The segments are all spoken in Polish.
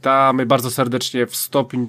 Witamy bardzo serdecznie w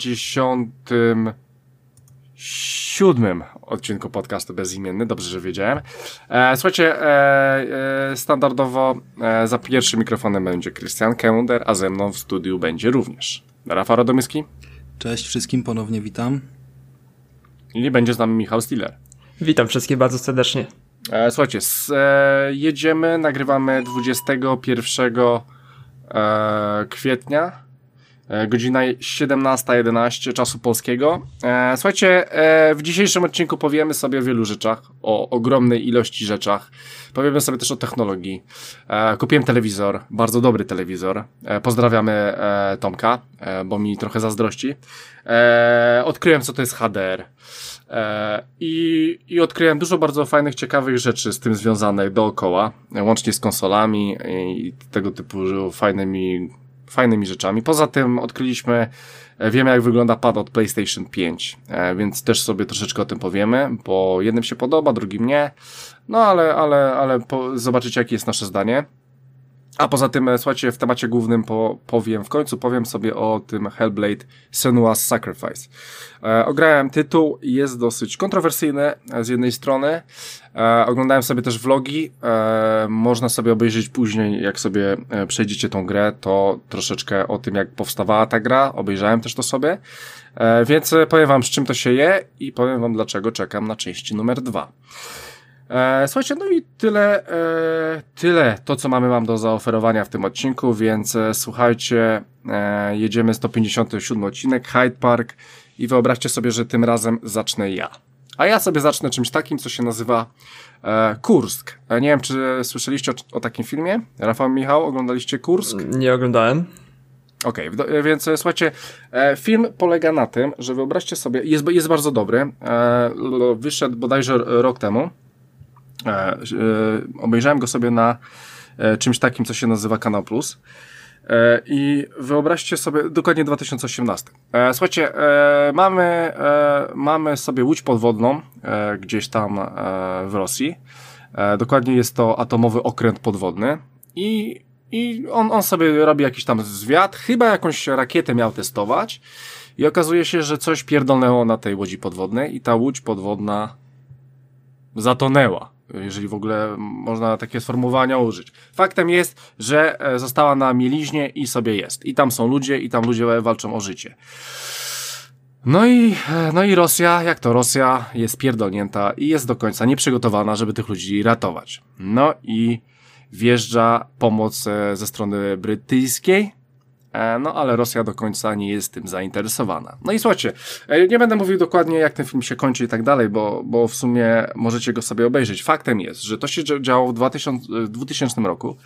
157 odcinku podcastu Bezimienny. Dobrze, że wiedziałem. Słuchajcie, standardowo za pierwszym mikrofonem będzie Krystian Kęder, a ze mną w studiu będzie również Rafał Radomyski. Cześć wszystkim, ponownie witam. I będzie z nami Michał Stiller. Witam wszystkich bardzo serdecznie. Słuchajcie, jedziemy, nagrywamy 21 kwietnia, godzina 17:11 czasu polskiego. Słuchajcie, w dzisiejszym odcinku powiemy sobie o wielu rzeczach, o ogromnej ilości rzeczach. Powiemy sobie też o technologii. Kupiłem telewizor, bardzo dobry telewizor. Pozdrawiamy Tomka, bo mi trochę zazdrości. Odkryłem, co to jest HDR. I odkryłem dużo bardzo fajnych, ciekawych rzeczy z tym związanych dookoła, łącznie z konsolami i tego typu fajnymi rzeczami. Poza tym wiemy jak wygląda pad od PlayStation 5, więc też sobie troszeczkę o tym powiemy, bo jednym się podoba, drugim nie, no ale zobaczycie jakie jest nasze zdanie. A poza tym, słuchajcie, w temacie głównym powiem sobie o tym Hellblade Senua's Sacrifice. Ograłem tytuł, jest dosyć kontrowersyjny z jednej strony. Oglądałem sobie też vlogi. Można sobie obejrzeć później, jak sobie przejdziecie tą grę, to troszeczkę o tym, jak powstawała ta gra. Obejrzałem też to sobie. Więc powiem wam, z czym to się je i powiem wam, dlaczego czekam na części numer 2. Słuchajcie, no i tyle to, co mamy wam do zaoferowania w tym odcinku, więc słuchajcie, jedziemy 157 odcinek, Hyde Park i wyobraźcie sobie, że tym razem zacznę ja. A ja sobie zacznę czymś takim, co się nazywa Kursk. Nie wiem, czy słyszeliście o takim filmie? Rafał, Michał, oglądaliście Kursk? Nie oglądałem. Okej, więc słuchajcie, film polega na tym, że wyobraźcie sobie, jest bardzo dobry, wyszedł bodajże rok temu. Obejrzałem go sobie na czymś takim, co się nazywa Kanał Plus i wyobraźcie sobie, dokładnie 2018. Słuchajcie, mamy sobie łódź podwodną gdzieś tam w Rosji. Dokładnie jest to atomowy okręt podwodny i on sobie robi jakiś tam zwiat, chyba jakąś rakietę miał testować i okazuje się, że coś pierdolnęło na tej łodzi podwodnej i ta łódź podwodna zatonęła, jeżeli w ogóle można takie sformułowania użyć. Faktem jest, że została na mieliźnie i sobie jest. I tam są ludzie, i tam ludzie walczą o życie. No i Rosja, jak to Rosja, jest pierdolnięta i jest do końca nieprzygotowana, żeby tych ludzi ratować. No i wjeżdża pomoc ze strony brytyjskiej, no ale Rosja do końca nie jest tym zainteresowana. No i słuchajcie, nie będę mówił dokładnie jak ten film się kończy i tak dalej, bo w sumie możecie go sobie obejrzeć. Faktem jest, że to się działo w 2000 roku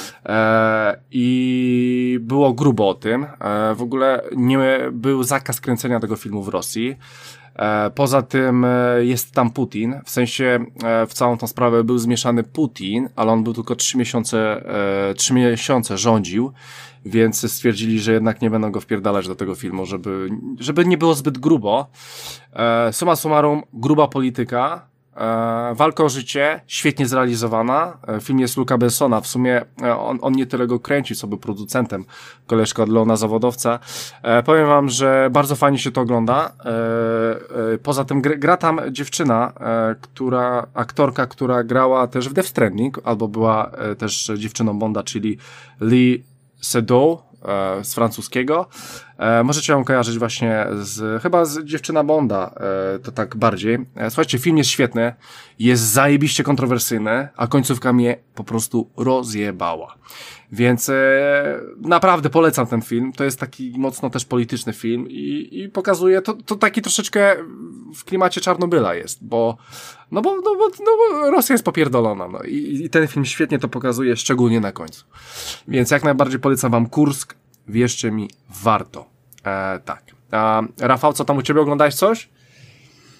i było grubo o tym. W ogóle nie był zakaz kręcenia tego filmu w Rosji. Poza tym jest tam Putin, w sensie w całą tą sprawę był zmieszany Putin, ale on był tylko 3 miesiące rządził, więc stwierdzili, że jednak nie będą go wpierdalać do tego filmu, żeby nie było zbyt grubo. Summa summarum, gruba polityka, walka o życie, świetnie zrealizowana. Film jest Luca Bessona, w sumie on nie tyle go kręci, co był producentem, koleżka od Leona Zawodowca. Powiem wam, że bardzo fajnie się to ogląda. Poza tym gra tam dziewczyna, aktorka, która grała też w Death Stranding, albo była też dziewczyną Bonda, czyli Lee Seydoux z francuskiego. Możecie ją kojarzyć właśnie chyba z dziewczyna Bonda, to tak bardziej. Słuchajcie, film jest świetny, jest zajebiście kontrowersyjny, a końcówka mnie po prostu rozjebała. Więc naprawdę polecam ten film. To jest taki mocno też polityczny film i pokazuje, to taki troszeczkę w klimacie Czarnobyla jest, bo Rosja jest popierdolona, no i ten film świetnie to pokazuje, szczególnie na końcu. Więc jak najbardziej polecam wam Kursk, wierzcie mi, warto. Tak. Rafał, co tam u ciebie, oglądałeś coś?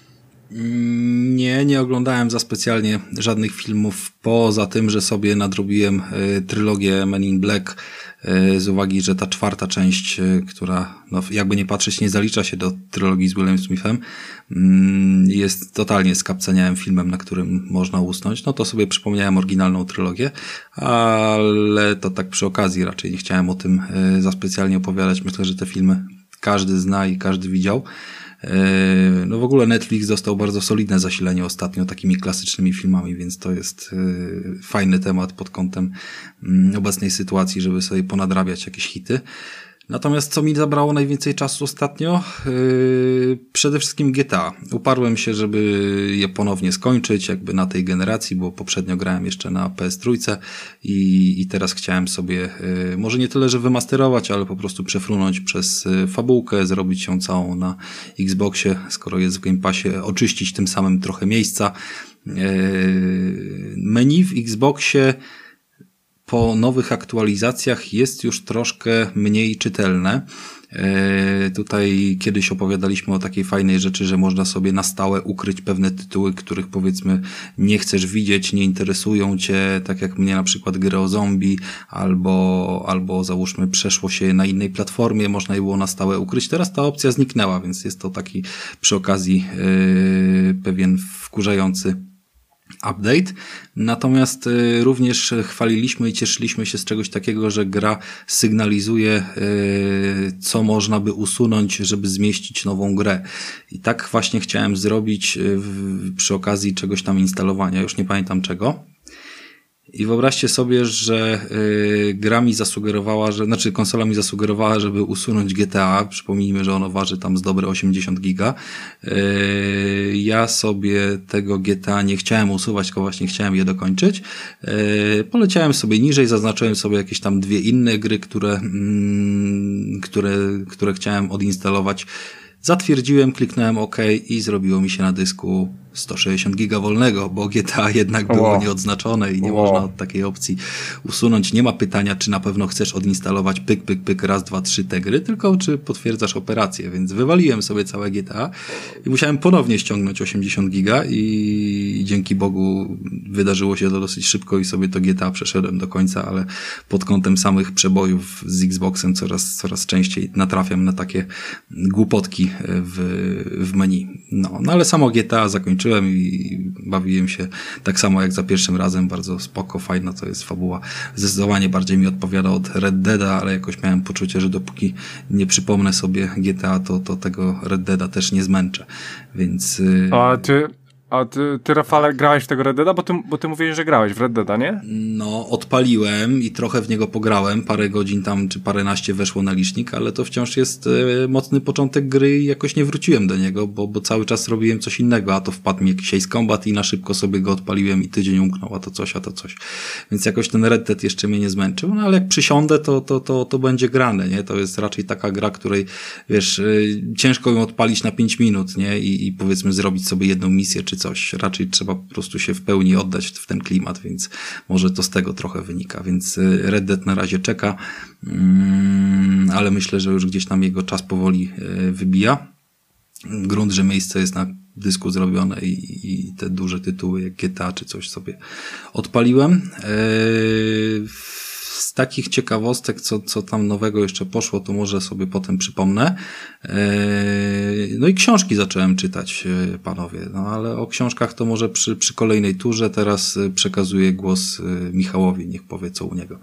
Nie oglądałem za specjalnie żadnych filmów, poza tym, że sobie nadrobiłem trylogię Men in Black z uwagi, że ta czwarta część, która no, jakby nie patrzeć nie zalicza się do trylogii z Willem Smithem, jest totalnie skapceniałym filmem, na którym można usnąć. No to sobie przypomniałem oryginalną trylogię, ale to tak przy okazji raczej nie chciałem o tym za specjalnie opowiadać. Myślę, że te filmy każdy zna i każdy widział. No w ogóle Netflix dostał bardzo solidne zasilenie ostatnio takimi klasycznymi filmami, więc to jest fajny temat pod kątem obecnej sytuacji, żeby sobie ponadrabiać jakieś hity. Natomiast co mi zabrało najwięcej czasu ostatnio? Przede wszystkim GTA. Uparłem się, żeby je ponownie skończyć, jakby na tej generacji, bo poprzednio grałem jeszcze na PS3 i teraz chciałem sobie, może nie tyle, że wymasterować, ale po prostu przefrunąć przez fabułkę, zrobić ją całą na Xboxie, skoro jest w Game Passie, oczyścić tym samym trochę miejsca. Menu w Xboxie po nowych aktualizacjach jest już troszkę mniej czytelne. Tutaj kiedyś opowiadaliśmy o takiej fajnej rzeczy, że można sobie na stałe ukryć pewne tytuły, których powiedzmy nie chcesz widzieć, nie interesują cię, tak jak mnie na przykład gry o zombie, albo załóżmy przeszło się na innej platformie, można je było na stałe ukryć. Teraz ta opcja zniknęła, więc jest to taki przy okazji pewien wkurzający update. Natomiast również chwaliliśmy i cieszyliśmy się z czegoś takiego, że gra sygnalizuje, co można by usunąć, żeby zmieścić nową grę. I tak właśnie chciałem zrobić przy okazji czegoś tam instalowania. Już nie pamiętam czego. I wyobraźcie sobie, że gra mi zasugerowała, konsola mi zasugerowała, żeby usunąć GTA. Przypomnijmy, że ono waży tam z dobre 80 giga. Ja sobie tego GTA nie chciałem usuwać, tylko właśnie chciałem je dokończyć. Poleciałem sobie niżej, zaznaczyłem sobie jakieś tam dwie inne gry, które chciałem odinstalować. Zatwierdziłem, kliknąłem OK i zrobiło mi się na dysku 160 giga wolnego, bo GTA jednak było nieodznaczone i nie można od takiej opcji usunąć. Nie ma pytania, czy na pewno chcesz odinstalować pyk, raz, dwa, trzy te gry, tylko czy potwierdzasz operację, więc wywaliłem sobie całe GTA i musiałem ponownie ściągnąć 80 giga i dzięki Bogu wydarzyło się to dosyć szybko i sobie to GTA przeszedłem do końca, ale pod kątem samych przebojów z Xboxem coraz częściej natrafiam na takie głupotki w menu. No ale samo GTA zakończyłem i bawiłem się tak samo jak za pierwszym razem, bardzo spoko, fajna to jest fabuła. Zdecydowanie bardziej mi odpowiada od Red Deada, ale jakoś miałem poczucie, że dopóki nie przypomnę sobie GTA, to tego Red Deada też nie zmęczę, więc... A ty Rafale, grałeś w tego Red Deada? Bo ty mówiłeś, że grałeś w Red Deada, nie? No, odpaliłem i trochę w niego pograłem. Parę godzin tam, czy paręnaście weszło na licznik, ale to wciąż jest mocny początek gry i jakoś nie wróciłem do niego, bo cały czas robiłem coś innego, a to wpadł mi jakiś Ace Combat i na szybko sobie go odpaliłem i tydzień umknął, a to coś. Więc jakoś ten Red Dead jeszcze mnie nie zmęczył, no ale jak przysiądę, to będzie grane, nie? To jest raczej taka gra, której, wiesz, ciężko ją odpalić na 5 minut, nie? I powiedzmy zrobić sobie jedną misję, czy coś. Raczej trzeba po prostu się w pełni oddać w ten klimat, więc może to z tego trochę wynika. Więc Red Dead na razie czeka, ale myślę, że już gdzieś tam jego czas powoli wybija. Grunt, że miejsce jest na dysku zrobione i te duże tytuły jak GTA czy coś sobie odpaliłem. Z takich ciekawostek, co tam nowego jeszcze poszło, to może sobie potem przypomnę. No i książki zacząłem czytać, panowie. No ale o książkach to może przy kolejnej turze. Teraz przekazuję głos Michałowi, niech powie co u niego.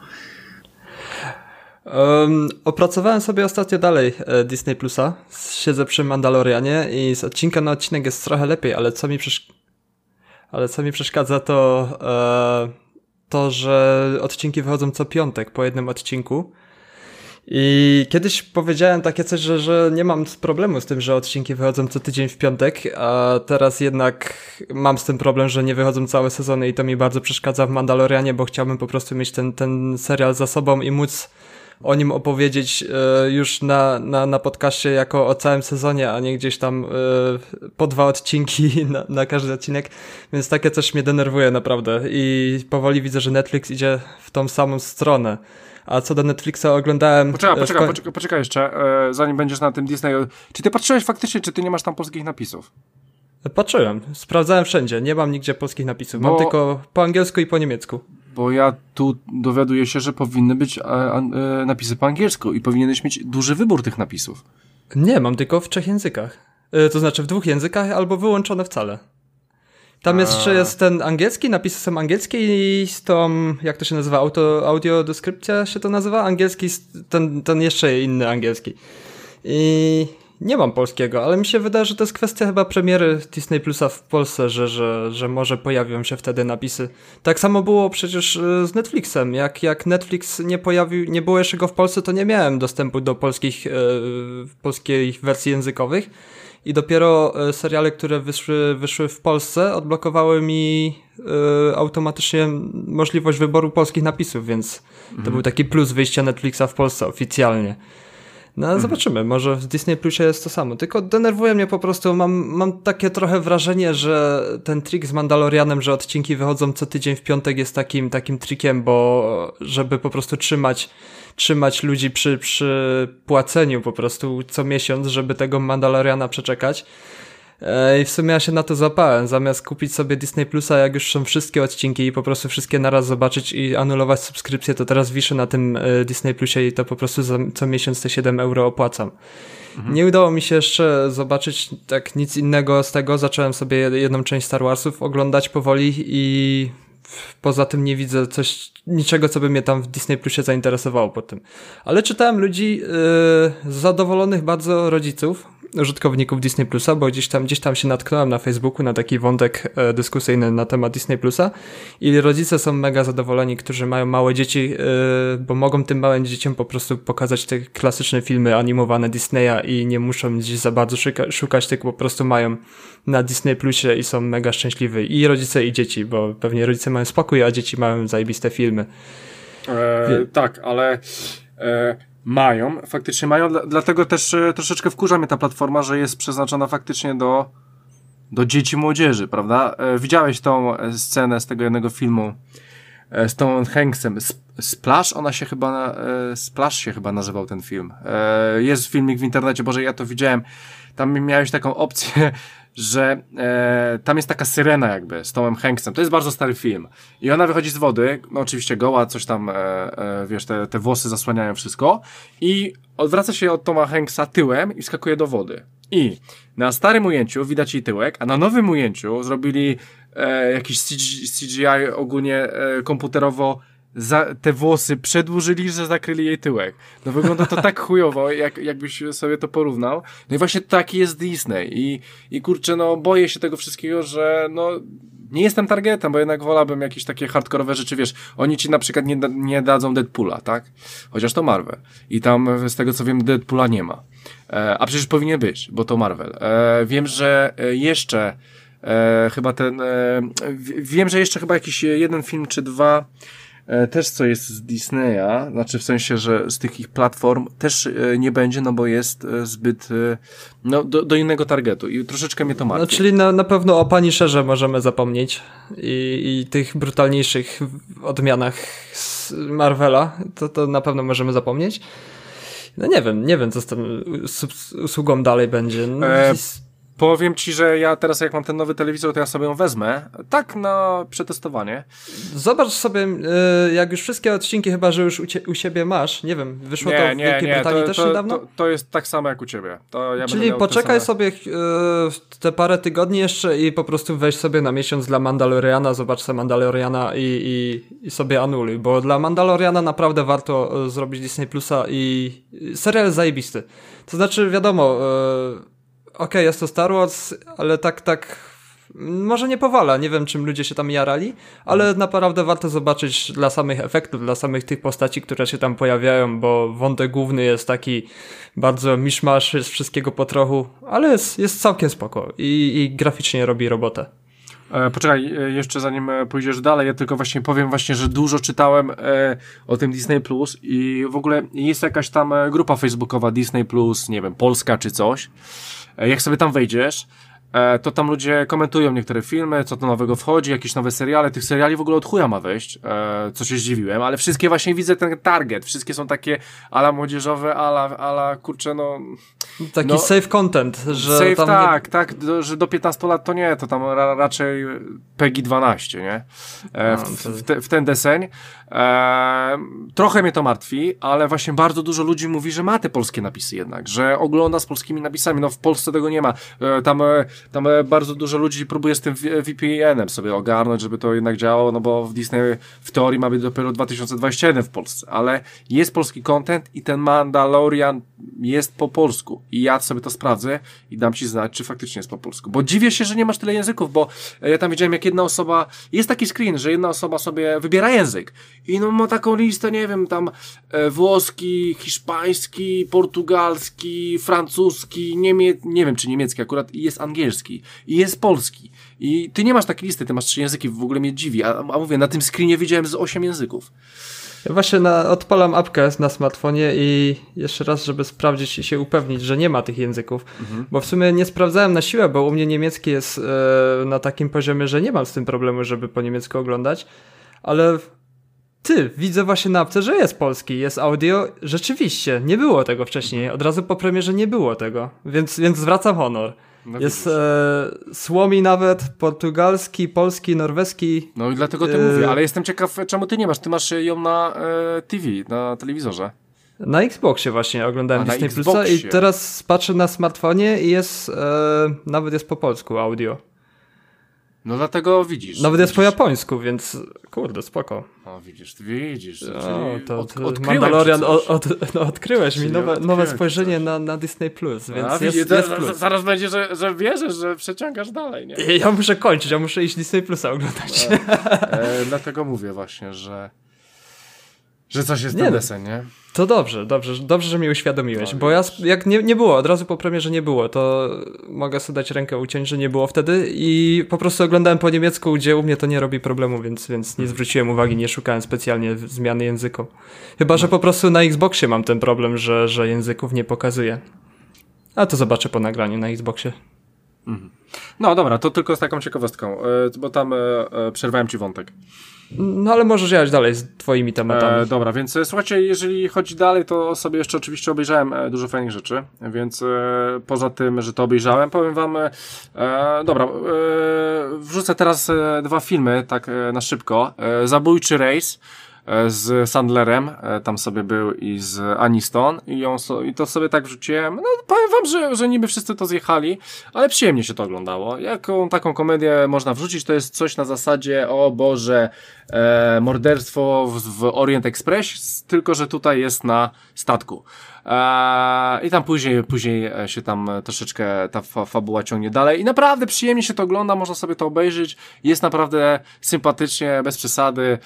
Opracowałem sobie ostatnio dalej Disney Plusa. Siedzę przy Mandalorianie i z odcinka na odcinek jest trochę lepiej, ale co mi przeszkadza to, że odcinki wychodzą co piątek po jednym odcinku. I kiedyś powiedziałem takie coś, że nie mam problemu z tym, że odcinki wychodzą co tydzień w piątek, a teraz jednak mam z tym problem, że nie wychodzą całe sezony i to mi bardzo przeszkadza w Mandalorianie, bo chciałbym po prostu mieć ten serial za sobą i móc o nim opowiedzieć już na podcaście jako o całym sezonie, a nie gdzieś tam po 2 odcinki na każdy odcinek, więc takie coś mnie denerwuje naprawdę i powoli widzę, że Netflix idzie w tą samą stronę. A co do Netflixa oglądałem... Poczekaj jeszcze, zanim będziesz na tym Disney. Czy ty patrzyłeś faktycznie, czy ty nie masz tam polskich napisów? Patrzyłem, sprawdzałem wszędzie, nie mam nigdzie polskich napisów, mam tylko po angielsku i po niemiecku. Bo ja tu dowiaduję się, że powinny być napisy po angielsku i powinieneś mieć duży wybór tych napisów. Nie, mam tylko w 3 językach. To znaczy w 2 językach albo wyłączone wcale. Tam jeszcze jest ten angielski, napisy są angielskie i z tą, jak to się nazywa, audiodeskrypcja się to nazywa? Angielski, ten jeszcze inny angielski. I nie mam polskiego, ale mi się wydaje, że to jest kwestia chyba premiery Disney Plusa w Polsce, że może pojawią się wtedy napisy. Tak samo było przecież z Netflixem. Jak Netflix nie było jeszcze go w Polsce, to nie miałem dostępu do polskiej wersji językowych. I dopiero seriale, które wyszły w Polsce, odblokowały mi automatycznie możliwość wyboru polskich napisów, więc to był taki plus wyjścia Netflixa w Polsce oficjalnie. No zobaczymy, może w Disney Plusie jest to samo. Tylko denerwuje mnie po prostu, mam takie trochę wrażenie, że ten trik z Mandalorianem, że odcinki wychodzą co tydzień w piątek jest takim trikiem, bo żeby po prostu trzymać ludzi przy płaceniu po prostu co miesiąc, żeby tego Mandaloriana przeczekać. I w sumie ja się na to złapałem. Zamiast kupić sobie Disney Plusa, jak już są wszystkie odcinki i po prostu wszystkie naraz zobaczyć i anulować subskrypcję, to teraz wiszę na tym Disney Plusie i to po prostu co miesiąc te 7 euro opłacam. Nie udało mi się jeszcze zobaczyć tak nic innego z tego. Zacząłem sobie jedną część Star Warsów oglądać powoli i poza tym nie widzę niczego, co by mnie tam w Disney Plusie zainteresowało po tym. Ale czytałem ludzi zadowolonych bardzo rodziców, użytkowników Disney Plusa, bo gdzieś tam się natknąłem na Facebooku na taki wątek dyskusyjny na temat Disney Plusa i rodzice są mega zadowoleni, którzy mają małe dzieci, bo mogą tym małym dzieciom po prostu pokazać te klasyczne filmy animowane Disneya i nie muszą gdzieś za bardzo szukać, tylko po prostu mają na Disney Plusie i są mega szczęśliwi i rodzice i dzieci, bo pewnie rodzice mają spokój, a dzieci mają zajebiste filmy. Tak, ale faktycznie mają, dlatego też troszeczkę wkurza mnie ta platforma, że jest przeznaczona faktycznie do dzieci, młodzieży, prawda? Widziałeś tą scenę z tego jednego filmu z Tomem Hanksem, Splash się chyba nazywał ten film. Jest filmik w internecie, Boże, ja to widziałem, tam miałeś taką opcję, że tam jest taka syrena jakby z Tomem Hanksem. To jest bardzo stary film. I ona wychodzi z wody, no oczywiście goła, coś tam, wiesz, te włosy zasłaniają wszystko i odwraca się od Toma Hanksa tyłem i wskakuje do wody. I na starym ujęciu widać jej tyłek, a na nowym ujęciu zrobili jakiś CGI ogólnie komputerowo te włosy przedłużyli, że zakryli jej tyłek. No wygląda to tak chujowo, jakbyś sobie to porównał. No i właśnie taki jest Disney. I kurczę, no boję się tego wszystkiego, że no nie jestem targetem, bo jednak wolałbym jakieś takie hardkorowe rzeczy, wiesz, oni ci na przykład nie dadzą Deadpoola, tak? Chociaż to Marvel. I tam z tego co wiem Deadpoola nie ma. A przecież powinien być, bo to Marvel. Wiem, że jeszcze chyba wiem, że jeszcze chyba jakiś jeden film czy dwa też co jest z Disneya, znaczy w sensie, że z tych ich platform też nie będzie, no bo jest zbyt no do innego targetu i troszeczkę mnie to martwi. No czyli na pewno o Punisherze możemy zapomnieć i tych brutalniejszych odmianach z Marvela, to na pewno możemy zapomnieć. No nie wiem co z tą usługą dalej będzie. Powiem ci, że ja teraz jak mam ten nowy telewizor, to ja sobie ją wezmę. Tak na przetestowanie. Zobacz sobie, jak już wszystkie odcinki chyba, że już u siebie masz. Nie wiem, wyszło to w Wielkiej Brytanii też niedawno? To jest tak samo jak u ciebie. Czyli poczekaj sobie te parę tygodni jeszcze i po prostu weź sobie na miesiąc dla Mandaloriana, zobacz sobie Mandaloriana i sobie anuluj, bo dla Mandaloriana naprawdę warto zrobić Disney Plusa i serial jest zajebisty. To znaczy wiadomo... Okej, jest to Star Wars, ale tak może nie powala, nie wiem czym ludzie się tam jarali, ale naprawdę warto zobaczyć dla samych efektów, dla samych tych postaci, które się tam pojawiają, bo wątek główny jest taki bardzo miszmasz, jest wszystkiego po trochu, ale jest całkiem spoko i graficznie robi robotę. Poczekaj, jeszcze zanim pójdziesz dalej, ja tylko właśnie powiem właśnie, że dużo czytałem o tym Disney Plus i w ogóle jest jakaś tam grupa facebookowa Disney Plus, nie wiem, Polska czy coś. Jak sobie tam wejdziesz, to tam ludzie komentują niektóre filmy, co to nowego wchodzi, jakieś nowe seriale. Tych seriali w ogóle od chuja ma wejść, co się zdziwiłem, ale wszystkie właśnie widzę ten target. Wszystkie są takie ala młodzieżowe, ala kurczę, no... Taki safe content, że safe, tam tak, że do 15 lat to nie, to tam raczej PEGI 12, nie? W ten deseń. Trochę mnie to martwi, ale właśnie bardzo dużo ludzi mówi, że ma te polskie napisy jednak, że ogląda z polskimi napisami. No w Polsce tego nie ma. Tam bardzo dużo ludzi próbuje z tym VPN-em sobie ogarnąć, żeby to jednak działało, no bo w Disney w teorii ma być dopiero 2021 w Polsce, ale jest polski content i ten Mandalorian jest po polsku i ja sobie to sprawdzę i dam ci znać, czy faktycznie jest po polsku, bo dziwię się, że nie masz tyle języków, bo ja tam widziałem, jak jedna osoba, jest taki screen, że jedna osoba sobie wybiera język i no ma taką listę, nie wiem, tam włoski, hiszpański, portugalski, francuski, nie wiem, czy niemiecki akurat, i jest angielski, i jest polski. I ty nie masz takiej listy, ty masz 3 języki, w ogóle mnie dziwi, a mówię, na tym screenie widziałem z 8 języków. Ja właśnie odpalam apkę na smartfonie i jeszcze raz, żeby sprawdzić i się upewnić, że nie ma tych języków, bo w sumie nie sprawdzałem na siłę, bo u mnie niemiecki jest na takim poziomie, że nie mam z tym problemu, żeby po niemiecku oglądać, ale widzę właśnie na apce, że jest polski, jest audio, rzeczywiście, nie było tego wcześniej, od razu po premierze nie było tego, więc zwracam honor. No jest Słomi nawet, portugalski, polski, norweski. No i dlatego ty mówię, ale jestem ciekaw, czemu ty nie masz? Ty masz ją na TV, na telewizorze. Na Xboxie właśnie oglądałem Disney Plusa i teraz patrzę na smartfonie i jest nawet jest po polsku audio. No dlatego widzisz. Nawet jest po japońsku, więc kurde, spoko. O, widzisz. To Mandalorian odkryłeś mi nowe spojrzenie na Disney Plus, więc jest plus. Zaraz będzie, że wierzysz, że przeciągasz dalej, nie? Ja muszę kończyć, ja muszę iść Disney Plusa oglądać. Dlatego mówię właśnie, że coś jest ten deseń, nie? To dobrze, że mi uświadomiłeś, bo jak nie było, od razu po premierze nie było, to mogę sobie dać rękę uciąć, że nie było wtedy i po prostu oglądałem po niemiecku, gdzie u mnie to nie robi problemu, więc nie zwróciłem uwagi, nie szukałem specjalnie zmiany języku. Chyba, że po prostu na Xboxie mam ten problem, że języków nie pokazuje. A to zobaczę po nagraniu na Xboxie. No dobra, to tylko z taką ciekawostką, bo tam przerwałem ci wątek. No ale możesz jechać dalej z twoimi tematami. Dobra, więc słuchajcie, jeżeli chodzi dalej, to sobie jeszcze oczywiście obejrzałem dużo fajnych rzeczy, więc poza tym, że to obejrzałem, powiem wam, wrzucę teraz 2 filmy, tak na szybko. Zabójczy rejs z Sandlerem, tam sobie był i z Aniston i to sobie tak wrzuciłem. No powiem wam, że niby wszyscy to zjechali, ale przyjemnie się to oglądało. Jaką taką komedię można wrzucić, to jest coś na zasadzie, o Boże, morderstwo w Orient Express, tylko że tutaj jest na statku. I tam później się tam troszeczkę ta fabuła ciągnie dalej i naprawdę przyjemnie się to ogląda, można sobie to obejrzeć, jest naprawdę sympatycznie, bez przesady,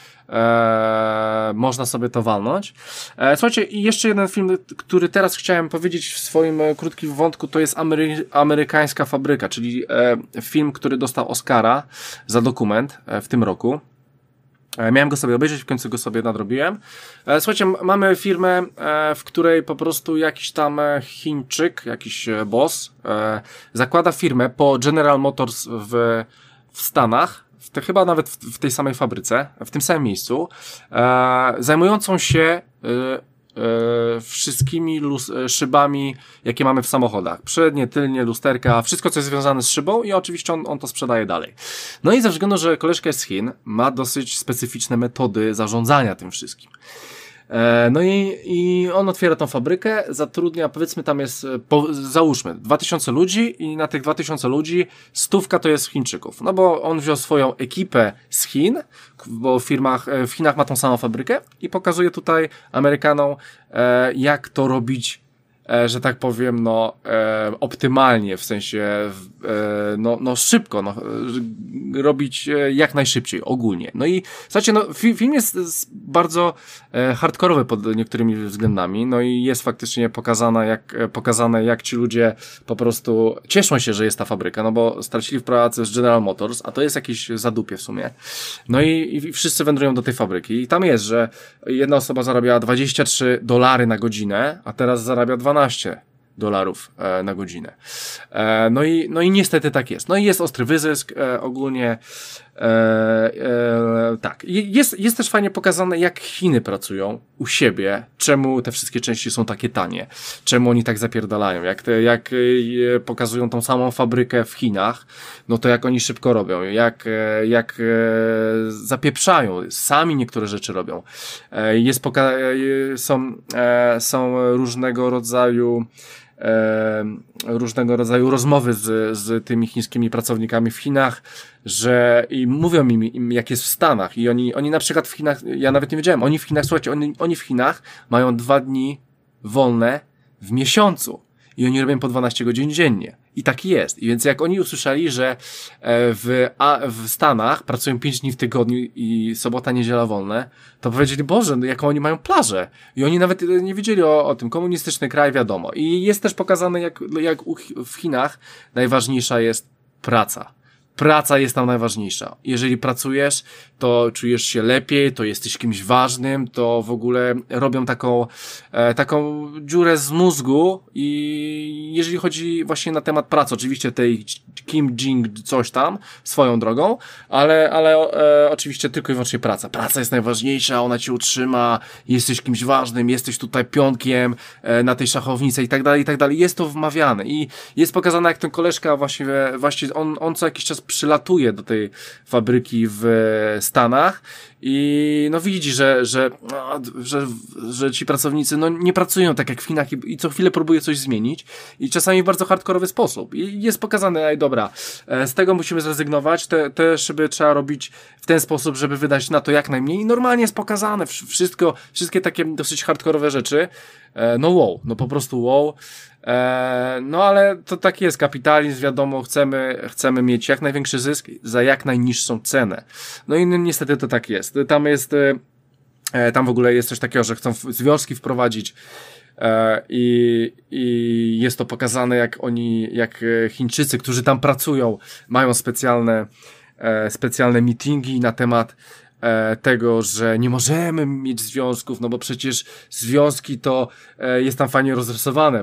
można sobie to walnąć. Słuchajcie, i jeszcze jeden film, który teraz chciałem powiedzieć w swoim krótkim wątku, to jest Amerykańska Fabryka, czyli film, który dostał Oscara za dokument w tym roku. Miałem go sobie obejrzeć, w końcu go sobie nadrobiłem. Słuchajcie, mamy firmę, w której po prostu jakiś tam Chińczyk, jakiś boss, zakłada firmę po General Motors w Stanach, chyba nawet w tej samej fabryce, w tym samym miejscu, zajmującą się wszystkimi szybami, jakie mamy w samochodach. Przednie, tylnie, lusterka, wszystko, co jest związane z szybą i oczywiście on to sprzedaje dalej. No i ze względu, że koleżka jest z Chin, ma dosyć specyficzne metody zarządzania tym wszystkim. No i on otwiera tą fabrykę, zatrudnia, powiedzmy tam jest, załóżmy, 2000 ludzi i na tych 2000 ludzi 100 to jest Chińczyków. No bo on wziął swoją ekipę z Chin, bo w Chinach ma tą samą fabrykę i pokazuje tutaj Amerykanom, jak to robić, że tak powiem, optymalnie, w sensie, szybko, robić jak najszybciej, ogólnie. No i, słuchajcie, film jest bardzo hardkorowy pod niektórymi względami, no i jest faktycznie pokazane, jak ci ludzie po prostu cieszą się, że jest ta fabryka, no bo stracili pracę z General Motors, a to jest jakieś zadupie w sumie. No i wszyscy wędrują do tej fabryki i tam jest, że jedna osoba zarabia $23 na godzinę, a teraz zarabia $12 na godzinę. No i niestety tak jest. No i jest ostry wyzysk ogólnie. Tak. Jest też fajnie pokazane, jak Chiny pracują u siebie, czemu te wszystkie części są takie tanie, czemu oni tak zapierdalają, jak pokazują tą samą fabrykę w Chinach, no to jak oni szybko robią, jak zapieprzają, sami niektóre rzeczy robią. Są różnego rodzaju rozmowy z tymi chińskimi pracownikami w Chinach, że i mówią im jak jest w Stanach i oni na przykład w Chinach, ja nawet nie wiedziałem, słuchajcie, oni w Chinach mają 2 dni wolne w miesiącu i oni robią po 12 godzin dziennie. I tak jest. I więc jak oni usłyszeli, że w Stanach pracują 5 dni w tygodniu i sobota, niedziela wolne, to powiedzieli, Boże, no jaką oni mają plażę. I oni nawet nie wiedzieli o tym. Komunistyczny kraj, wiadomo. I jest też pokazane, jak w Chinach najważniejsza jest praca. Praca jest tam najważniejsza. Jeżeli pracujesz, to czujesz się lepiej, to jesteś kimś ważnym, to w ogóle robią taką dziurę z mózgu i jeżeli chodzi właśnie na temat pracy, oczywiście tej Kim Jong coś tam, swoją drogą, ale oczywiście tylko i wyłącznie praca. Praca jest najważniejsza, ona cię utrzyma, jesteś kimś ważnym, jesteś tutaj pionkiem na tej szachownicy i tak dalej. Jest to wmawiane i jest pokazane, jak ten koleżka właśnie on co jakiś czas przylatuje do tej fabryki w Stanach i no widzi, że ci pracownicy no nie pracują tak jak w Chinach i co chwilę próbuje coś zmienić i czasami w bardzo hardkorowy sposób. I jest pokazane, dobra, z tego musimy zrezygnować, te szyby trzeba robić w ten sposób, żeby wydać na to jak najmniej i normalnie jest pokazane wszystkie takie dosyć hardkorowe rzeczy. No wow, no po prostu wow. No ale to tak jest, kapitalizm, wiadomo, chcemy mieć jak największy zysk za jak najniższą cenę. No i niestety to tak jest. Tam w ogóle jest coś takiego, że chcą związki wprowadzić i jest to pokazane, jak Chińczycy, którzy tam pracują, mają specjalne meetingi na temat tego, że nie możemy mieć związków, no bo przecież związki to jest tam fajnie rozrysowane.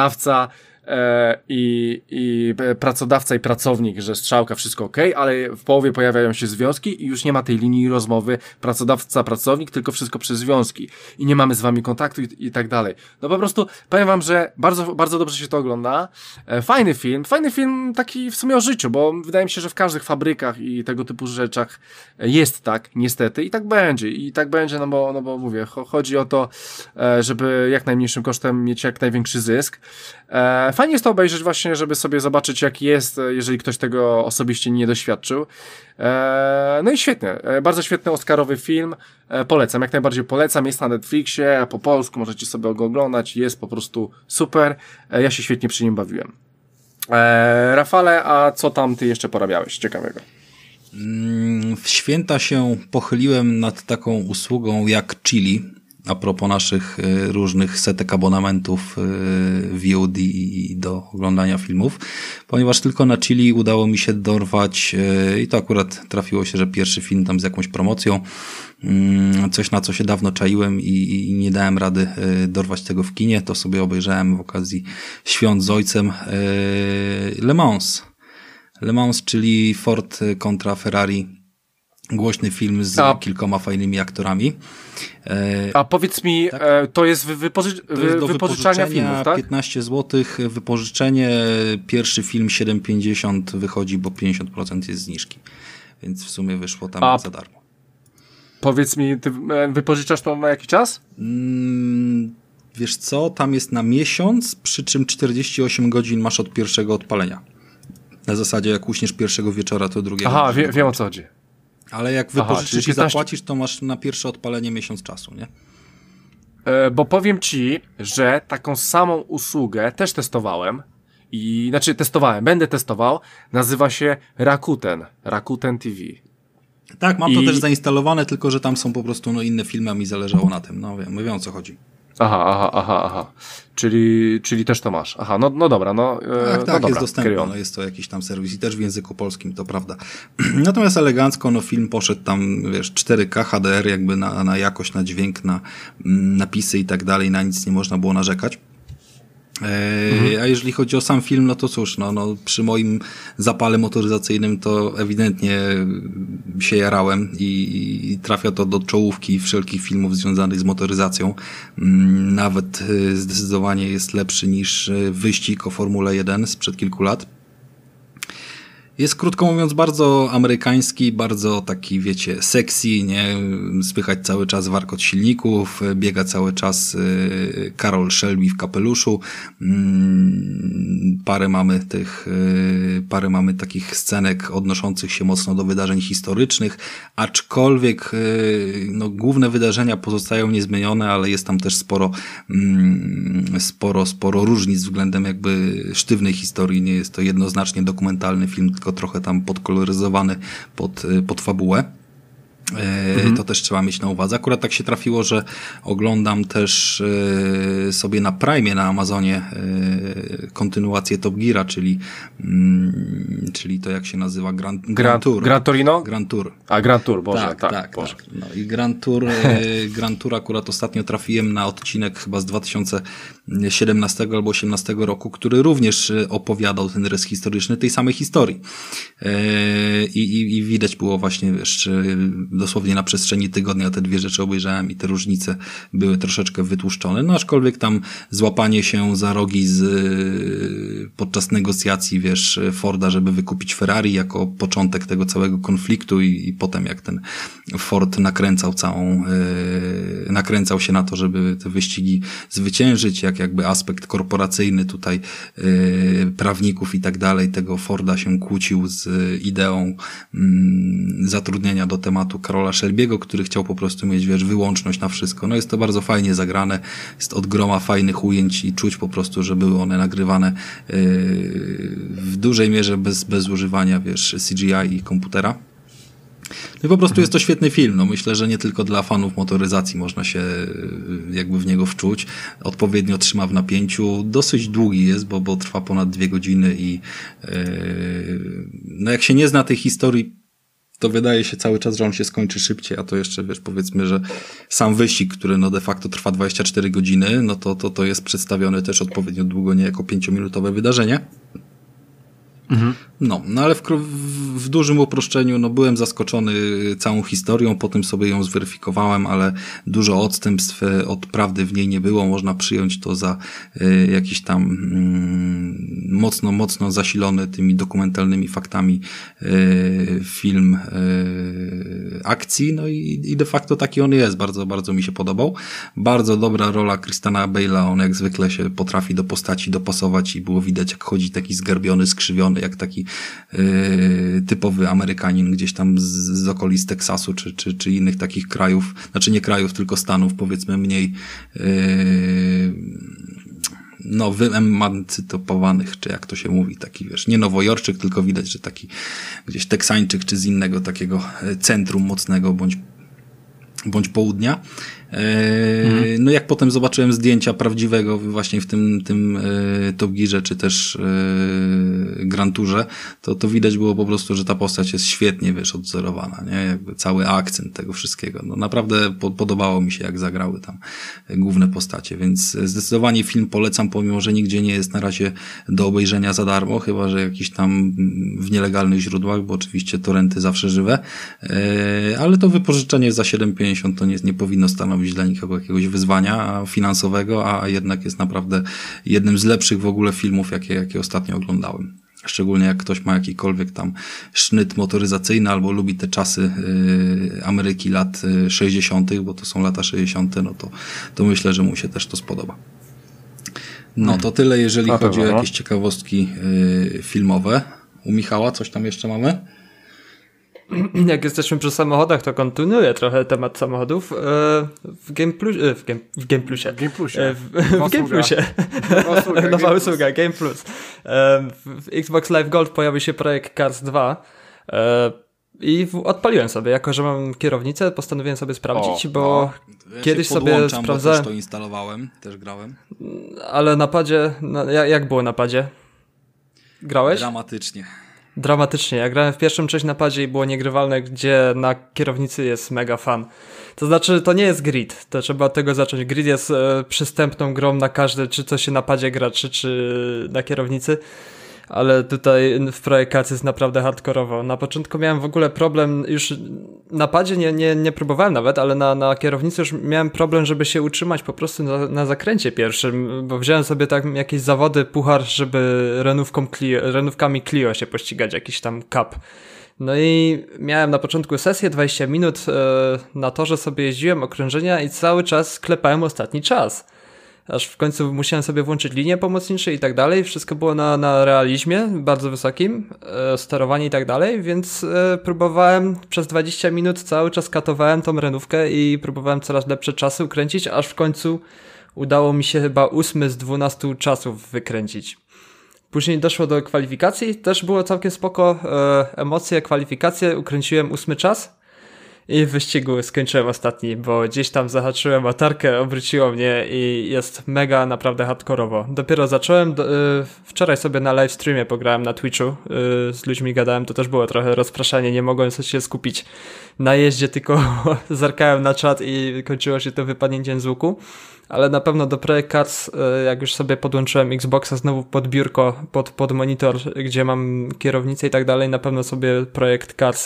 Pracodawca i pracownik, że strzałka, wszystko okej, ale w połowie pojawiają się związki i już nie ma tej linii rozmowy pracodawca-pracownik, tylko wszystko przez związki i nie mamy z wami kontaktu i tak dalej. No po prostu powiem wam, że bardzo, bardzo dobrze się to ogląda. Fajny film taki w sumie o życiu, bo wydaje mi się, że w każdych fabrykach i tego typu rzeczach jest tak, niestety i tak będzie, no bo mówię, chodzi o to, żeby jak najmniejszym kosztem mieć jak największy zysk. Fajnie jest to obejrzeć właśnie, żeby sobie zobaczyć, jak jest, jeżeli ktoś tego osobiście nie doświadczył. No i świetnie, bardzo świetny oscarowy film, polecam, jak najbardziej polecam, jest na Netflixie, a po polsku możecie sobie go oglądać, jest po prostu super, ja się świetnie przy nim bawiłem. Rafale, a co tam ty jeszcze porabiałeś ciekawego? W święta się pochyliłem nad taką usługą jak Chili, a propos naszych różnych setek abonamentów VOD i do oglądania filmów, ponieważ tylko na Chili udało mi się dorwać, i to akurat trafiło się, że pierwszy film tam z jakąś promocją, coś na co się dawno czaiłem i nie dałem rady dorwać tego w kinie, to sobie obejrzałem w okazji świąt z ojcem Le Mans, czyli Ford kontra Ferrari. Głośny film z kilkoma fajnymi aktorami. A powiedz mi, tak? To jest do wypożyczania filmów, tak? 15 zł, wypożyczenie, pierwszy film 7,50 wychodzi, bo 50% jest zniżki. Więc w sumie wyszło tam za darmo. Powiedz mi, ty wypożyczasz to na jaki czas? Wiesz co, tam jest na miesiąc, przy czym 48 godzin masz od pierwszego odpalenia. Na zasadzie jak uśniesz pierwszego wieczora, to drugiego. Aha, wiem o co chodzi. Ale jak wypożyczysz i zapłacisz, to masz na pierwsze odpalenie miesiąc czasu, nie? Bo powiem ci, że taką samą usługę też testowałem. Będę testował. Nazywa się Rakuten TV. Tak, mam to też zainstalowane, tylko że tam są po prostu inne filmy, a mi zależało na tym. No wiem o co chodzi. Aha. Czyli też to masz. Aha, no dobra, Tak, dobra, jest dostępne, jest to jakiś tam serwis i też w języku polskim, to prawda. Natomiast elegancko, film poszedł tam, 4K, HDR, jakby na jakość, na dźwięk, na napisy i tak dalej, na nic nie można było narzekać. A jeżeli chodzi o sam film, no to cóż, no przy moim zapale motoryzacyjnym to ewidentnie się jarałem i trafia to do czołówki wszelkich filmów związanych z motoryzacją. Nawet zdecydowanie jest lepszy niż wyścig o Formule 1 sprzed kilku lat. Jest, krótko mówiąc, bardzo amerykański, bardzo taki, wiecie, sexy, nie? Słychać cały czas warkot silników, biega cały czas Carroll Shelby w kapeluszu. Parę mamy takich scenek odnoszących się mocno do wydarzeń historycznych, aczkolwiek no, główne wydarzenia pozostają niezmienione, ale jest tam też sporo różnic względem jakby sztywnej historii. Nie jest to jednoznacznie dokumentalny film, tylko trochę tam podkoloryzowany pod fabułę. To też trzeba mieć na uwadze. Akurat tak się trafiło, że oglądam też sobie na Prime, na Amazonie kontynuację Top Geara, czyli to jak się nazywa Grand Tour. Gran Torino? Grand Tour. A, Grand Tour, Boże, tak. Boże. No i Grand Tour akurat ostatnio trafiłem na odcinek chyba z 2017 albo 2018 roku, który również opowiadał ten rys historyczny tej samej historii. I widać było właśnie, wiesz, dosłownie na przestrzeni tygodnia te dwie rzeczy obejrzałem i te różnice były troszeczkę wytłuszczone. No aczkolwiek tam złapanie się za rogi podczas negocjacji, wiesz, Forda, żeby wykupić Ferrari jako początek tego całego konfliktu i potem jak ten Ford nakręcał się na to, żeby te wyścigi zwyciężyć, jak jakby aspekt korporacyjny tutaj prawników i tak dalej, tego Forda się kłócił z ideą zatrudnienia do tematu Carrolla Shelby'ego, który chciał po prostu mieć, wiesz, wyłączność na wszystko. No jest to bardzo fajnie zagrane, jest od groma fajnych ujęć i czuć po prostu, że były one nagrywane w dużej mierze bez używania, wiesz, CGI i komputera. No i po prostu jest to świetny film. No myślę, że nie tylko dla fanów motoryzacji można się jakby w niego wczuć. Odpowiednio trzyma w napięciu. Dosyć długi jest, bo trwa ponad 2 godziny i no jak się nie zna tej historii, to wydaje się cały czas, że on się skończy szybciej, a to jeszcze, wiesz, powiedzmy, że sam wyścig, który no de facto trwa 24 godziny, no to jest przedstawiony też odpowiednio długo, nie jako 5-minutowe wydarzenie. No ale w dużym uproszczeniu, no byłem zaskoczony całą historią, potem sobie ją zweryfikowałem, ale dużo odstępstw od prawdy w niej nie było. Można przyjąć to za jakiś tam mocno zasilony tymi dokumentalnymi faktami film akcji, no i de facto taki on jest. Bardzo, bardzo mi się podobał. Bardzo dobra rola Christiana Bale'a, on jak zwykle się potrafi do postaci dopasować i było widać, jak chodzi taki zgarbiony, skrzywiony, jak taki typowy Amerykanin gdzieś tam z okolic Teksasu czy innych takich krajów, znaczy nie krajów, tylko stanów, powiedzmy mniej no wyemancypowanych, czy jak to się mówi, taki, wiesz, nie Nowojorczyk, tylko widać, że taki gdzieś Teksańczyk, czy z innego takiego centrum mocnego, bądź południa. No jak potem zobaczyłem zdjęcia prawdziwego właśnie w tym Top Gearze, czy też Grand Tourze, to widać było po prostu, że ta postać jest świetnie, wiesz, odwzorowana, nie? Jakby cały akcent tego wszystkiego. No naprawdę podobało mi się, jak zagrały tam główne postacie, więc zdecydowanie film polecam, pomimo że nigdzie nie jest na razie do obejrzenia za darmo, chyba że jakiś tam w nielegalnych źródłach, bo oczywiście torrenty zawsze żywe, ale to wypożyczenie za 7,50 to nie powinno stanowić dla nikogo jakiegoś wyzwania finansowego, a jednak jest naprawdę jednym z lepszych w ogóle filmów, jakie ostatnio oglądałem. Szczególnie jak ktoś ma jakikolwiek tam sznyt motoryzacyjny albo lubi te czasy Ameryki lat 60., bo to są lata 60., no to myślę, że mu się też to spodoba. No to tyle, jeżeli chodzi o jakieś ciekawostki filmowe. U Michała coś tam jeszcze mamy? Jak jesteśmy przy samochodach, to kontynuuję trochę temat samochodów. W Game Plusie. Nowa usługa, Game Plus. W Xbox Live Gold pojawił się projekt Cars 2 i odpaliłem sobie, jako że mam kierownicę, postanowiłem sobie sprawdzić, bo ja kiedyś sobie sprawdzałem. Też to instalowałem, też grałem. Ale na padzie, jak było na padzie? Grałeś? Dramatycznie. dramatycznie. Ja grałem w pierwszym cześć napadzie i było niegrywalne, gdzie na kierownicy jest mega fan. To znaczy, to nie jest grid, to trzeba od tego zacząć. Grid jest przystępną grą na każdy, czy to się na padzie gra, czy na kierownicy. Ale tutaj w Project Cars jest naprawdę hardkorowo. Na początku miałem w ogóle problem, już na padzie nie próbowałem nawet, ale na kierownicy już miałem problem, żeby się utrzymać po prostu na zakręcie pierwszym, bo wziąłem sobie tam jakieś zawody, puchar, żeby renówkami Clio się pościgać, jakiś tam cup. No i miałem na początku sesję 20 minut na torze sobie jeździłem, okrążenia i cały czas klepałem ostatni czas. Aż w końcu musiałem sobie włączyć linie pomocnicze i tak dalej. Wszystko było na realizmie bardzo wysokim, sterowanie i tak dalej, więc próbowałem przez 20 minut cały czas katowałem tą renówkę i próbowałem coraz lepsze czasy ukręcić, aż w końcu udało mi się chyba 8 z 12 czasów wykręcić. Później doszło do kwalifikacji, też było całkiem spoko, emocje, kwalifikacje, ukręciłem 8 czas. I w wyścigu skończyłem ostatni, bo gdzieś tam zahaczyłem o tarkę, obróciło mnie i jest mega naprawdę hardkorowo. Dopiero zacząłem, wczoraj sobie na live streamie pograłem na Twitchu, z ludźmi gadałem, to też było trochę rozpraszanie, nie mogłem się skupić na jeździe, tylko zerkałem na czat i kończyło się to wypadnięciem z łuku. Ale na pewno do Project Cars, jak już sobie podłączyłem Xboxa znowu pod biurko, pod monitor, gdzie mam kierownicę i tak dalej, na pewno sobie Project Cars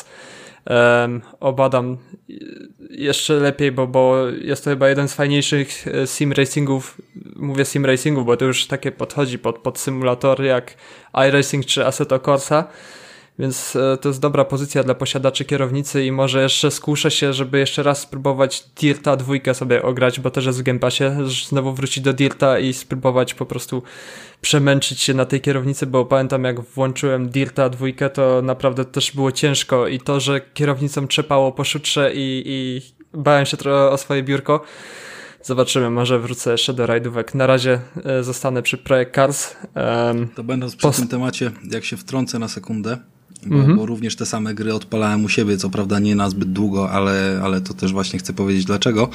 obadam jeszcze lepiej, bo jest to chyba jeden z fajniejszych sim racingów. Mówię sim racingów, bo to już takie podchodzi pod symulatory jak iRacing czy Assetto Corsa, więc to jest dobra pozycja dla posiadaczy kierownicy i może jeszcze skuszę się, żeby jeszcze raz spróbować Dirta 2 sobie ograć, bo też jest w Game Passie, znowu wrócić do Dirta i spróbować po prostu przemęczyć się na tej kierownicy, bo pamiętam jak włączyłem Dirta 2, to naprawdę też było ciężko i to, że kierownicą trzepało po szutrze i bałem się trochę o swoje biurko. Zobaczymy, może wrócę jeszcze do rajdówek. Na razie zostanę przy Project Cars. To będąc przy tym temacie, jak się wtrącę na sekundę, bo również te same gry odpalałem u siebie, co prawda nie na zbyt długo, ale to też właśnie chcę powiedzieć dlaczego.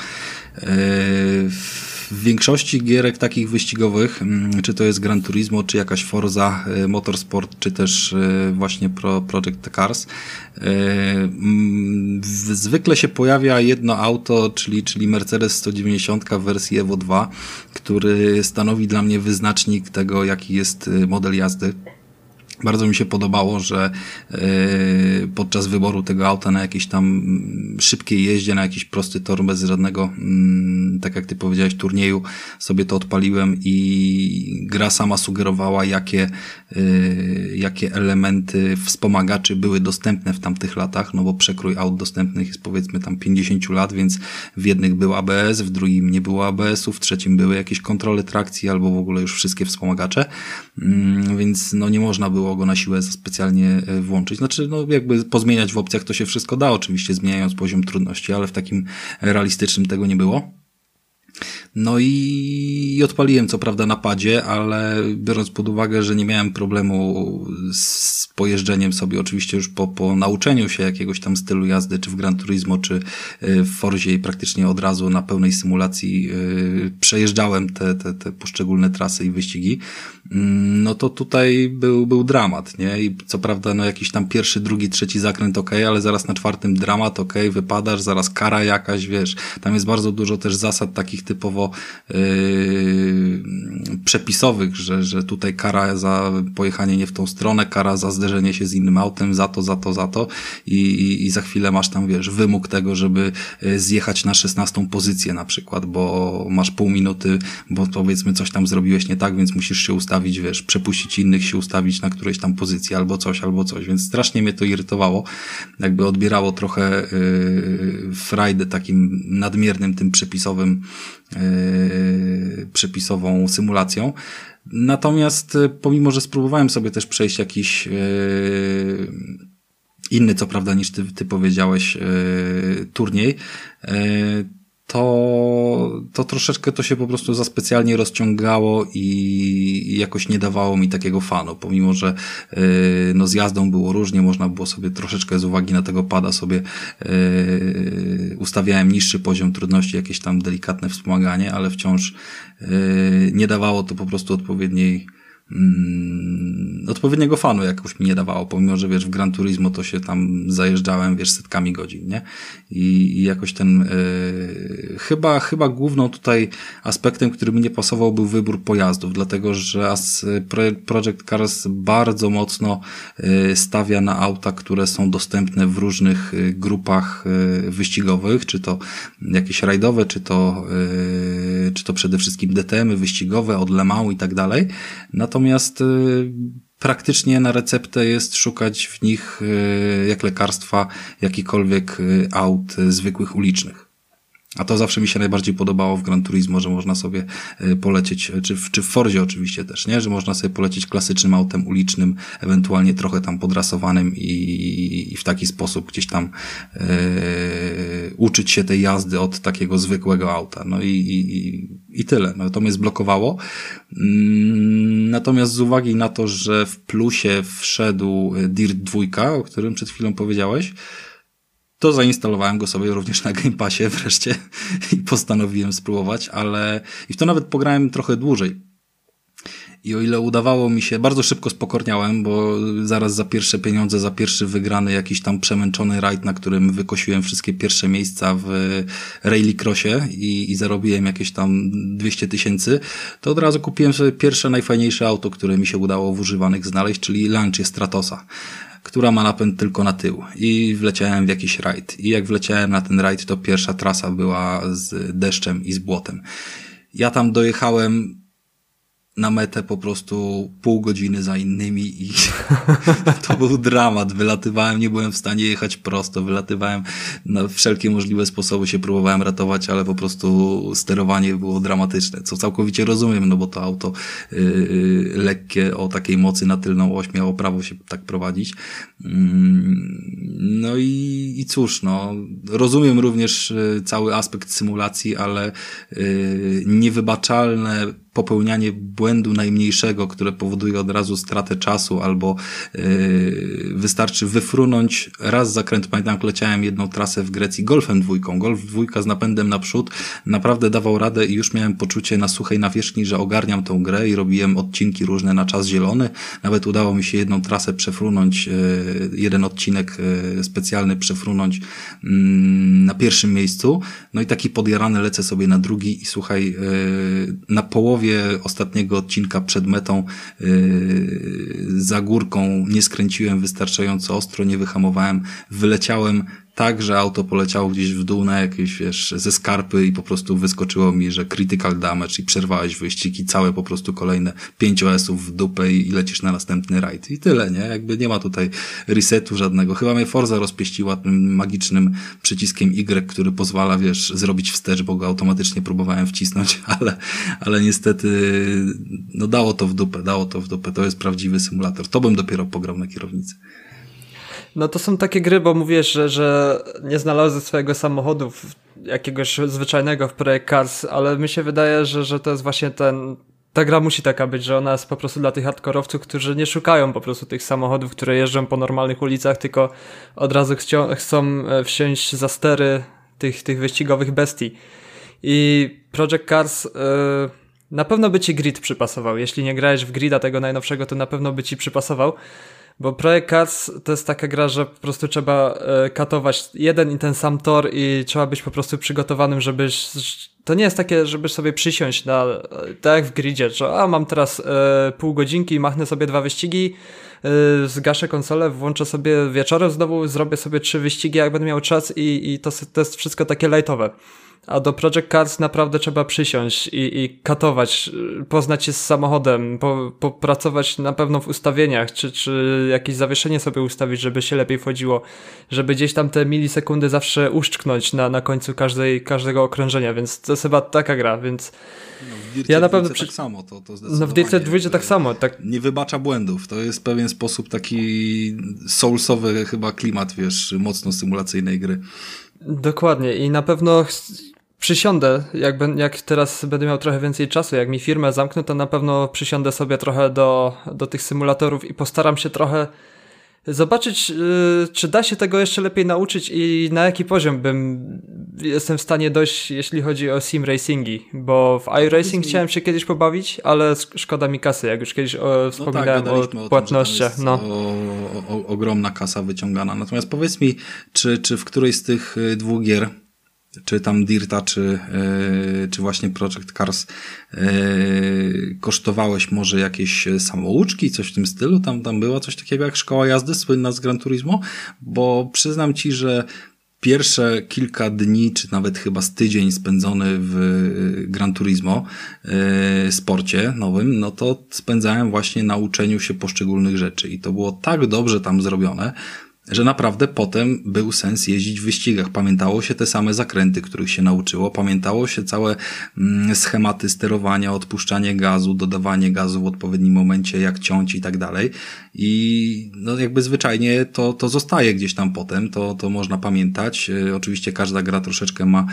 W większości gierek takich wyścigowych, czy to jest Gran Turismo, czy jakaś Forza Motorsport, czy też właśnie Project Cars, zwykle się pojawia jedno auto, czyli Mercedes 190 w wersji Evo 2, który stanowi dla mnie wyznacznik tego, jaki jest model jazdy. Bardzo mi się podobało, że podczas wyboru tego auta na jakiejś tam szybkiej jeździe, na jakiś prosty tor bez żadnego, tak jak ty powiedziałeś, turnieju, sobie to odpaliłem i gra sama sugerowała, jakie elementy wspomagaczy były dostępne w tamtych latach, no bo przekrój aut dostępnych jest powiedzmy tam 50 lat, więc w jednych był ABS, w drugim nie było ABS-u, w trzecim były jakieś kontrole trakcji albo w ogóle już wszystkie wspomagacze, więc no nie można było go na siłę specjalnie włączyć. Znaczy, no jakby pozmieniać w opcjach to się wszystko da, oczywiście zmieniając poziom trudności, ale w takim realistycznym tego nie było. No i odpaliłem co prawda na padzie, ale biorąc pod uwagę, że nie miałem problemu z pojeżdżeniem sobie, oczywiście już po nauczeniu się jakiegoś tam stylu jazdy, czy w Gran Turismo, czy w Forzie i praktycznie od razu na pełnej symulacji przejeżdżałem te poszczególne trasy i wyścigi, no to tutaj był dramat, nie? I co prawda no jakiś tam pierwszy, drugi, trzeci zakręt okej, ale zaraz na czwartym dramat, okej, wypadasz, zaraz kara jakaś, wiesz, tam jest bardzo dużo też zasad takich typowo przepisowych, że tutaj kara za pojechanie nie w tą stronę, kara za zderzenie się z innym autem, za to i za chwilę masz tam, wiesz, wymóg tego, żeby zjechać na 16 pozycję na przykład, bo masz pół minuty, bo powiedzmy coś tam zrobiłeś nie tak, więc musisz się ustawić, wiesz, przepuścić innych, się ustawić na którejś tam pozycji albo coś, więc strasznie mnie to irytowało, jakby odbierało trochę frajdę takim nadmiernym tym przepisową symulacją. Natomiast pomimo, że spróbowałem sobie też przejść jakiś inny, co prawda niż ty powiedziałeś, turniej, to troszeczkę to się po prostu za specjalnie rozciągało i jakoś nie dawało mi takiego fanu, pomimo, że no z jazdą było różnie, można było sobie troszeczkę z uwagi na tego pada sobie ustawiałem niższy poziom trudności, jakieś tam delikatne wspomaganie, ale wciąż nie dawało to po prostu odpowiedniej odpowiedniego fanu jakoś mi nie dawało, pomimo, że wiesz, w Gran Turismo to się tam zajeżdżałem, wiesz, setkami godzin, nie? I jakoś ten, chyba główną tutaj aspektem, który mi nie pasował, był wybór pojazdów, dlatego, że Project Cars bardzo mocno stawia na auta, które są dostępne w różnych grupach wyścigowych, czy to jakieś rajdowe, czy to przede wszystkim DTM-y wyścigowe, od Le Mans i tak dalej. Natomiast praktycznie na receptę jest szukać w nich jak lekarstwa jakikolwiek aut zwykłych ulicznych. A to zawsze mi się najbardziej podobało w Gran Turismo, że można sobie polecieć, czy w Forzie oczywiście też, nie? Że można sobie polecieć klasycznym autem ulicznym, ewentualnie trochę tam podrasowanym i w taki sposób gdzieś tam uczyć się tej jazdy od takiego zwykłego auta. No i tyle. No to mnie zblokowało. Natomiast z uwagi na to, że w plusie wszedł Dirt 2, o którym przed chwilą powiedziałeś, to zainstalowałem go sobie również na Game Passie wreszcie i postanowiłem spróbować, i w to nawet pograłem trochę dłużej. I o ile udawało mi się, bardzo szybko spokorniałem, bo zaraz za pierwsze pieniądze, za pierwszy wygrany jakiś tam przemęczony rajd, na którym wykosiłem wszystkie pierwsze miejsca w Rallycrossie i zarobiłem jakieś tam 200 000, to od razu kupiłem sobie pierwsze najfajniejsze auto, które mi się udało w używanych znaleźć, czyli Lancia Stratosa, która ma napęd tylko na tył, i wleciałem w jakiś rajd. I jak wleciałem na ten rajd, to pierwsza trasa była z deszczem i z błotem. Ja tam dojechałem na metę po prostu pół godziny za innymi i to był dramat. Wylatywałem, nie byłem w stanie jechać prosto, wylatywałem na wszelkie możliwe sposoby, się próbowałem ratować, ale po prostu sterowanie było dramatyczne, co całkowicie rozumiem, no bo to auto lekkie o takiej mocy na tylną oś miało prawo się tak prowadzić. No i cóż, no rozumiem również cały aspekt symulacji, ale niewybaczalne popełnianie błędu najmniejszego, które powoduje od razu stratę czasu, albo wystarczy wyfrunąć raz zakręt. Pamiętam, jak leciałem jedną trasę w Grecji Golfem 2. Golf 2 z napędem naprzód naprawdę dawał radę i już miałem poczucie na suchej nawierzchni, że ogarniam tą grę i robiłem odcinki różne na czas zielony. Nawet udało mi się jedną trasę przefrunąć, jeden odcinek specjalny przefrunąć na pierwszym miejscu. No i taki podjarany lecę sobie na drugi i słuchaj, na połowie ostatniego odcinka przed metą za górką nie skręciłem wystarczająco ostro, nie wyhamowałem, wyleciałem tak, że auto poleciało gdzieś w dół na jakieś, wiesz, ze skarpy i po prostu wyskoczyło mi, że critical damage i przerwałeś wyścig i całe po prostu kolejne 5 OS-ów w dupę i lecisz na następny rajd. I tyle, nie? Jakby nie ma tutaj resetu żadnego. Chyba mnie Forza rozpieściła tym magicznym przyciskiem Y, który pozwala, wiesz, zrobić wstecz, bo go automatycznie próbowałem wcisnąć, ale niestety no dało to w dupę. To jest prawdziwy symulator. To bym dopiero pograł na kierownicy. No to są takie gry, bo mówisz, że nie znalazłem swojego samochodu jakiegoś zwyczajnego w Project Cars, ale mi się wydaje, że to jest właśnie ta gra musi taka być, że ona jest po prostu dla tych hardkorowców, którzy nie szukają po prostu tych samochodów, które jeżdżą po normalnych ulicach, tylko od razu chcą wsiąść za stery tych wyścigowych bestii. I Project Cars na pewno by ci grid przypasował. Jeśli nie grałeś w grida tego najnowszego, to na pewno by ci przypasował. Bo Project Cars to jest taka gra, że po prostu trzeba katować jeden i ten sam tor i trzeba być po prostu przygotowanym, to nie jest takie, żebyś sobie przysiąść tak jak w gridzie, że mam teraz pół godzinki, machnę sobie 2 wyścigi, zgaszę konsolę, włączę sobie wieczorem znowu, zrobię sobie 3 wyścigi, jak będę miał czas i to jest wszystko takie lightowe. A do Project Cars naprawdę trzeba przysiąść i katować, poznać się z samochodem, popracować na pewno w ustawieniach, czy jakieś zawieszenie sobie ustawić, żeby się lepiej wchodziło, żeby gdzieś tam te milisekundy zawsze uszczknąć na końcu każdego okrążenia, więc to jest chyba taka gra, więc ja na pewno tak samo, to zdecydowanie. No w Dircie 2 tak samo. Tak. Nie wybacza błędów, to jest w pewien sposób taki soulsowy chyba klimat, wiesz, mocno symulacyjnej gry. Dokładnie i na pewno przysiądę, jak teraz będę miał trochę więcej czasu, jak mi firmę zamknę, to na pewno przysiądę sobie trochę do tych symulatorów i postaram się trochę zobaczyć, czy da się tego jeszcze lepiej nauczyć i na jaki poziom jestem w stanie dojść, jeśli chodzi o sim racingi, bo w iRacing chciałem się kiedyś pobawić, ale szkoda mi kasy, jak już kiedyś wspominałem o płatnościach. Ogromna kasa wyciągana. Natomiast powiedz mi, czy w którejś z tych dwóch gier, czy tam Dirta, czy właśnie Project Cars, kosztowałeś może jakieś samouczki, coś w tym stylu? Tam była coś takiego jak szkoła jazdy słynna z Gran Turismo? Bo przyznam ci, że pierwsze kilka dni, czy nawet chyba z tydzień spędzony w Gran Turismo sporcie nowym, no to spędzałem właśnie na uczeniu się poszczególnych rzeczy i to było tak dobrze tam zrobione, że naprawdę potem był sens jeździć w wyścigach. Pamiętało się te same zakręty, których się nauczyło, pamiętało się całe schematy sterowania, odpuszczanie gazu, dodawanie gazu w odpowiednim momencie, jak ciąć i tak dalej. I no jakby zwyczajnie to zostaje gdzieś tam potem, to można pamiętać. Oczywiście każda gra troszeczkę ma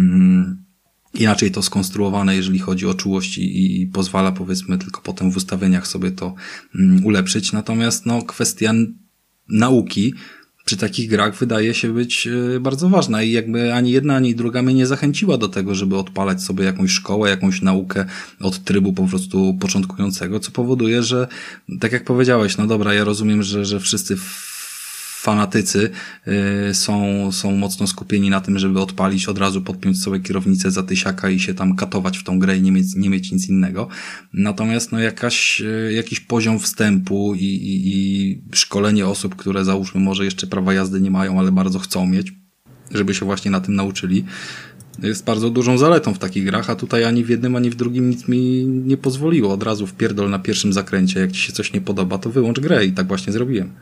inaczej to skonstruowane, jeżeli chodzi o czułość i pozwala, powiedzmy, tylko potem w ustawieniach sobie to ulepszyć. Natomiast no kwestia nauki przy takich grach wydaje się być bardzo ważna i jakby ani jedna, ani druga mnie nie zachęciła do tego, żeby odpalać sobie jakąś szkołę, jakąś naukę od trybu po prostu początkującego, co powoduje, że tak jak powiedziałeś, no dobra, ja rozumiem, że wszyscy fanatycy są mocno skupieni na tym, żeby odpalić, od razu podpiąć sobie kierownicę za tysiaka i się tam katować w tą grę i nie mieć nic innego. Natomiast no jakiś poziom wstępu i szkolenie osób, które załóżmy może jeszcze prawa jazdy nie mają, ale bardzo chcą mieć, żeby się właśnie na tym nauczyli, jest bardzo dużą zaletą w takich grach, a tutaj ani w jednym, ani w drugim nic mi nie pozwoliło. Od razu wpierdol na pierwszym zakręcie, jak ci się coś nie podoba, to wyłącz grę i tak właśnie zrobiłem.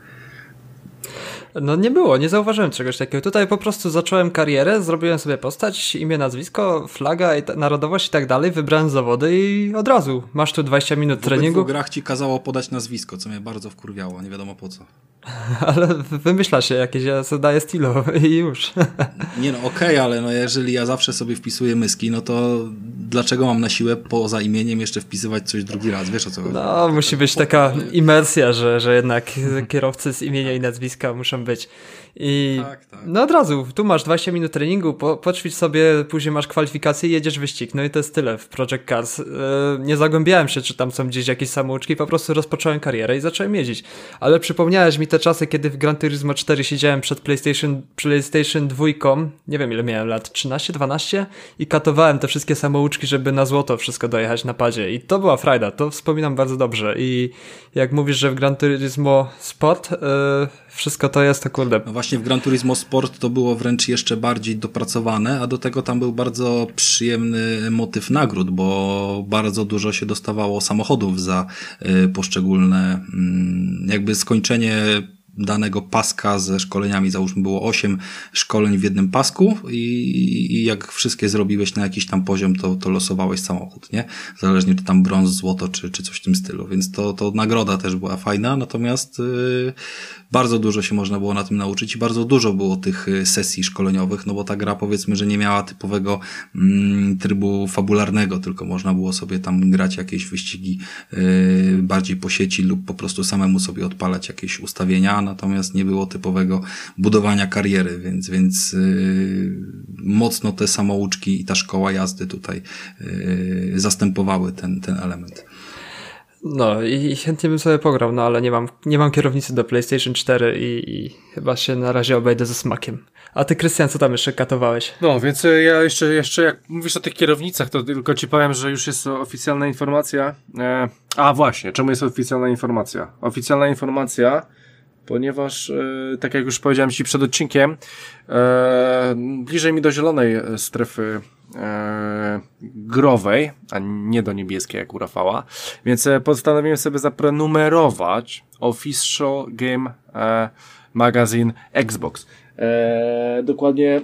No nie zauważyłem czegoś takiego. Tutaj po prostu zacząłem karierę, zrobiłem sobie postać, imię, nazwisko, flaga, narodowość i tak dalej, wybrałem zawody i od razu masz tu 20 minut treningu. W grach ci kazało podać nazwisko, co mnie bardzo wkurwiało, nie wiadomo po co. Ale wymyśla się jakieś, ja sobie daję stylo i już. Nie no, okej, ale no jeżeli ja zawsze sobie wpisuję myski, no to dlaczego mam na siłę poza imieniem jeszcze wpisywać coś drugi raz? Wiesz o co chodzi? No, musi być taka imersja, że jednak kierowcy z imienia i nazwiska muszą być. I tak. No od razu, tu masz 20 minut treningu, poćwicz sobie, później masz kwalifikacje i jedziesz wyścig. No i to jest tyle w Project Cars. Nie zagłębiałem się, czy tam są gdzieś jakieś samouczki, po prostu rozpocząłem karierę i zacząłem jeździć. Ale przypomniałeś mi te czasy, kiedy w Gran Turismo 4 siedziałem przed PlayStation 2, nie wiem ile miałem lat, 13, 12 i katowałem te wszystkie samouczki, żeby na złoto wszystko dojechać na padzie. I to była frajda, to wspominam bardzo dobrze. I jak mówisz, że w Gran Turismo Sport wszystko to jest, to kurde. No właśnie w Gran Turismo Sport to było wręcz jeszcze bardziej dopracowane, a do tego tam był bardzo przyjemny motyw nagród, bo bardzo dużo się dostawało samochodów za poszczególne jakby skończenie danego paska ze szkoleniami, załóżmy było 8 szkoleń w jednym pasku i jak wszystkie zrobiłeś na jakiś tam poziom, to losowałeś samochód, nie? Zależnie czy tam brąz, złoto, czy coś w tym stylu, więc to nagroda też była fajna, natomiast bardzo dużo się można było na tym nauczyć i bardzo dużo było tych sesji szkoleniowych, no bo ta gra powiedzmy, że nie miała typowego trybu fabularnego, tylko można było sobie tam grać jakieś wyścigi bardziej po sieci lub po prostu samemu sobie odpalać jakieś ustawienia, natomiast nie było typowego budowania kariery, więc mocno te samouczki i ta szkoła jazdy tutaj zastępowały ten element. No i chętnie bym sobie pograł, no ale nie mam kierownicy do PlayStation 4 i chyba się na razie obejdę ze smakiem. A ty, Krystian, co tam jeszcze katowałeś? No, więc ja jeszcze jak mówisz o tych kierownicach, to tylko ci powiem, że już jest oficjalna informacja. Właśnie, czemu jest oficjalna informacja? Oficjalna informacja, ponieważ, tak jak już powiedziałem ci przed odcinkiem, bliżej mi do zielonej strefy growej, a nie do niebieskiej jak u Rafała, więc postanowiłem sobie zaprenumerować Official Game Magazine Xbox. Dokładnie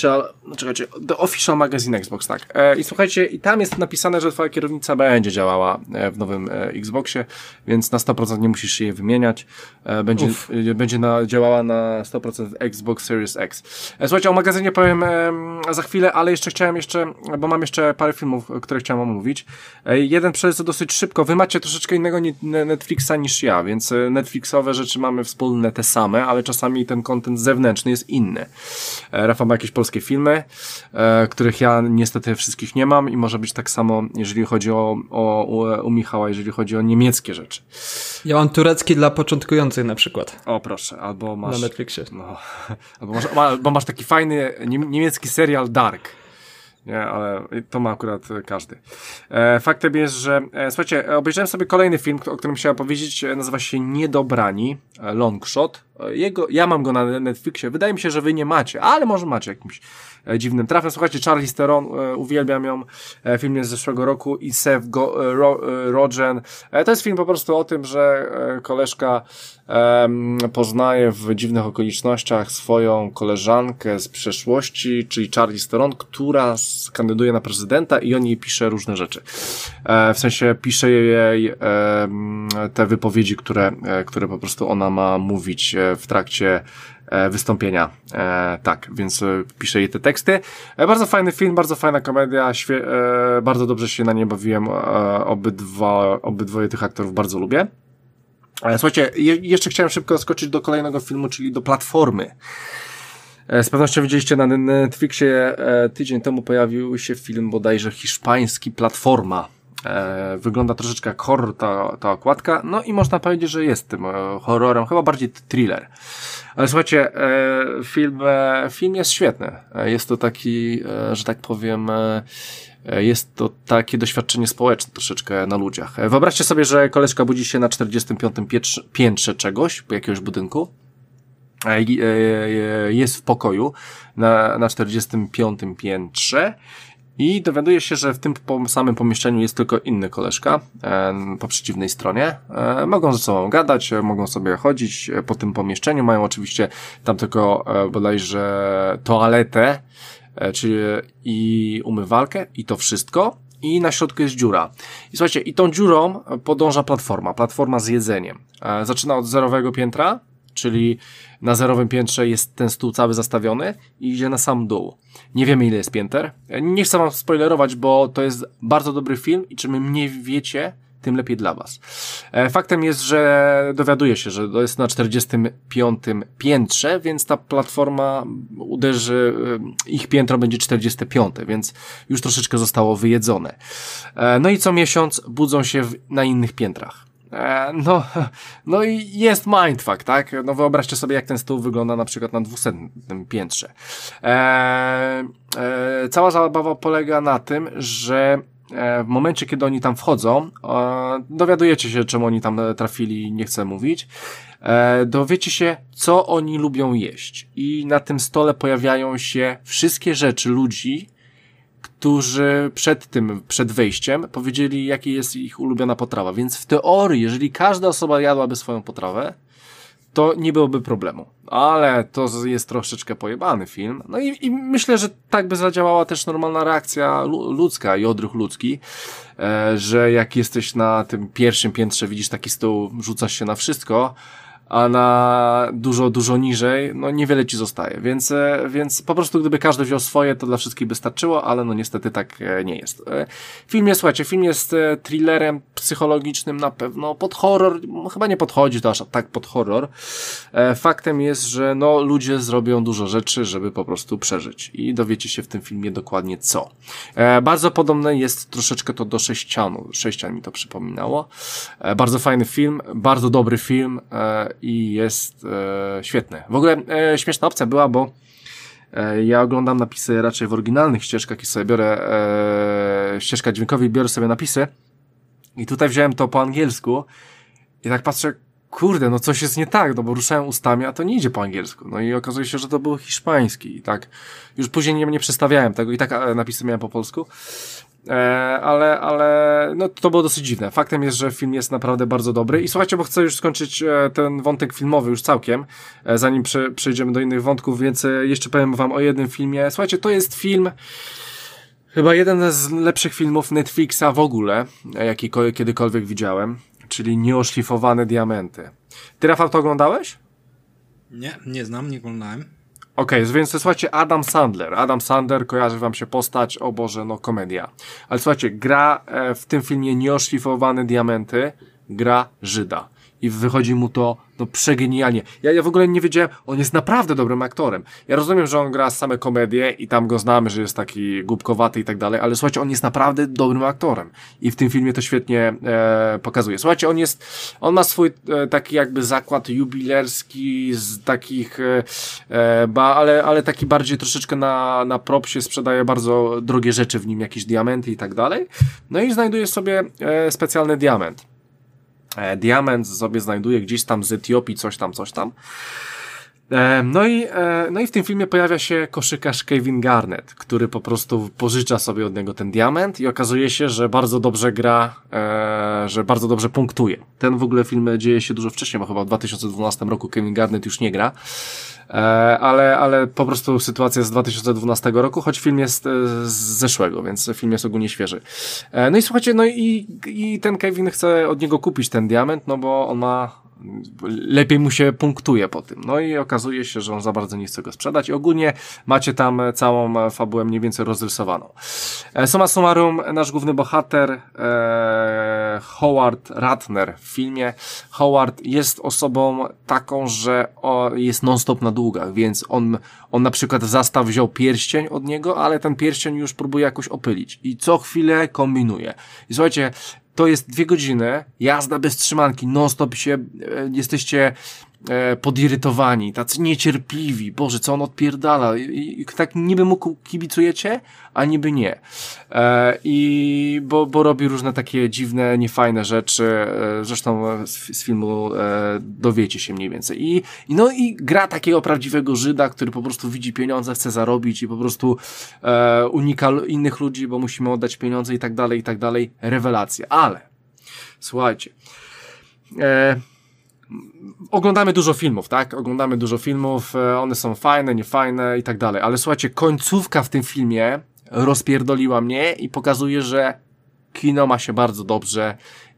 The Official Magazine Xbox, tak. I słuchajcie, i tam jest napisane, że twoja kierownica będzie działała w nowym Xboxie, więc na 100% nie musisz jej wymieniać. Będzie działała na 100% Xbox Series X. Słuchajcie, o magazynie powiem za chwilę, ale chciałem bo mam jeszcze parę filmów, które chciałem omówić. Jeden przelecę dosyć szybko. Wy macie troszeczkę innego Netflixa niż ja, więc Netflixowe rzeczy mamy wspólne te same, ale czasami ten content zewnętrzny jest jest inny. Rafał ma jakieś polskie filmy, których ja niestety wszystkich nie mam i może być tak samo, jeżeli chodzi u Michała, jeżeli chodzi o niemieckie rzeczy. Ja mam turecki dla początkujących na przykład. O proszę, albo masz... Na Netflixie. No, albo masz taki fajny niemiecki serial Dark. Nie, ale to ma akurat każdy. Faktem jest, że słuchajcie, obejrzałem sobie kolejny film, o którym chciałem powiedzieć, nazywa się Niedobrani, Longshot. Ja mam go na Netflixie, wydaje mi się, że wy nie macie, ale może macie jakimś dziwnym trafem. Słuchajcie, Charlize Theron, uwielbiam ją, film jest z zeszłego roku i Seth Rogen. To jest film po prostu o tym, że koleżka poznaje w dziwnych okolicznościach swoją koleżankę z przeszłości, czyli Charlize Theron, która kandyduje na prezydenta i on jej pisze różne rzeczy. W sensie pisze jej te wypowiedzi, które po prostu ona ma mówić w trakcie wystąpienia. Tak, więc piszę jej te teksty. Bardzo fajny film, bardzo fajna komedia, bardzo dobrze się na nie bawiłem. Obydwoje tych aktorów bardzo lubię. Słuchajcie, jeszcze chciałem szybko skoczyć do kolejnego filmu, czyli do Platformy. Z pewnością widzieliście na Netflixie, tydzień temu pojawił się film bodajże hiszpański Platforma. Wygląda troszeczkę jak horror ta okładka, no i można powiedzieć, że jest tym horrorem, chyba bardziej thriller. Ale słuchajcie, film jest świetny. Jest to taki, że tak powiem, jest to takie doświadczenie społeczne troszeczkę na ludziach. Wyobraźcie sobie, że koleżka budzi się na 45. piętrze czegoś, jakiegoś budynku. Jest w pokoju na 45. piętrze i dowiaduje się, że w tym samym pomieszczeniu jest tylko inny koleżka po przeciwnej stronie. Mogą ze sobą gadać, mogą sobie chodzić po tym pomieszczeniu, mają oczywiście tam tylko bodajże toaletę, czyli i umywalkę i to wszystko. I na środku jest dziura. I słuchajcie, i tą dziurą podąża platforma z jedzeniem. Zaczyna od 0. piętra, czyli na 0. piętrze jest ten stół cały zastawiony i idzie na sam dół. Nie wiemy, ile jest pięter. Nie chcę wam spoilerować, bo to jest bardzo dobry film i czym mniej wiecie, tym lepiej dla was. Faktem jest, że dowiaduje się, że to jest na 45. piętrze, więc ta platforma uderzy, ich piętro będzie 45, więc już troszeczkę zostało wyjedzone. No i co miesiąc budzą się na innych piętrach. No i jest mindfuck, tak? No wyobraźcie sobie, jak ten stół wygląda na przykład na 200. piętrze. Cała zabawa polega na tym, że w momencie, kiedy oni tam wchodzą, dowiadujecie się, czemu oni tam trafili, nie chcę mówić, dowiecie się, co oni lubią jeść. I na tym stole pojawiają się wszystkie rzeczy ludzi, którzy przed wejściem powiedzieli, jaka jest ich ulubiona potrawa. Więc w teorii, jeżeli każda osoba jadłaby swoją potrawę, to nie byłoby problemu. Ale to jest troszeczkę pojebany film. No i myślę, że tak by zadziałała też normalna reakcja ludzka i odruch ludzki, że jak jesteś na tym pierwszym piętrze, widzisz taki stół, rzucasz się na wszystko, a na dużo niżej, no niewiele ci zostaje, więc po prostu gdyby każdy wziął swoje, to dla wszystkich by starczyło, ale no niestety tak nie jest. Słuchajcie, film jest thrillerem psychologicznym na pewno, pod horror, chyba nie podchodzi to aż tak pod horror. Faktem jest, że no ludzie zrobią dużo rzeczy, żeby po prostu przeżyć i dowiecie się w tym filmie dokładnie co. Bardzo podobne jest troszeczkę to do Sześcian mi to przypominało. Bardzo fajny film, bardzo dobry film, i jest świetny. W ogóle śmieszna opcja była, bo ja oglądam napisy raczej w oryginalnych ścieżkach i sobie biorę ścieżka dźwiękowa i biorę sobie napisy i tutaj wziąłem to po angielsku i tak patrzę, kurde, no coś jest nie tak, no bo ruszałem ustami, a to nie idzie po angielsku. No i okazuje się, że to był hiszpański i tak już później nie przestawiałem tego i tak napisy miałem po polsku. Ale no to było dosyć dziwne. Faktem jest, że film jest naprawdę bardzo dobry i słuchajcie, bo chcę już skończyć ten wątek filmowy już całkiem, zanim przejdziemy do innych wątków, więc jeszcze powiem wam o jednym filmie. Słuchajcie, to jest film chyba jeden z lepszych filmów Netflixa w ogóle, jaki kiedykolwiek widziałem, czyli Nieoszlifowane diamenty. Ty, Rafał, to oglądałeś? Nie znam, nie oglądałem. Okej, więc słuchajcie, Adam Sandler, kojarzy wam się postać, o Boże, no komedia. Ale słuchajcie, gra w tym filmie Nieoszlifowane diamenty, gra Żyda. i wychodzi mu to no przegenialnie. Ja w ogóle nie wiedziałem, on jest naprawdę dobrym aktorem. Ja rozumiem, że on gra same komedie i tam go znamy, że jest taki głupkowaty i tak dalej, ale słuchajcie, on jest naprawdę dobrym aktorem i w tym filmie to świetnie pokazuje. Słuchajcie, on ma swój taki jakby zakład jubilerski z takich ale taki bardziej troszeczkę na propsie, sprzedaje bardzo drogie rzeczy w nim, jakieś diamenty i tak dalej. No i znajduje sobie specjalny diament. Diament sobie znajduje gdzieś tam z Etiopii, coś tam. No i w tym filmie pojawia się koszykarz Kevin Garnett, który po prostu pożycza sobie od niego ten diament i okazuje się, że bardzo dobrze gra, że bardzo dobrze punktuje. Ten w ogóle film dzieje się dużo wcześniej, bo chyba w 2012 roku Kevin Garnett już nie gra. Ale po prostu sytuacja jest z 2012 roku, choć film jest z zeszłego, więc film jest ogólnie świeży. No i słuchajcie, no i ten Kevin chce od niego kupić ten diament, no bo on lepiej mu się punktuje po tym. No i okazuje się, że on za bardzo nie chce go sprzedać i ogólnie macie tam całą fabułę mniej więcej rozrysowaną. Summa summarum, nasz główny bohater Howard Ratner w filmie. Howard jest osobą taką, że jest non-stop na długach, więc on na przykład w zastaw wziął pierścień od niego, ale ten pierścień już próbuje jakoś opylić i co chwilę kombinuje. I słuchajcie, to jest 2 godziny, jazda bez trzymanki, non-stop jesteście podirytowani, tacy niecierpliwi, Boże, co on odpierdala, i tak niby mu kibicujecie, a niby nie. Bo robi różne takie dziwne, niefajne rzeczy, zresztą z filmu dowiecie się mniej więcej. I gra takiego prawdziwego Żyda, który po prostu widzi pieniądze, chce zarobić i po prostu unika innych ludzi, bo musimy oddać pieniądze i tak dalej, rewelacja. Ale, słuchajcie, oglądamy dużo filmów, tak? Oglądamy dużo filmów, one są fajne, niefajne i tak dalej, ale słuchajcie, końcówka w tym filmie rozpierdoliła mnie i pokazuje, że kino ma się bardzo dobrze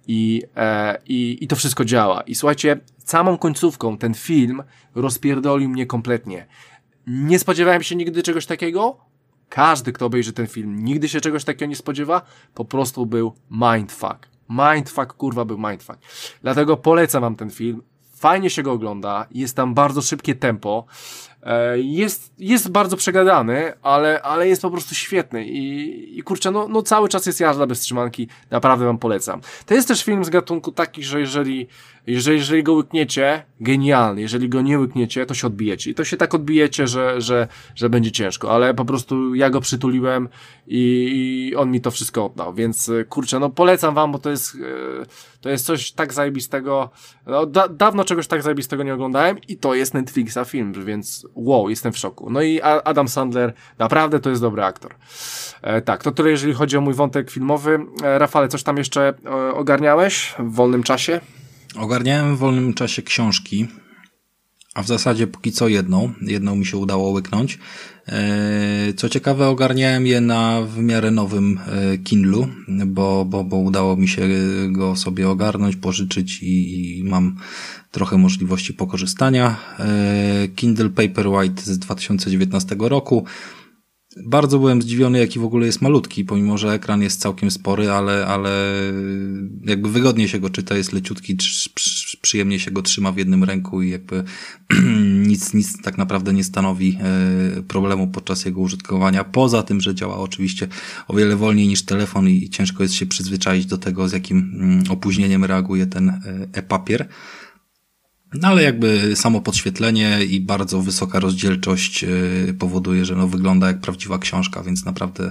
i to wszystko działa. I słuchajcie, samą końcówką ten film rozpierdolił mnie kompletnie. Nie spodziewałem się nigdy czegoś takiego. Każdy, kto obejrzy ten film, nigdy się czegoś takiego nie spodziewa. Po prostu był mindfuck. Mindfuck, kurwa, był mindfuck. Dlatego polecam wam ten film. Fajnie się go ogląda. Jest tam bardzo szybkie tempo. Jest bardzo przegadany, ale jest po prostu świetny i kurczę, no cały czas jest jazda bez trzymanki. Naprawdę wam polecam. To jest też film z gatunku taki, że jeżeli go łykniecie, genialny. Jeżeli go nie łykniecie, to się odbijecie. I to się tak odbijecie, że będzie ciężko. Ale po prostu ja go przytuliłem i on mi to wszystko oddał. Więc kurczę, no polecam wam, bo to jest coś tak zajebistego. No, dawno czegoś tak zajebistego nie oglądałem i to jest Netflixa film, więc wow, jestem w szoku. No i Adam Sandler, naprawdę to jest dobry aktor. Tak, to tyle jeżeli chodzi o mój wątek filmowy. Rafale, coś tam jeszcze ogarniałeś w wolnym czasie? Ogarniałem w wolnym czasie książki, a w zasadzie póki co jedną mi się udało łyknąć. Co ciekawe, ogarniałem je na w miarę nowym Kindlu, bo udało mi się go sobie ogarnąć, pożyczyć i mam trochę możliwości pokorzystania. Kindle Paperwhite z 2019 roku. Bardzo byłem zdziwiony, jaki w ogóle jest malutki, pomimo że ekran jest całkiem spory, ale jakby wygodnie się go czyta, jest leciutki, przyjemnie się go trzyma w jednym ręku i jakby nic tak naprawdę nie stanowi problemu podczas jego użytkowania. Poza tym, że działa oczywiście o wiele wolniej niż telefon i ciężko jest się przyzwyczaić do tego, z jakim opóźnieniem reaguje ten e-papier. No ale jakby samo podświetlenie i bardzo wysoka rozdzielczość powoduje, że no wygląda jak prawdziwa książka, więc naprawdę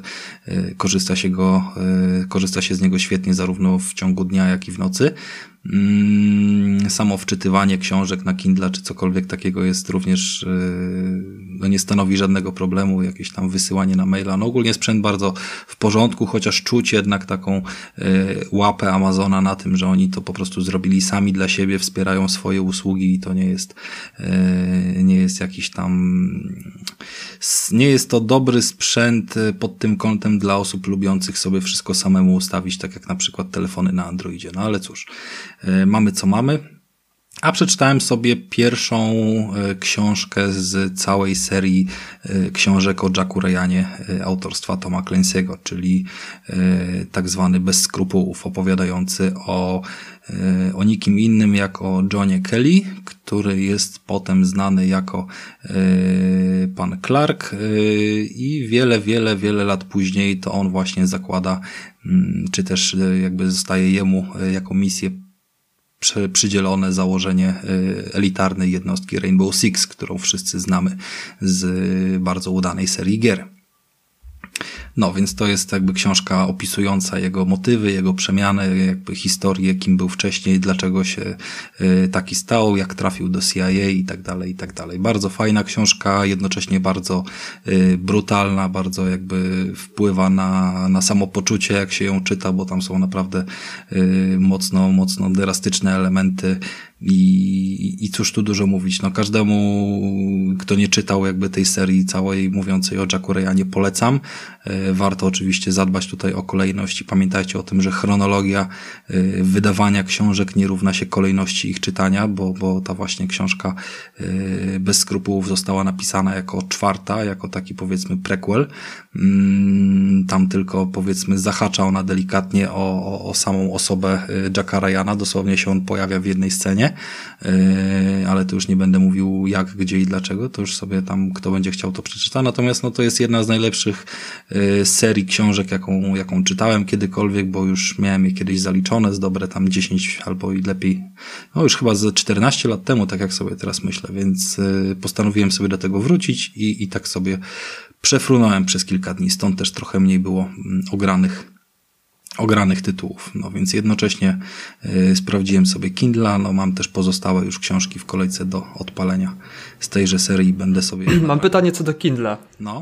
korzysta się z niego świetnie zarówno w ciągu dnia, jak i w nocy. Samo wczytywanie książek na Kindle czy cokolwiek takiego jest również, no nie stanowi żadnego problemu, jakieś tam wysyłanie na maila. No ogólnie sprzęt bardzo w porządku, chociaż czuć jednak taką łapę Amazona na tym, że oni to po prostu zrobili sami dla siebie, wspierają swoje usługi i to nie jest jakiś tam, nie jest to dobry sprzęt pod tym kątem dla osób lubiących sobie wszystko samemu ustawić, tak jak na przykład telefony na Androidzie. No ale cóż, mamy co mamy. A przeczytałem sobie pierwszą książkę z całej serii książek o Jacku Ryanie autorstwa Toma Clancy'ego, czyli tak zwany Bez skrupułów, opowiadający o nikim innym jak o Johnie Kelly, który jest potem znany jako pan Clark i wiele lat później to on właśnie zakłada, czy też jakby zostaje jemu jako misję przydzielone założenie elitarnej jednostki Rainbow Six, którą wszyscy znamy z bardzo udanej serii gier. No, więc to jest jakby książka opisująca jego motywy, jego przemiany, jakby historię, kim był wcześniej, dlaczego się taki stał, jak trafił do CIA i tak dalej, i tak dalej. Bardzo fajna książka, jednocześnie bardzo brutalna, bardzo jakby wpływa na samopoczucie, jak się ją czyta, bo tam są naprawdę mocno drastyczne elementy i cóż tu dużo mówić. No, każdemu, kto nie czytał jakby tej serii całej mówiącej o Jacku Ryanie, polecam. Warto oczywiście zadbać tutaj o kolejność i pamiętajcie o tym, że chronologia wydawania książek nie równa się kolejności ich czytania, bo ta właśnie książka Bez skrupułów została napisana jako czwarta, jako taki powiedzmy prequel. Tam tylko powiedzmy zahacza ona delikatnie o samą osobę Jacka Ryana, dosłownie się on pojawia w jednej scenie, ale to już nie będę mówił jak, gdzie i dlaczego, to już sobie tam kto będzie chciał to przeczyta, natomiast no to jest jedna z najlepszych serii książek, jaką czytałem kiedykolwiek, bo już miałem je kiedyś zaliczone z dobre tam 10 albo i lepiej, no już chyba ze 14 lat temu, tak jak sobie teraz myślę, więc postanowiłem sobie do tego wrócić i tak sobie przefrunąłem przez kilka dni, stąd też trochę mniej było ogranych tytułów. No więc jednocześnie sprawdziłem sobie Kindla, no mam też pozostałe już książki w kolejce do odpalenia z tejże serii, będę sobie... Mam pytanie co do Kindla. No.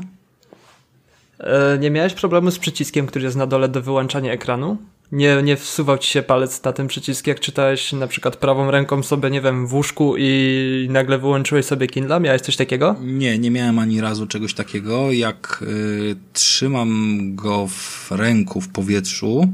Nie miałeś problemu z przyciskiem, który jest na dole do wyłączania ekranu? Nie wsuwał ci się palec na ten przycisk, jak czytałeś na przykład prawą ręką sobie, nie wiem, w łóżku i nagle wyłączyłeś sobie Kindla? Miałeś coś takiego? Nie miałem ani razu czegoś takiego. Jak trzymam go w ręku w powietrzu,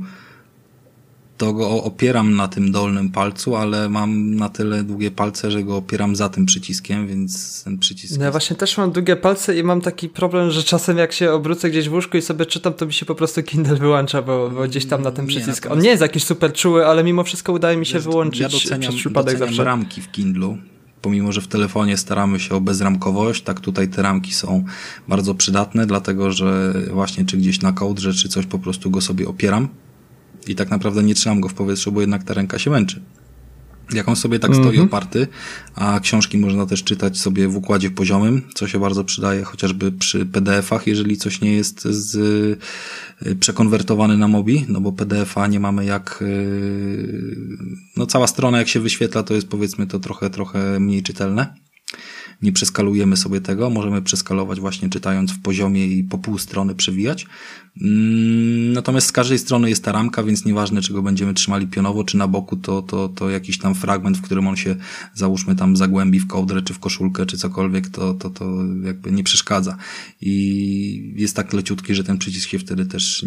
to go opieram na tym dolnym palcu, ale mam na tyle długie palce, że go opieram za tym przyciskiem, więc ten przycisk... No ja właśnie też mam długie palce i mam taki problem, że czasem jak się obrócę gdzieś w łóżku i sobie czytam, to mi się po prostu Kindle wyłącza, bo gdzieś tam na ten przycisk... On nie jest jakiś super czuły, ale mimo wszystko udaje mi się wyłączyć przez przypadek zawsze. Ramki w Kindlu. Pomimo, że w telefonie staramy się o bezramkowość, tak tutaj te ramki są bardzo przydatne, dlatego że właśnie czy gdzieś na kołdrze, czy coś po prostu go sobie opieram. I tak naprawdę nie trzymam go w powietrzu, bo jednak ta ręka się męczy. Jak on sobie tak stoi oparty, a książki można też czytać sobie w układzie poziomym, co się bardzo przydaje chociażby przy PDF-ach, jeżeli coś nie jest przekonwertowany na Mobi, no bo PDF-a nie mamy jak... No cała strona jak się wyświetla, to jest powiedzmy to trochę mniej czytelne. Nie przeskalujemy sobie tego, możemy przeskalować właśnie czytając w poziomie i po pół strony przewijać. Natomiast z każdej strony jest ta ramka, więc nieważne czy go będziemy trzymali pionowo, czy na boku, to jakiś tam fragment, w którym on się załóżmy tam zagłębi w kołdrę, czy w koszulkę, czy cokolwiek, to jakby nie przeszkadza. I jest tak leciutki, że ten przycisk się wtedy też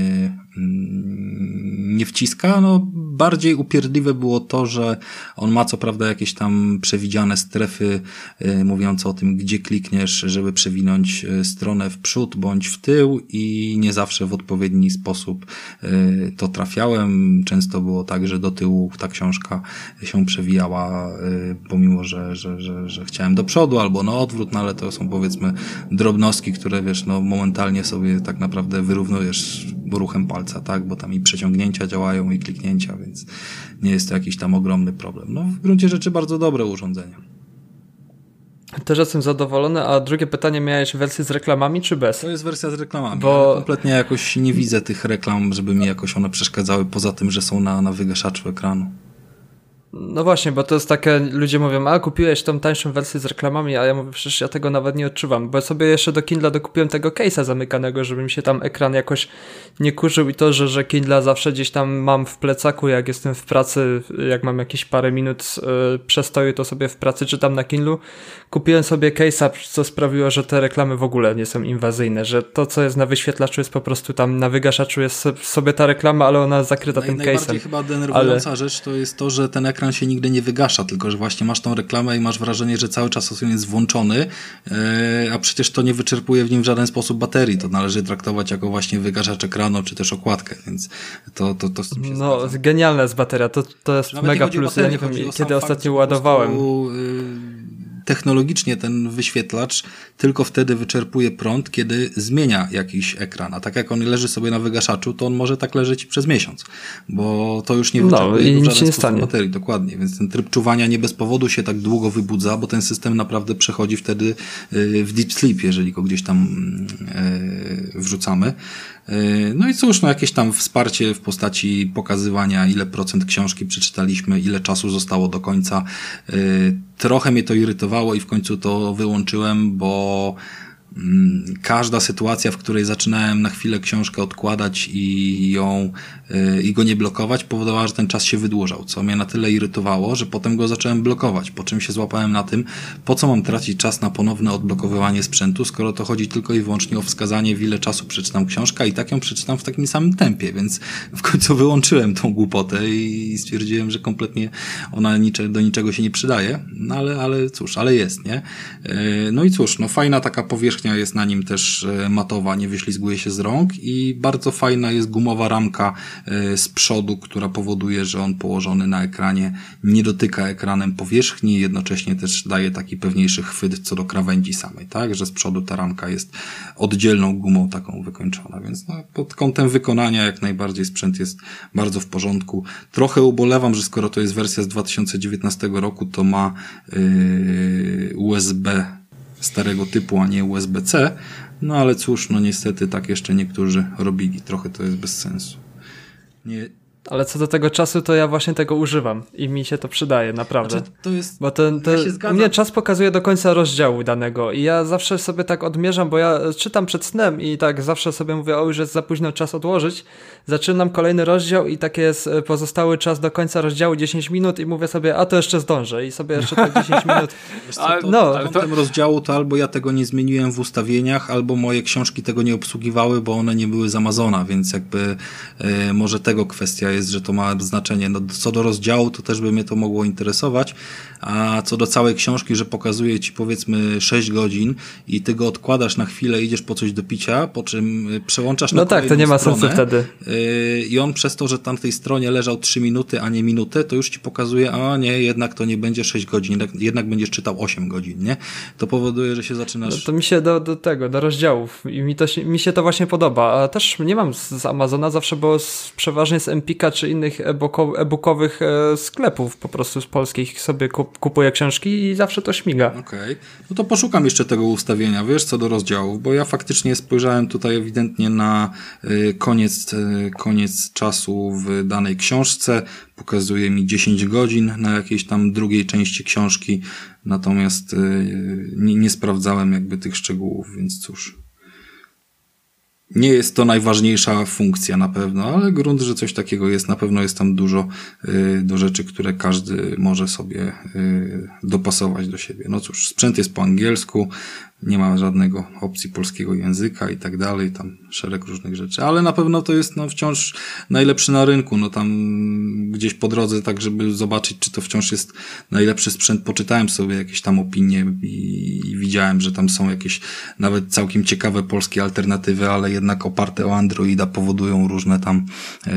nie wciska. No, bardziej upierdliwe było to, że on ma co prawda jakieś tam przewidziane strefy mówiące o tym, gdzie klikniesz, żeby przewinąć stronę w przód bądź w tył i nie zawsze w odpowiedni sposób to trafiałem. Często było tak, że do tyłu ta książka się przewijała, pomimo, że chciałem do przodu albo na odwrót, no ale to są powiedzmy drobnostki, które wiesz, no momentalnie sobie tak naprawdę wyrównujesz ruchem palca, tak, bo tam i przeciągnięcia działają i kliknięcia, więc nie jest to jakiś tam ogromny problem. No w gruncie rzeczy bardzo dobre urządzenie. Też jestem zadowolony, a drugie pytanie, miałeś wersję z reklamami czy bez? To jest wersja z reklamami, bo kompletnie jakoś nie widzę tych reklam, żeby mi jakoś one przeszkadzały, poza tym, że są na wygaszaczu ekranu. No właśnie, bo to jest takie, ludzie mówią, a kupiłeś tą tańszą wersję z reklamami, a ja mówię, przecież ja tego nawet nie odczuwam, bo sobie jeszcze do Kindla dokupiłem tego case'a zamykanego, żeby mi się tam ekran jakoś nie kurzył i to, że Kindla zawsze gdzieś tam mam w plecaku, jak jestem w pracy, jak mam jakieś parę minut przestoju, to sobie w pracy czytam na Kindlu. Kupiłem sobie case'a, co sprawiło, że te reklamy w ogóle nie są inwazyjne, że to, co jest na wyświetlaczu, jest po prostu tam na wygaszaczu jest sobie ta reklama, ale ona jest zakryta tym case'em. Najbardziej chyba denerwująca rzecz to jest to, że ten ekran ekran się nigdy nie wygasza, tylko że właśnie masz tą reklamę i masz wrażenie, że cały czas on jest włączony, a przecież to nie wyczerpuje w nim w żaden sposób baterii. To należy traktować jako właśnie wygaszacz ekranu, czy też okładkę, więc to z tym się zgadza. Genialna jest bateria, to jest Nawet mega plus. Ja nie wiem, kiedy ostatnio ładowałem. Technologicznie ten wyświetlacz tylko wtedy wyczerpuje prąd, kiedy zmienia jakiś ekran. A tak jak on leży sobie na wygaszaczu, to on może tak leżeć przez miesiąc, bo to już nie wyczerpuje w żaden sposób baterii. Dokładnie, więc ten tryb czuwania nie bez powodu się tak długo wybudza, bo ten system naprawdę przechodzi wtedy w deep sleep, jeżeli go gdzieś tam wrzucamy. No i cóż, jakieś tam wsparcie w postaci pokazywania, ile procent książki przeczytaliśmy, ile czasu zostało do końca. Trochę mnie to irytowało i w końcu to wyłączyłem, bo każda sytuacja, w której zaczynałem na chwilę książkę odkładać i go nie blokować, powodowała, że ten czas się wydłużał, co mnie na tyle irytowało, że potem go zacząłem blokować, po czym się złapałem na tym, po co mam tracić czas na ponowne odblokowywanie sprzętu, skoro to chodzi tylko i wyłącznie o wskazanie, w ile czasu przeczytam książkę i tak ją przeczytam w takim samym tempie, więc w końcu wyłączyłem tą głupotę i stwierdziłem, że kompletnie ona do niczego się nie przydaje, no ale cóż, ale jest, nie? No i cóż, fajna taka powierzchnia jest na nim też matowa, nie wyślizguje się z rąk i bardzo fajna jest gumowa ramka z przodu, która powoduje, że on położony na ekranie nie dotyka ekranem powierzchni, jednocześnie też daje taki pewniejszy chwyt co do krawędzi samej, tak, że z przodu ta ramka jest oddzielną gumą taką wykończona, więc pod kątem wykonania jak najbardziej sprzęt jest bardzo w porządku. Trochę ubolewam, że skoro to jest wersja z 2019 roku, to ma USB starego typu, a nie USB-C, ale cóż, niestety tak jeszcze niektórzy robili. Trochę to jest bez sensu. Nie. Ale co do tego czasu, to ja właśnie tego używam i mi się to przydaje, naprawdę. Znaczy, to jest... Bo u mnie czas pokazuje do końca rozdziału danego i ja zawsze sobie tak odmierzam, bo ja czytam przed snem i tak zawsze sobie mówię, już jest za późno, czas odłożyć. Zaczynam kolejny rozdział i tak jest pozostały czas do końca rozdziału 10 minut i mówię sobie, to jeszcze zdążę i sobie jeszcze te 10 minut. Wiesz co, pod kątem rozdziału to albo ja tego nie zmieniłem w ustawieniach, albo moje książki tego nie obsługiwały, bo one nie były z Amazona, więc jakby może tego kwestia jest, że to ma znaczenie. Co do rozdziału, to też by mnie to mogło interesować, a co do całej książki, że pokazuje ci powiedzmy 6 godzin i ty go odkładasz na chwilę, idziesz po coś do picia, po czym przełączasz na kolejną to nie ma stronę, sensu wtedy. I on przez to, że tam w tej stronie leżał 3 minuty, a nie minutę, to już ci pokazuje, nie, jednak to nie będzie 6 godzin, jednak będziesz czytał 8 godzin, nie? To powoduje, że się zaczynasz... To mi się do rozdziałów i mi się to właśnie podoba, a też nie mam z Amazona zawsze, bo przeważnie z Empika czy innych e-bookowych sklepów po prostu z polskich sobie kupuję książki i zawsze to śmiga. Okej. No to poszukam jeszcze tego ustawienia, wiesz, co do rozdziałów, bo ja faktycznie spojrzałem tutaj ewidentnie na koniec czasu w danej książce, pokazuje mi 10 godzin na jakiejś tam drugiej części książki, natomiast nie sprawdzałem jakby tych szczegółów, więc cóż. Nie jest to najważniejsza funkcja na pewno, ale grunt, że coś takiego jest, na pewno jest tam dużo do rzeczy, które każdy może sobie dopasować do siebie. No cóż, sprzęt jest po angielsku, nie ma żadnego opcji polskiego języka i tak dalej, tam szereg różnych rzeczy, ale na pewno to jest wciąż najlepszy na rynku, tam gdzieś po drodze, tak żeby zobaczyć, czy to wciąż jest najlepszy sprzęt, poczytałem sobie jakieś tam opinie i widziałem, że tam są jakieś nawet całkiem ciekawe polskie alternatywy, ale jednak oparte o Androida powodują różne tam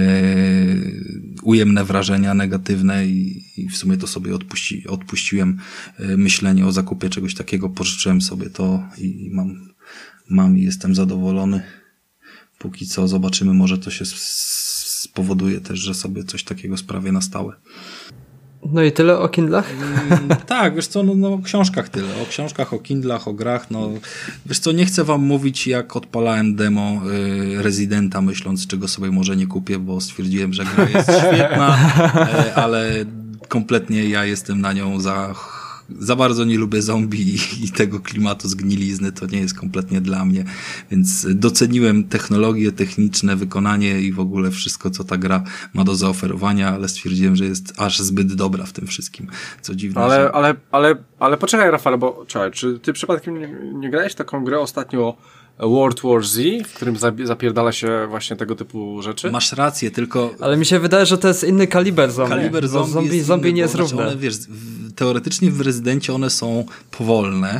ujemne wrażenia negatywne i w sumie to sobie odpuściłem myślenie o zakupie czegoś takiego, pożyczyłem sobie to i mam i jestem zadowolony. Póki co zobaczymy, może to się spowoduje też, że sobie coś takiego sprawię na stałe. No i tyle o Kindlach? Tak, wiesz co, o książkach tyle. O książkach, o Kindlach, o grach, wiesz co, nie chcę wam mówić, jak odpalałem demo Residenta, myśląc, czego sobie może nie kupię, bo stwierdziłem, że gra jest świetna, ale kompletnie ja jestem na nią za bardzo nie lubię zombie i tego klimatu zgnilizny, to nie jest kompletnie dla mnie, więc doceniłem technologie techniczne, wykonanie i w ogóle wszystko, co ta gra ma do zaoferowania, ale stwierdziłem, że jest aż zbyt dobra w tym wszystkim, co dziwne. Ale poczekaj, Rafale, bo czy ty przypadkiem nie grałeś taką grę ostatnio World War Z, w którym zapierdala się właśnie tego typu rzeczy. Masz rację, tylko... Ale mi się wydaje, że to jest inny kaliber zombie. Kaliber zombie nie jest równy. One, wiesz, teoretycznie w Rezydencie one są powolne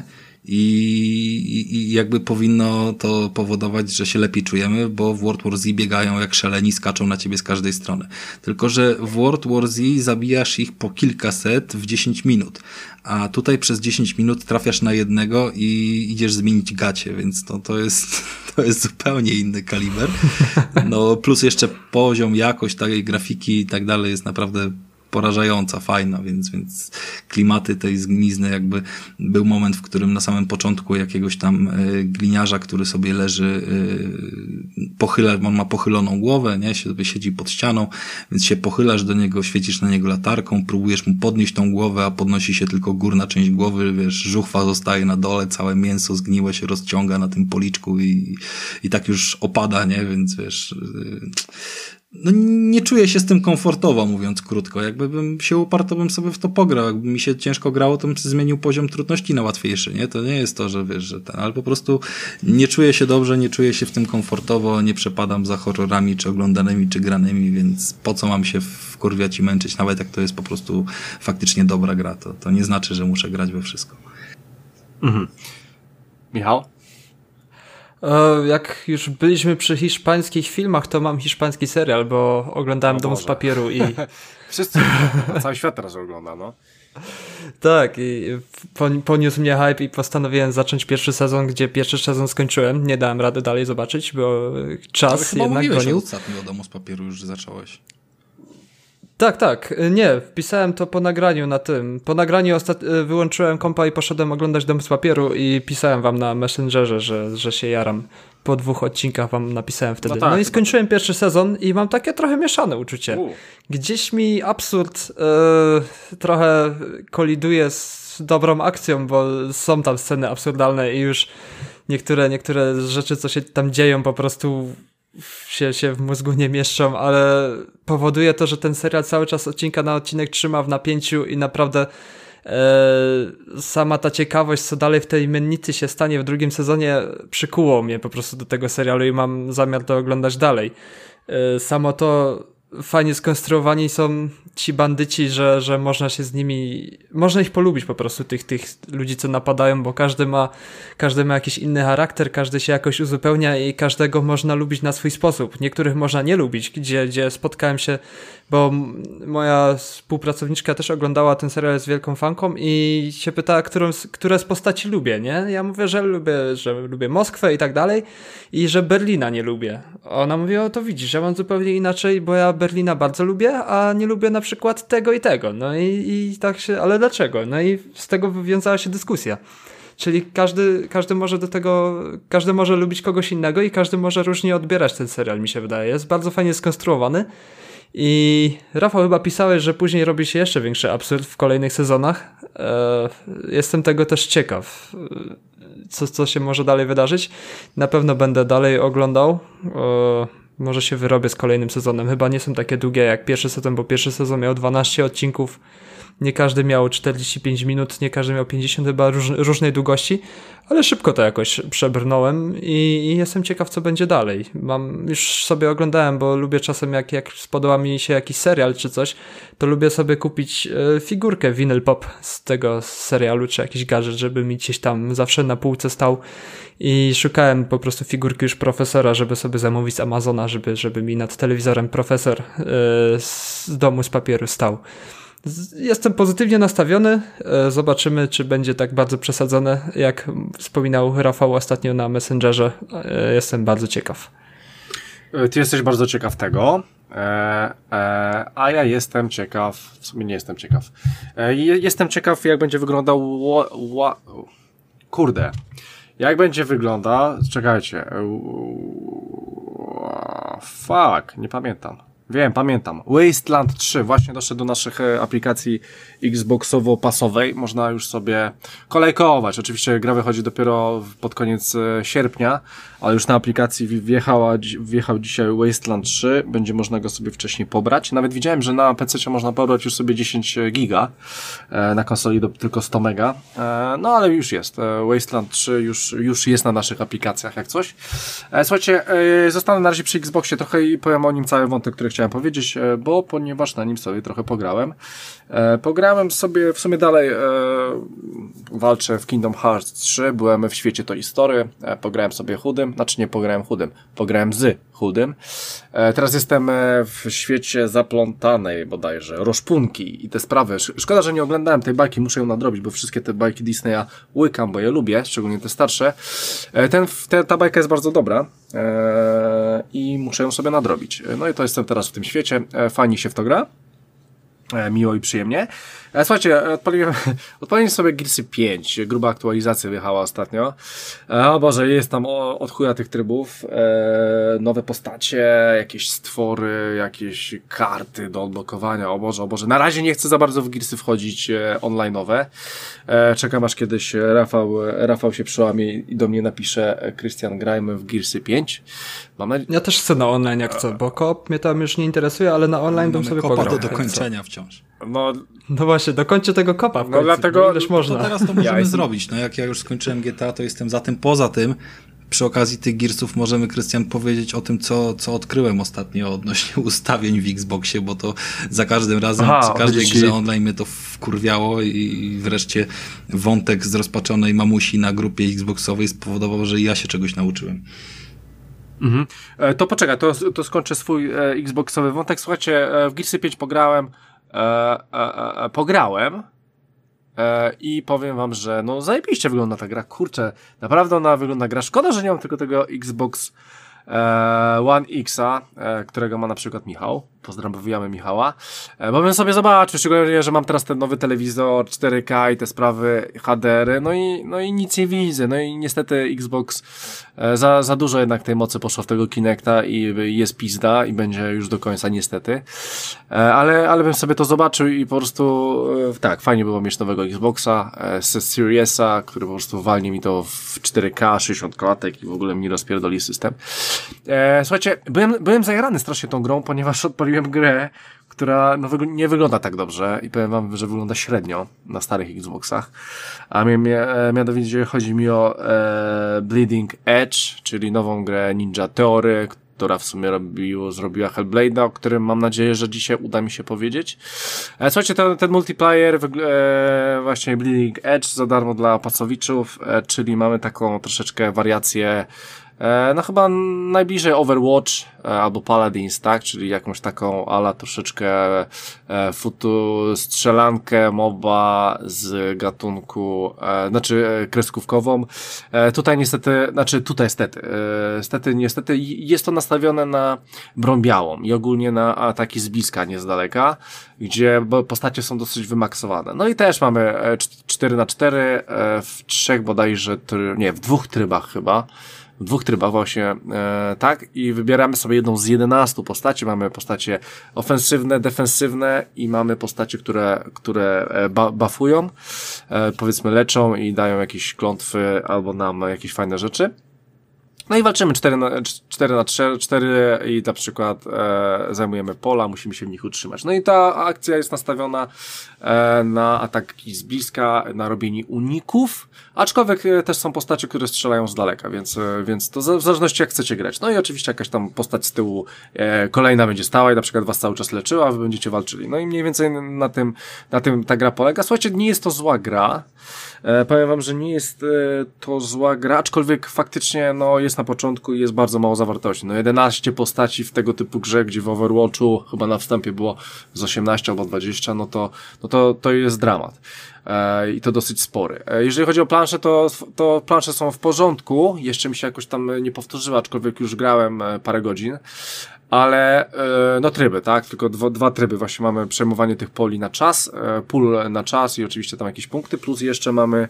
i jakby powinno to powodować, że się lepiej czujemy, bo w World War Z biegają jak szaleni, skaczą na ciebie z każdej strony. Tylko że w World War Z zabijasz ich po kilkaset w 10 minut, a tutaj przez 10 minut trafiasz na jednego i idziesz zmienić gacie, więc to jest zupełnie inny kaliber. No plus jeszcze poziom, jakość tej grafiki i tak dalej jest naprawdę porażająca, fajna, więc klimaty tej zgnizny jakby był moment, w którym na samym początku jakiegoś tam gliniarza, który sobie leży, on ma pochyloną głowę, nie, sobie siedzi pod ścianą, więc się pochylasz do niego, świecisz na niego latarką, próbujesz mu podnieść tą głowę, a podnosi się tylko górna część głowy, wiesz, żuchwa zostaje na dole, całe mięso zgniłe się rozciąga na tym policzku i tak już opada, nie, więc wiesz... No nie czuję się z tym komfortowo, mówiąc krótko. Jakbym się uparł, to bym sobie w to pograł. Jakby mi się ciężko grało, to bym zmienił poziom trudności na łatwiejszy, nie? To nie jest to, że wiesz, że ale po prostu nie czuję się dobrze, nie czuję się w tym komfortowo, nie przepadam za horrorami, czy oglądanymi, czy granymi, więc po co mam się wkurwiać i męczyć, nawet jak to jest po prostu faktycznie dobra gra. To nie znaczy, że muszę grać we wszystko. Mhm. Michał? Jak już byliśmy przy hiszpańskich filmach, to mam hiszpański serial, bo oglądałem Dom z papieru i... Wszyscy, cały świat teraz ogląda, no. Tak, i poniósł mnie hype i postanowiłem zacząć pierwszy sezon, gdzie pierwszy sezon skończyłem. Nie dałem rady dalej zobaczyć, bo czas chyba jednak gonił. Ostatnio o Domu z papieru już zacząłeś. Tak. Nie, wpisałem to po nagraniu na tym. Po nagraniu wyłączyłem kompa i poszedłem oglądać Dom z papieru i pisałem wam na Messengerze, że się jaram. Po 2 odcinkach wam napisałem wtedy. No, tak, no i skończyłem pierwszy sezon i mam takie trochę mieszane uczucie. Gdzieś mi absurd trochę koliduje z dobrą akcją, bo są tam sceny absurdalne i już niektóre rzeczy, co się tam dzieją, po prostu się w mózgu nie mieszczą, ale powoduje to, że ten serial cały czas odcinka na odcinek trzyma w napięciu i naprawdę sama ta ciekawość, co dalej w tej mennicy się stanie w drugim sezonie, przykuło mnie po prostu do tego serialu i mam zamiar to oglądać dalej. Samo to fajnie skonstruowani są ci bandyci, że można się z nimi, można ich polubić po prostu, tych ludzi, co napadają, bo każdy ma jakiś inny charakter, każdy się jakoś uzupełnia i każdego można lubić na swój sposób. Niektórych można nie lubić, gdzie spotkałem się, bo moja współpracowniczka też oglądała ten serial z wielką fanką i się pytała, które z postaci lubię, nie? Ja mówię, że lubię Moskwę i tak dalej i że Berlina nie lubię. Ona mówi, o to widzisz, ja mam zupełnie inaczej, bo ja Berlina bardzo lubię, a nie lubię na przykład tego i tego. No i tak się, ale dlaczego? No i z tego wywiązała się dyskusja. Czyli każdy może każdy może lubić kogoś innego i każdy może różnie odbierać ten serial, mi się wydaje. Jest bardzo fajnie skonstruowany i Rafał, chyba pisałeś, że później robi się jeszcze większy absurd w kolejnych sezonach. Jestem tego też ciekaw, co się może dalej wydarzyć. Na pewno będę dalej oglądał. Może się wyrobię z kolejnym sezonem. Chyba nie są takie długie jak pierwszy sezon, bo pierwszy sezon miał 12 odcinków. Nie każdy miał 45 minut, nie każdy miał 50, chyba różnej długości, ale szybko to jakoś przebrnąłem i jestem ciekaw, co będzie dalej. Już sobie oglądałem, bo lubię czasem, jak spodoba mi się jakiś serial czy coś, to lubię sobie kupić figurkę vinyl pop z tego serialu, czy jakiś gadżet, żeby mi gdzieś tam zawsze na półce stał i szukałem po prostu figurki już profesora, żeby sobie zamówić z Amazona, żeby mi nad telewizorem profesor z Domu z papieru stał. Jestem pozytywnie nastawiony. Zobaczymy, czy będzie tak bardzo przesadzone, jak wspominał Rafał ostatnio na Messengerze. Jestem bardzo ciekaw. Ty jesteś bardzo ciekaw tego, a ja jestem ciekaw, w sumie nie jestem ciekaw. Jestem ciekaw, jak będzie wyglądał jak będzie wygląda, czekajcie, nie pamiętam. Wiem, pamiętam. Wasteland 3 właśnie doszedł do naszych aplikacji Xboxowo-pasowej. Można już sobie kolejkować. Oczywiście gra wychodzi dopiero pod koniec sierpnia, ale już na aplikacji wjechał dzisiaj Wasteland 3. Będzie można go sobie wcześniej pobrać. Nawet widziałem, że na PC można pobrać już sobie 10 giga. Na konsoli tylko 100 mega. No ale już jest. Wasteland 3 już jest na naszych aplikacjach jak coś. Słuchajcie, zostanę na razie przy Xboxie trochę i powiem o nim cały wątek, który chciałem powiedzieć, ponieważ na nim sobie trochę pograłem. Pograłem sobie, w sumie dalej walczę w Kingdom Hearts 3, byłem w świecie Toy Story, pograłem sobie chudym, znaczy nie pograłem chudym, pograłem z chudym. Teraz jestem w świecie zaplątanej bodajże, Roszpunki i te sprawy. Szkoda, że nie oglądałem tej bajki, muszę ją nadrobić, bo wszystkie te bajki Disneya łykam, bo je lubię, szczególnie te starsze. Ta bajka jest bardzo dobra i muszę ją sobie nadrobić. No i to jestem teraz w tym świecie, fajnie się w to gra. Miło i przyjemnie. Słuchajcie, odpaliłem sobie Gearsy 5. Gruba aktualizacja wjechała ostatnio. O Boże, jest tam od chuja tych trybów. Nowe postacie, jakieś stwory, jakieś karty do odblokowania. O Boże. Na razie nie chcę za bardzo w Gearsy wchodzić online'owe. Czekam aż kiedyś Rafał się przełamie i do mnie napisze: Krystian, grajmy w Gearsy 5. Ja też chcę na online jak chcę, bo koop mnie tam już nie interesuje, ale na online bym sobie pograł. Do dokończenia wciąż. No właśnie, dokończę tego kopa w końcu, dlatego ileż można. To teraz to możemy zrobić. No jak ja już skończyłem GTA, to jestem za tym. Poza tym, przy okazji tych Gearsów możemy, Krystian, powiedzieć o tym, co odkryłem ostatnio odnośnie ustawień w Xboxie, bo to za każdym razem, przy każdej grze online mnie to wkurwiało i wreszcie wątek zrozpaczonej mamusi na grupie Xboxowej spowodował, że ja się czegoś nauczyłem. To poczekaj, to skończę swój Xboxowy wątek. Słuchajcie, w Gearsy 5 pograłem i powiem wam, że no zajebiście wygląda ta gra. Kurczę, naprawdę ona wygląda gra. Szkoda, że nie mam tylko tego Xbox One X'a, którego ma na przykład Michał. Pozdrawiamy Michała. Bo bym sobie zobaczył, szczególnie, że mam teraz ten nowy telewizor 4K i te sprawy HDR-y, no i nic nie widzę. No i niestety Xbox za dużo jednak tej mocy poszło w tego Kinecta i jest pizda i będzie już do końca niestety. Ale bym sobie to zobaczył i po prostu tak, fajnie było mieć nowego Xboxa z Seriesa, który po prostu walnie mi to w 4K, 60 klatek i w ogóle mi rozpierdoli system. Słuchajcie, byłem zajarany strasznie tą grą, ponieważ odpaliłem grę, która nie wygląda tak dobrze i powiem wam, że wygląda średnio na starych Xboxach. A mianowicie chodzi mi o Bleeding Edge, czyli nową grę Ninja Theory, która w sumie zrobiła Hellblade'a, o którym mam nadzieję, że dzisiaj uda mi się powiedzieć. Słuchajcie, ten multiplayer, właśnie Bleeding Edge za darmo dla pasowiczów, czyli mamy taką troszeczkę wariację, no chyba najbliżej Overwatch albo Paladins, tak? Czyli jakąś taką ala troszeczkę strzelankę MOBA z gatunku, kreskówkową. Tutaj niestety jest to nastawione na broń białą i ogólnie na ataki z bliska, nie z daleka, gdzie postacie są dosyć wymaksowane. No i też mamy 4x4 w 3 bodajże, w 2 trybach chyba. W 2 trybach właśnie, tak, i wybieramy sobie jedną z 11 postaci. Mamy postacie ofensywne, defensywne i mamy postacie, które buffują, powiedzmy leczą i dają jakieś klątwy albo nam jakieś fajne rzeczy. No i walczymy 4x4 i na przykład zajmujemy pola, musimy się w nich utrzymać. No i ta akcja jest nastawiona na ataki z bliska, na robienie uników, aczkolwiek też są postacie, które strzelają z daleka, więc to w zależności jak chcecie grać. No i oczywiście jakaś tam postać z tyłu kolejna będzie stała i na przykład was cały czas leczyła, a wy będziecie walczyli. No i mniej więcej na tym ta gra polega. Słuchajcie, nie jest to zła gra. Powiem wam, że nie jest to zła gra, aczkolwiek faktycznie jest na początku i jest bardzo mało zawartości. 11 postaci w tego typu grze, gdzie w Overwatchu chyba na wstępie było z 18 albo 20, to jest dramat. I to dosyć spory. Jeżeli chodzi o plansze, to plansze są w porządku. Jeszcze mi się jakoś tam nie powtórzyły, aczkolwiek już grałem parę godzin. ale no tryby, tak? Tylko dwa tryby. Właśnie mamy przejmowanie tych poli na czas, pól na czas i oczywiście tam jakieś punkty, plus jeszcze mamy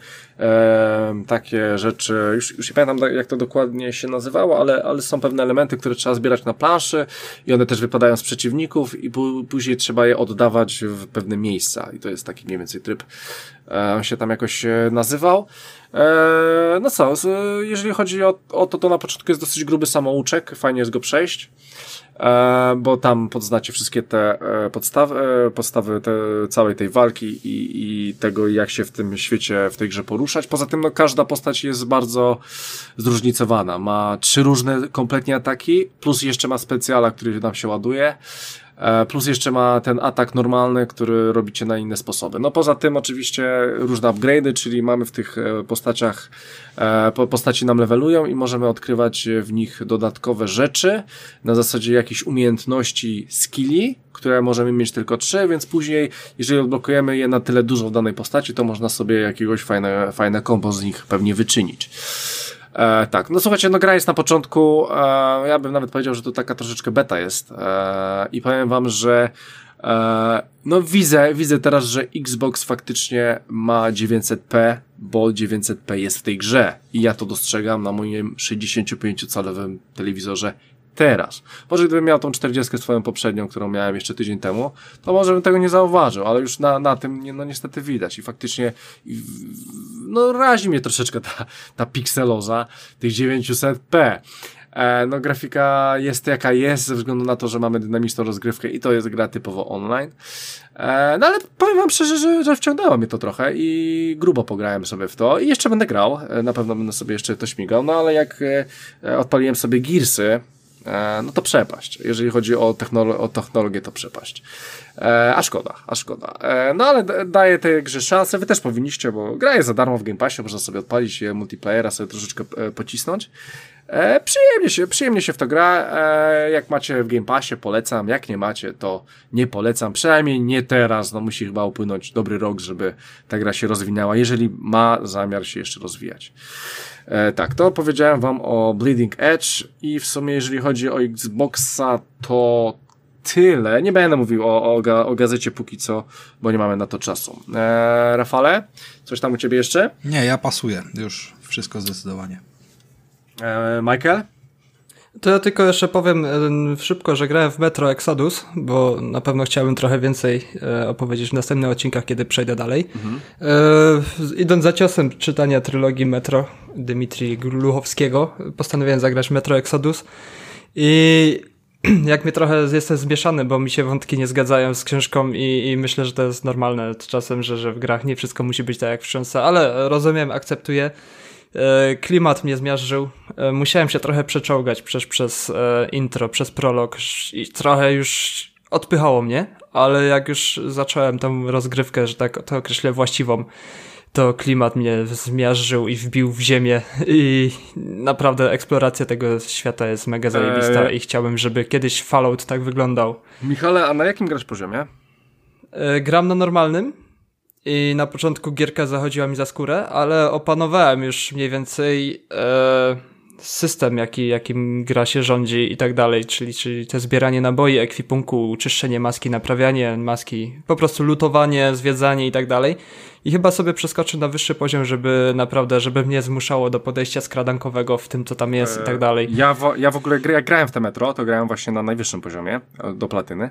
takie rzeczy, już nie pamiętam jak to dokładnie się nazywało, ale są pewne elementy, które trzeba zbierać na planszy i one też wypadają z przeciwników i później trzeba je oddawać w pewne miejsca i to jest taki mniej więcej tryb. On się tam jakoś nazywał. No co, jeżeli chodzi o to na początku jest dosyć gruby samouczek, fajnie jest go przejść, bo tam poznacie wszystkie te podstawy całej tej walki i tego, jak się w tym świecie, w tej grze poruszać. Poza tym, no, każda postać jest bardzo zróżnicowana. Ma 3 różne kompletnie ataki, plus jeszcze ma specjala, który nam się ładuje. Plus jeszcze ma ten atak normalny, który robicie na inne sposoby. No poza tym oczywiście różne upgrade'y, czyli mamy w tych postaciach, postaci nam levelują i możemy odkrywać w nich dodatkowe rzeczy, na zasadzie jakichś umiejętności, skilli, które możemy mieć tylko 3, więc później, jeżeli odblokujemy je na tyle dużo w danej postaci, to można sobie jakiegoś fajne kombo z nich pewnie wyczynić. Tak, no słuchajcie, no gra jest na początku, ja bym nawet powiedział, że to taka troszeczkę beta jest i powiem wam, że no widzę teraz, że Xbox faktycznie ma 900p, bo 900p jest w tej grze i ja to dostrzegam na moim 65-calowym telewizorze teraz. Może gdybym miał tą 40 swoją poprzednią, którą miałem jeszcze tydzień temu, to może bym tego nie zauważył, ale już na tym no niestety widać i faktycznie no razi mnie troszeczkę ta pikseloza tych 900p. No grafika jest jaka jest ze względu na to, że mamy dynamiczną rozgrywkę i to jest gra typowo online. No ale powiem wam szczerze, że wciągnęło mnie to trochę i grubo pograłem sobie w to i jeszcze będę grał, na pewno będę sobie jeszcze to śmigał, no ale jak odpaliłem sobie Gearsy, no to przepaść. Jeżeli chodzi o technologię, to przepaść. A szkoda. No ale daję tej grze szansę. Wy też powinniście, bo gra jest za darmo w Game Passie, można sobie odpalić multiplayera, sobie troszeczkę pocisnąć. Przyjemnie się w to gra. Jak macie w Game Passie, polecam. Jak nie macie, to nie polecam. Przynajmniej nie teraz. No musi chyba upłynąć dobry rok, żeby ta gra się rozwinęła, jeżeli ma zamiar się jeszcze rozwijać. Tak, to powiedziałem wam o Bleeding Edge i w sumie jeżeli chodzi o Xboxa, to tyle. Nie będę mówił o gazecie póki co, bo nie mamy na to czasu. Rafale, coś tam u ciebie jeszcze? Nie, ja pasuję. Już wszystko zdecydowanie. Michael? To ja tylko jeszcze powiem szybko, że grałem w Metro Exodus, bo na pewno chciałbym trochę więcej opowiedzieć w następnych odcinkach, kiedy przejdę dalej. Idąc za ciosem czytania trylogii Metro Dmitrija Gluchowskiego, postanowiłem zagrać Metro Exodus i jak mnie trochę jestem zmieszany, bo mi się wątki nie zgadzają z książką i myślę, że to jest normalne czasem, że w grach nie wszystko musi być tak jak w książce, ale rozumiem, akceptuję. Klimat mnie zmiażdżył. Musiałem się trochę przeczołgać przez intro, przez prolog i trochę już odpychało mnie, ale jak już zacząłem tą rozgrywkę, że tak to określę właściwą, to klimat mnie zmiażdżył i wbił w ziemię i naprawdę eksploracja tego świata jest mega zajebista i chciałbym, żeby kiedyś Fallout tak wyglądał. Michale, a na jakim grasz poziomie? Gram na normalnym. I na początku gierka zachodziła mi za skórę, ale opanowałem już mniej więcej system, jakim gra się rządzi i tak dalej, czyli te zbieranie naboi, ekwipunku, czyszczenie maski, naprawianie maski, po prostu lutowanie, zwiedzanie i tak dalej. I chyba sobie przeskoczę na wyższy poziom, żeby mnie zmuszało do podejścia skradankowego w tym, co tam jest i tak dalej. Ja w ogóle jak grałem w te Metro, to grałem właśnie na najwyższym poziomie, do platyny.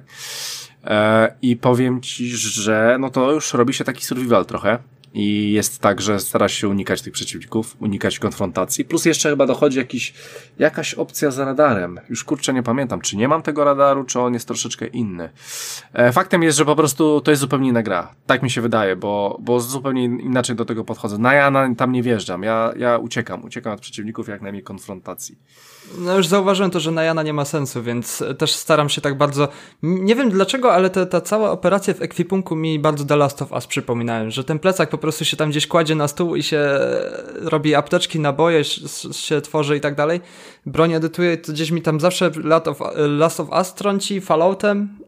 I powiem ci, że no to już robi się taki survival trochę i jest tak, że starasz się unikać tych przeciwników, unikać konfrontacji, plus jeszcze chyba dochodzi jakaś opcja z radarem. Już kurczę nie pamiętam, czy nie mam tego radaru, czy on jest troszeczkę inny. Faktem jest, że po prostu to jest zupełnie inna gra. Tak mi się wydaje, bo zupełnie inaczej do tego podchodzę. Ja tam nie wjeżdżam, ja uciekam od przeciwników, jak najmniej konfrontacji. No już zauważyłem to, że na Jana nie ma sensu, więc też staram się tak bardzo... Nie wiem dlaczego, ale ta cała operacja w ekwipunku mi bardzo The Last of Us przypominałem, że ten plecak po prostu się tam gdzieś kładzie na stół i się robi apteczki, naboje się tworzy i tak dalej. Broń edytuje, to gdzieś mi tam zawsze Last of Us trąci, Falloutem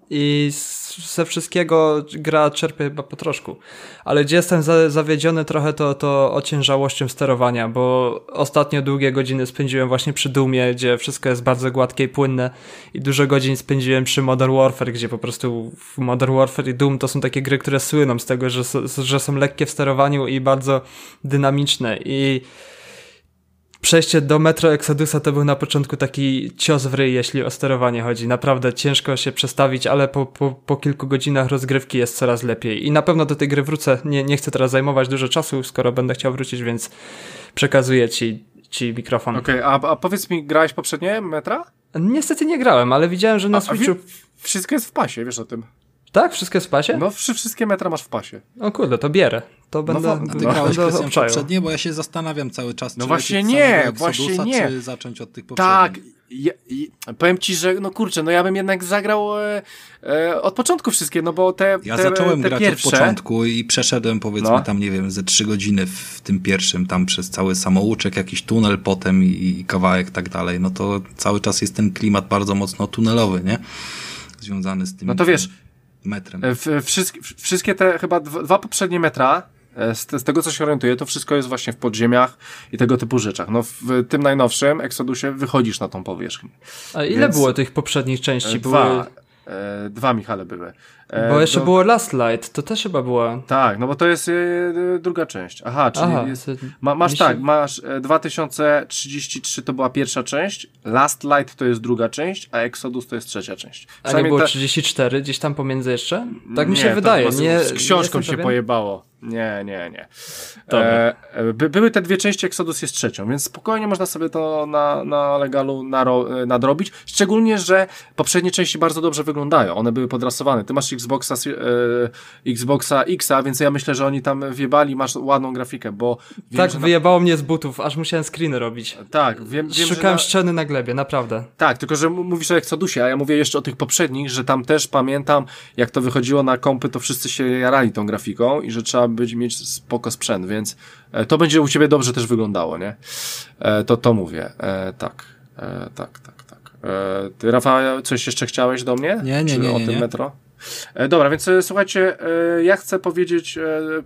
i ze wszystkiego gra czerpie chyba po troszku. Ale gdzie jestem zawiedziony trochę to ociężałością sterowania, bo ostatnio długie godziny spędziłem właśnie przy Doomie, gdzie wszystko jest bardzo gładkie i płynne i dużo godzin spędziłem przy Modern Warfare, gdzie po prostu Modern Warfare i Doom to są takie gry, które słyną z tego, że są lekkie w sterowaniu i bardzo dynamiczne i przejście do Metro Exodusa to był na początku taki cios w ryj, jeśli o sterowanie chodzi. Naprawdę ciężko się przestawić, ale po kilku godzinach rozgrywki jest coraz lepiej. I na pewno do tej gry wrócę. Nie chcę teraz zajmować dużo czasu, skoro będę chciał wrócić, więc przekazuję ci mikrofon. Okej, a powiedz mi, grałeś poprzednie Metra? Niestety nie grałem, ale widziałem, że na Switchu... Wszystko jest w pasie, wiesz o tym. Tak? Wszystko jest w pasie? No, wszystkie Metra masz w pasie. O kurde, to bierę. To będę... A ty grałeś kwestią poprzednie, bo ja się zastanawiam cały czas, no właśnie nie, czy zacząć od tych poprzednich. Tak, powiem ci, że no kurczę, no ja bym jednak zagrał od początku wszystkie, no bo Ja zacząłem grać pierwsze... od początku i przeszedłem powiedzmy tam, nie wiem, ze 3 godziny w tym pierwszym, tam przez cały samouczek, jakiś tunel potem i kawałek tak dalej, no to cały czas jest ten klimat bardzo mocno tunelowy, nie? Związany z tym. No to wiesz, metrem. Wszystkie te chyba dwa poprzednie Metra, z tego co się orientuję, to wszystko jest właśnie w podziemiach i tego typu rzeczach. No w tym najnowszym Exodusie wychodzisz na tą powierzchnię. A ile było tych poprzednich części? Dwa Michale były. Bo jeszcze było Last Light, to też chyba była... Tak, no bo to jest druga część. Aha, czyli masz 2033 to była pierwsza część, Last Light to jest druga część, a Exodus to jest trzecia część. A nie było 34 gdzieś tam pomiędzy jeszcze? Tak mi się wydaje. Z książką się pojebało. Nie. Były te dwie części, Exodus jest trzecią, więc spokojnie można sobie to na legalu nadrobić. Szczególnie, że poprzednie części bardzo dobrze wyglądają. One były podrasowane. Ty masz Xboxa X-a, więc ja myślę, że oni tam wjebali, masz ładną grafikę, bo... Tak, wyjebało mnie z butów, aż musiałem screeny robić. Tak, wiem Szukałem szczeny na glebie, naprawdę. Tak, tylko że mówisz o Exodusie, a ja mówię jeszcze o tych poprzednich, że tam też pamiętam, jak to wychodziło na kompy, to wszyscy się jarali tą grafiką i że trzeba mieć spoko sprzęt, więc to będzie u ciebie dobrze też wyglądało, nie? To mówię. Tak. Ty, Rafał, coś jeszcze chciałeś do mnie? Nie. O tym Metro? Dobra, więc słuchajcie, ja chcę powiedzieć,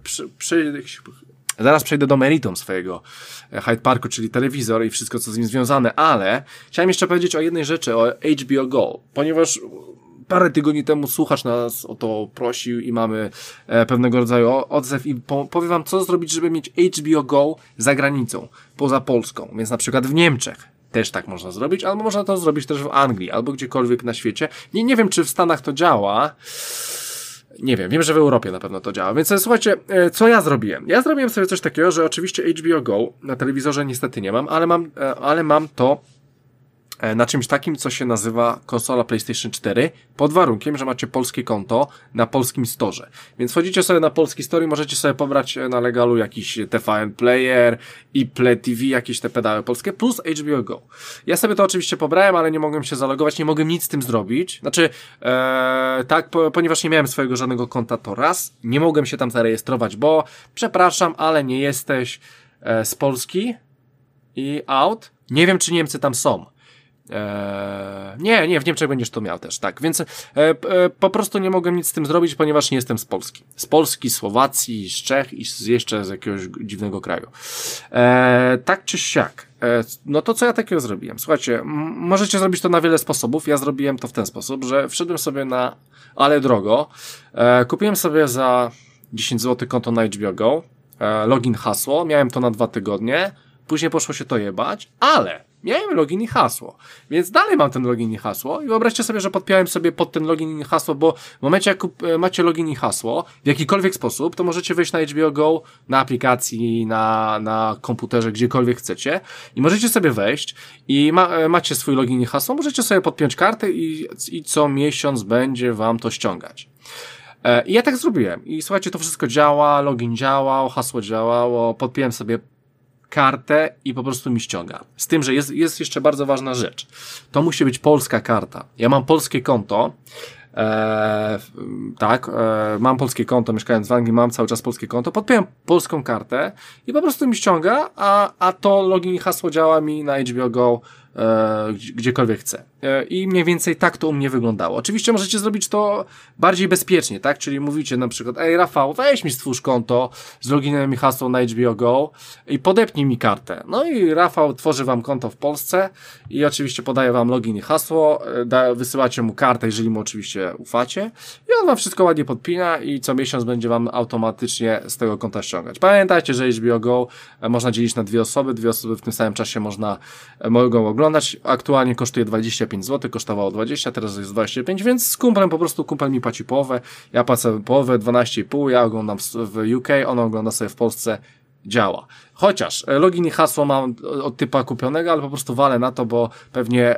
zaraz przejdę do meritum swojego Hyde Parku, czyli telewizor i wszystko, co z nim związane, ale chciałem jeszcze powiedzieć o jednej rzeczy, o HBO Go, ponieważ parę tygodni temu słuchacz nas o to prosił i mamy pewnego rodzaju odzew i powiem wam, co zrobić, żeby mieć HBO Go za granicą, poza Polską, więc na przykład w Niemczech też tak można zrobić, albo można to zrobić też w Anglii, albo gdziekolwiek na świecie. Nie wiem, czy w Stanach to działa. Nie wiem, że w Europie na pewno to działa. Więc słuchajcie, co ja zrobiłem? Ja zrobiłem sobie coś takiego, że oczywiście HBO Go na telewizorze niestety nie mam, ale mam to na czymś takim, co się nazywa konsola PlayStation 4, pod warunkiem, że macie polskie konto na polskim storze. Więc wchodzicie sobie na polski store i możecie sobie pobrać na legalu jakiś TVN Player i Play TV, jakieś te pedały polskie, plus HBO Go. Ja sobie to oczywiście pobrałem, ale nie mogłem się zalogować, nie mogłem nic z tym zrobić. Znaczy, ponieważ nie miałem swojego żadnego konta, to raz, nie mogłem się tam zarejestrować, bo przepraszam, ale nie jesteś z Polski i out. Nie wiem, czy Niemcy tam są. Nie, w Niemczech będziesz to miał też, tak, więc po prostu nie mogłem nic z tym zrobić, ponieważ nie jestem z Polski. Z Polski, Słowacji, z Czech i jeszcze z jakiegoś dziwnego kraju. Tak czy siak. No to co ja takiego zrobiłem? Słuchajcie, możecie zrobić to na wiele sposobów. Ja zrobiłem to w ten sposób, że wszedłem sobie na Ale Drogo, kupiłem sobie za 10 zł konto na HBO Go, login, hasło, miałem to na 2 tygodnie, później poszło się to jebać, ale miałem login i hasło, więc dalej mam ten login i hasło i wyobraźcie sobie, że podpiąłem sobie pod ten login i hasło, bo w momencie jak macie login i hasło w jakikolwiek sposób, to możecie wejść na HBO Go, na aplikacji, na komputerze, gdziekolwiek chcecie i możecie sobie wejść i macie swój login i hasło, możecie sobie podpiąć kartę i co miesiąc będzie wam to ściągać. I ja tak zrobiłem i słuchajcie, to wszystko działa, login działał, hasło działało, podpiąłem sobie kartę i po prostu mi ściąga. Z tym, że jest jeszcze bardzo ważna rzecz. To musi być polska karta. Ja mam polskie konto, mam polskie konto, mieszkając w Anglii, mam cały czas polskie konto, podpiąłem polską kartę i po prostu mi ściąga, a to login i hasło działa mi na HBO Go gdziekolwiek chcę. i mniej więcej tak to u mnie wyglądało. Oczywiście możecie zrobić to bardziej bezpiecznie, tak? Czyli mówicie na przykład, ej Rafał, weź mi stwórz konto z loginem i hasłem na HBO Go i podepnij mi kartę. No i Rafał tworzy wam konto w Polsce i oczywiście podaje wam login i hasło, wysyłacie mu kartę, jeżeli mu oczywiście ufacie i on wam wszystko ładnie podpina i co miesiąc będzie wam automatycznie z tego konta ściągać. Pamiętajcie, że HBO Go można dzielić na dwie osoby w tym samym czasie mogą oglądać. Aktualnie kosztuje 25 zł, kosztowało 20, teraz jest 25, więc z kumplem po prostu kumpel mi płaci połowę, ja płacę połowę, 12,5, ja oglądam w UK, on ogląda sobie w Polsce, działa. Chociaż login i hasło mam od typa kupionego, ale po prostu walę na to, bo pewnie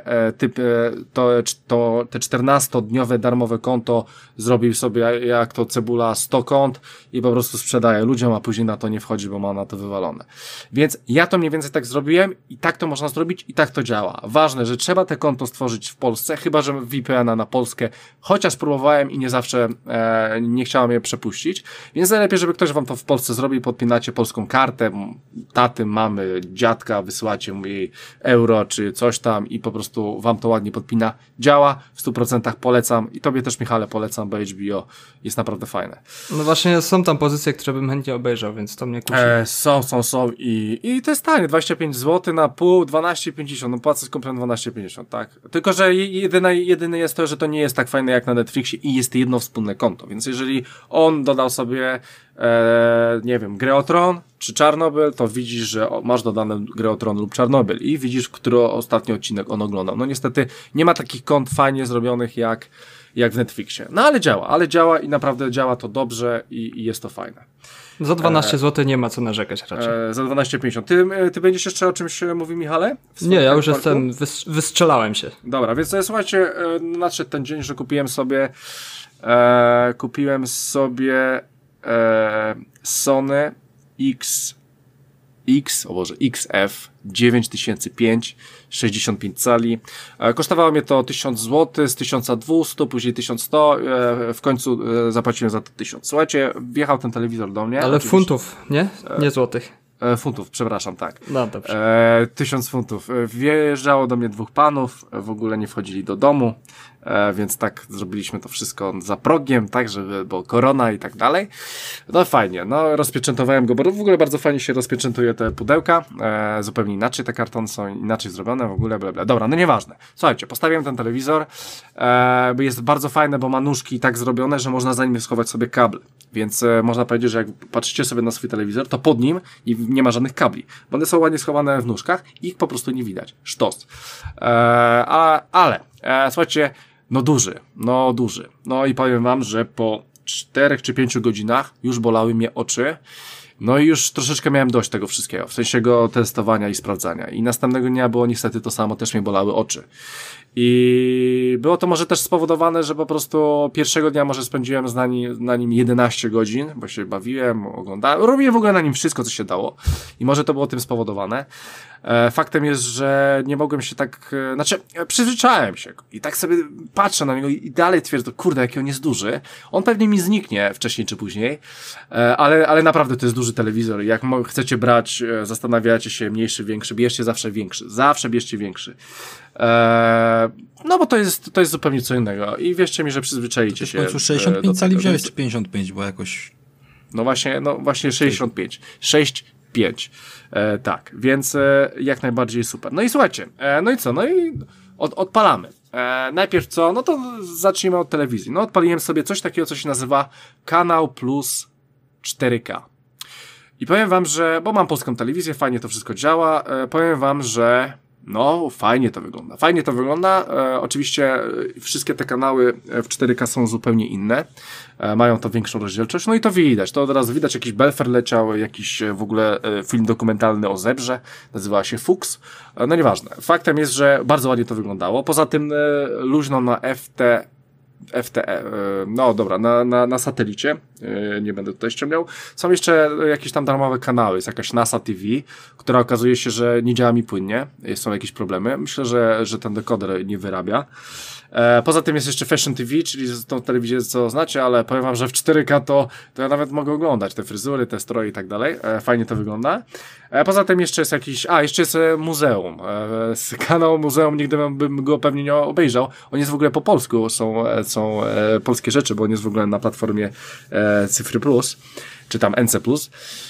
te 14-dniowe darmowe konto zrobił sobie jak to cebula 100 kont i po prostu sprzedaje ludziom, a później na to nie wchodzi, bo ma na to wywalone. Więc ja to mniej więcej tak zrobiłem i tak to można zrobić i tak to działa. Ważne, że trzeba te konto stworzyć w Polsce, chyba że VPN-a na Polskę, chociaż próbowałem i nie zawsze nie chciałem je przepuścić, więc najlepiej, żeby ktoś wam to w Polsce zrobił, podpinacie polską kartę, taty, mamy, dziadka, wysyłacie mu jej euro czy coś tam i po prostu wam to ładnie podpina. Działa, w 100% polecam i tobie też, Michale, polecam, bo HBO jest naprawdę fajne. No właśnie są tam pozycje, które bym chętnie obejrzał, więc to mnie kusi. Są i to jest tanie, 25 zł na pół, 12,50, no płacę z kumplem 12,50, tak? Tylko, że jedyne jest to, że to nie jest tak fajne jak na Netflixie i jest jedno wspólne konto, więc jeżeli on dodał sobie nie wiem, Grę o Tron czy Czarnobyl, to widzisz, że masz dodane Grę o Tron lub Czarnobyl i widzisz, który ostatni odcinek on oglądał. No niestety nie ma takich kont fajnie zrobionych jak w Netflixie. No ale działa i naprawdę działa to dobrze i jest to fajne. Za 12 zł nie ma co narzekać raczej. Za 12,50. Ty będziesz jeszcze o czymś mówił, Michale? Nie, ja już jestem, wystrzelałem się. Dobra, więc słuchajcie, nadszedł ten dzień, że kupiłem sobie Sony XF 9005 65 cali. Kosztowało mnie to 1000 zł, z 1200, później 1100, w końcu zapłaciłem za to 1000. Słuchajcie, wjechał ten telewizor do mnie. Ale oczywiście. Funtów, nie? Nie złotych. Funtów, przepraszam, tak. No dobrze. 1000 funtów. Wjeżdżało do mnie dwóch panów, w ogóle nie wchodzili do domu, więc tak zrobiliśmy to wszystko za progiem, tak, bo korona i tak dalej. No fajnie, no rozpieczętowałem go, bo w ogóle bardzo fajnie się rozpieczętuje te pudełka, zupełnie inaczej te kartony są inaczej zrobione, w ogóle bla bla. Dobra, no nieważne. Słuchajcie, postawiłem ten telewizor, jest bardzo fajne, bo ma nóżki tak zrobione, że można za nim schować sobie kabel, więc można powiedzieć, że jak patrzycie sobie na swój telewizor, to pod nim nie ma żadnych kabli, bo one są ładnie schowane w nóżkach i ich po prostu nie widać. Sztos. Ale słuchajcie, no duży. No i powiem wam, że po 4 czy 5 godzinach już bolały mnie oczy. No i już troszeczkę miałem dość tego wszystkiego, w sensie go testowania i sprawdzania. I następnego dnia było niestety to samo, też mnie bolały oczy. I było to może też spowodowane, że po prostu pierwszego dnia może spędziłem na nim 11 godzin, bo się bawiłem, oglądałem, robiłem w ogóle na nim wszystko, co się dało. I może to było tym spowodowane. Faktem jest, że nie mogłem się tak, przyzwyczaiłem się i tak sobie patrzę na niego i dalej twierdzę, kurde, jaki on jest duży. On pewnie mi zniknie wcześniej czy później, ale naprawdę to jest duży telewizor. Jak chcecie brać, zastanawiacie się mniejszy, większy, bierzcie zawsze większy. Zawsze bierzcie większy. No bo to jest zupełnie co innego i wierzcie mi, że przyzwyczaicie się. W końcu 65 cali wziąłeś czy 55, bo jakoś... No właśnie 65. 6,5. Tak, więc jak najbardziej super. No i słuchajcie, no i co? No i odpalamy. Najpierw co? No to zacznijmy od telewizji. No odpaliłem sobie coś takiego, co się nazywa Kanał Plus 4K. I powiem wam, że, bo mam polską telewizję, fajnie to wszystko działa, powiem wam, że no, fajnie to wygląda. Oczywiście wszystkie te kanały w 4K są zupełnie inne. Mają to większą rozdzielczość. No i to widać. To od razu widać. Jakiś Belfer leciał, jakiś w ogóle film dokumentalny o zebrze. Nazywała się Fuchs. No nieważne. Faktem jest, że bardzo ładnie to wyglądało. Poza tym luźno na FTE, no dobra, na satelicie, nie będę tutaj ściągał. Są jeszcze jakieś tam darmowe kanały, jest jakaś NASA TV, która okazuje się, że nie działa mi płynnie, są jakieś problemy. Myślę, że ten dekoder nie wyrabia. Poza tym jest jeszcze Fashion TV, czyli tą telewizję, co znacie, ale powiem wam, że w 4K to ja nawet mogę oglądać te fryzury, te stroje i tak dalej. Fajnie to wygląda. Poza tym jeszcze jest jakiś, jeszcze jest muzeum. Z kanału muzeum nigdy bym go pewnie nie obejrzał. On jest w ogóle po polsku, są polskie rzeczy, bo on jest w ogóle na platformie Cyfry Plus, czy tam NC Plus.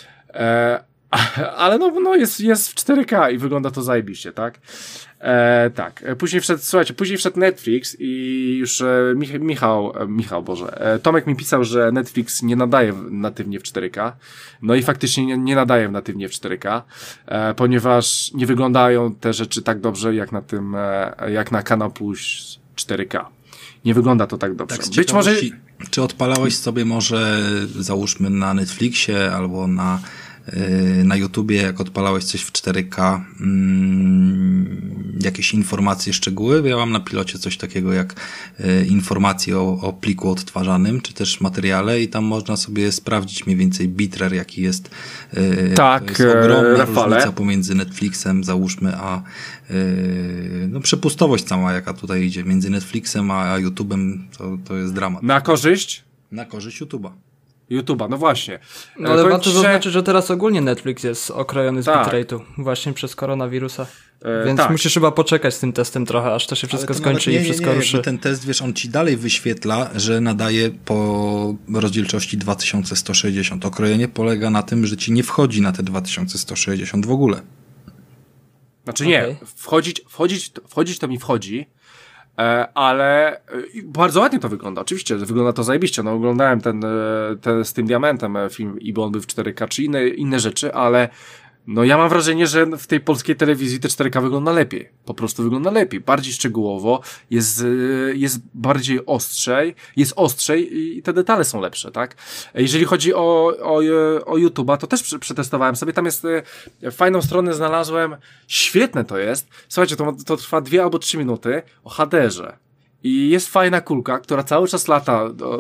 Ale jest w 4K i wygląda to zajebiście, tak? Tak. Później wszedł Netflix i już Tomek mi pisał, że Netflix nie nadaje natywnie w 4K. No i faktycznie nie nadaje natywnie w 4K, ponieważ nie wyglądają te rzeczy tak dobrze jak na Kanał Plus 4K. Nie wygląda to tak dobrze. Tak, być może... Czy odpalałeś sobie może, załóżmy na Netflixie albo na YouTubie, jak odpalałeś coś w 4K, jakieś informacje, szczegóły? Ja mam na pilocie coś takiego jak informacje o pliku odtwarzanym, czy też materiale i tam można sobie sprawdzić mniej więcej bitrate, jaki jest. Tak, to jest ogromna różnica pomiędzy Netflixem, załóżmy, a przepustowość cała, jaka tutaj idzie między Netflixem a YouTube'em, to jest dramat. Na korzyść? Na korzyść YouTube'a, no właśnie. No, ale warto zaznaczyć, że teraz ogólnie Netflix jest okrojony z bitrate'u właśnie przez koronawirusa. Więc musisz chyba poczekać z tym testem trochę, aż to się wszystko skończy i wszystko ruszy. Ten test, wiesz, on ci dalej wyświetla, że nadaje po rozdzielczości 2160. Okrojenie polega na tym, że ci nie wchodzi na te 2160 w ogóle. Znaczy nie, wchodzić to mi wchodzi, ale bardzo ładnie to wygląda. Oczywiście, wygląda to zajebiście. No, oglądałem ten z tym diamentem film i bo on był w 4K, czy inne rzeczy, ale no ja mam wrażenie, że w tej polskiej telewizji te 4K wygląda lepiej. Po prostu wygląda lepiej. Bardziej szczegółowo, jest bardziej jest ostrzej i te detale są lepsze, tak? Jeżeli chodzi o YouTube'a, to też przetestowałem sobie. Tam jest fajną stronę znalazłem. Świetne to jest. Słuchajcie, to trwa 2 albo 3 minuty o HDR-ze. I jest fajna kulka, która cały czas lata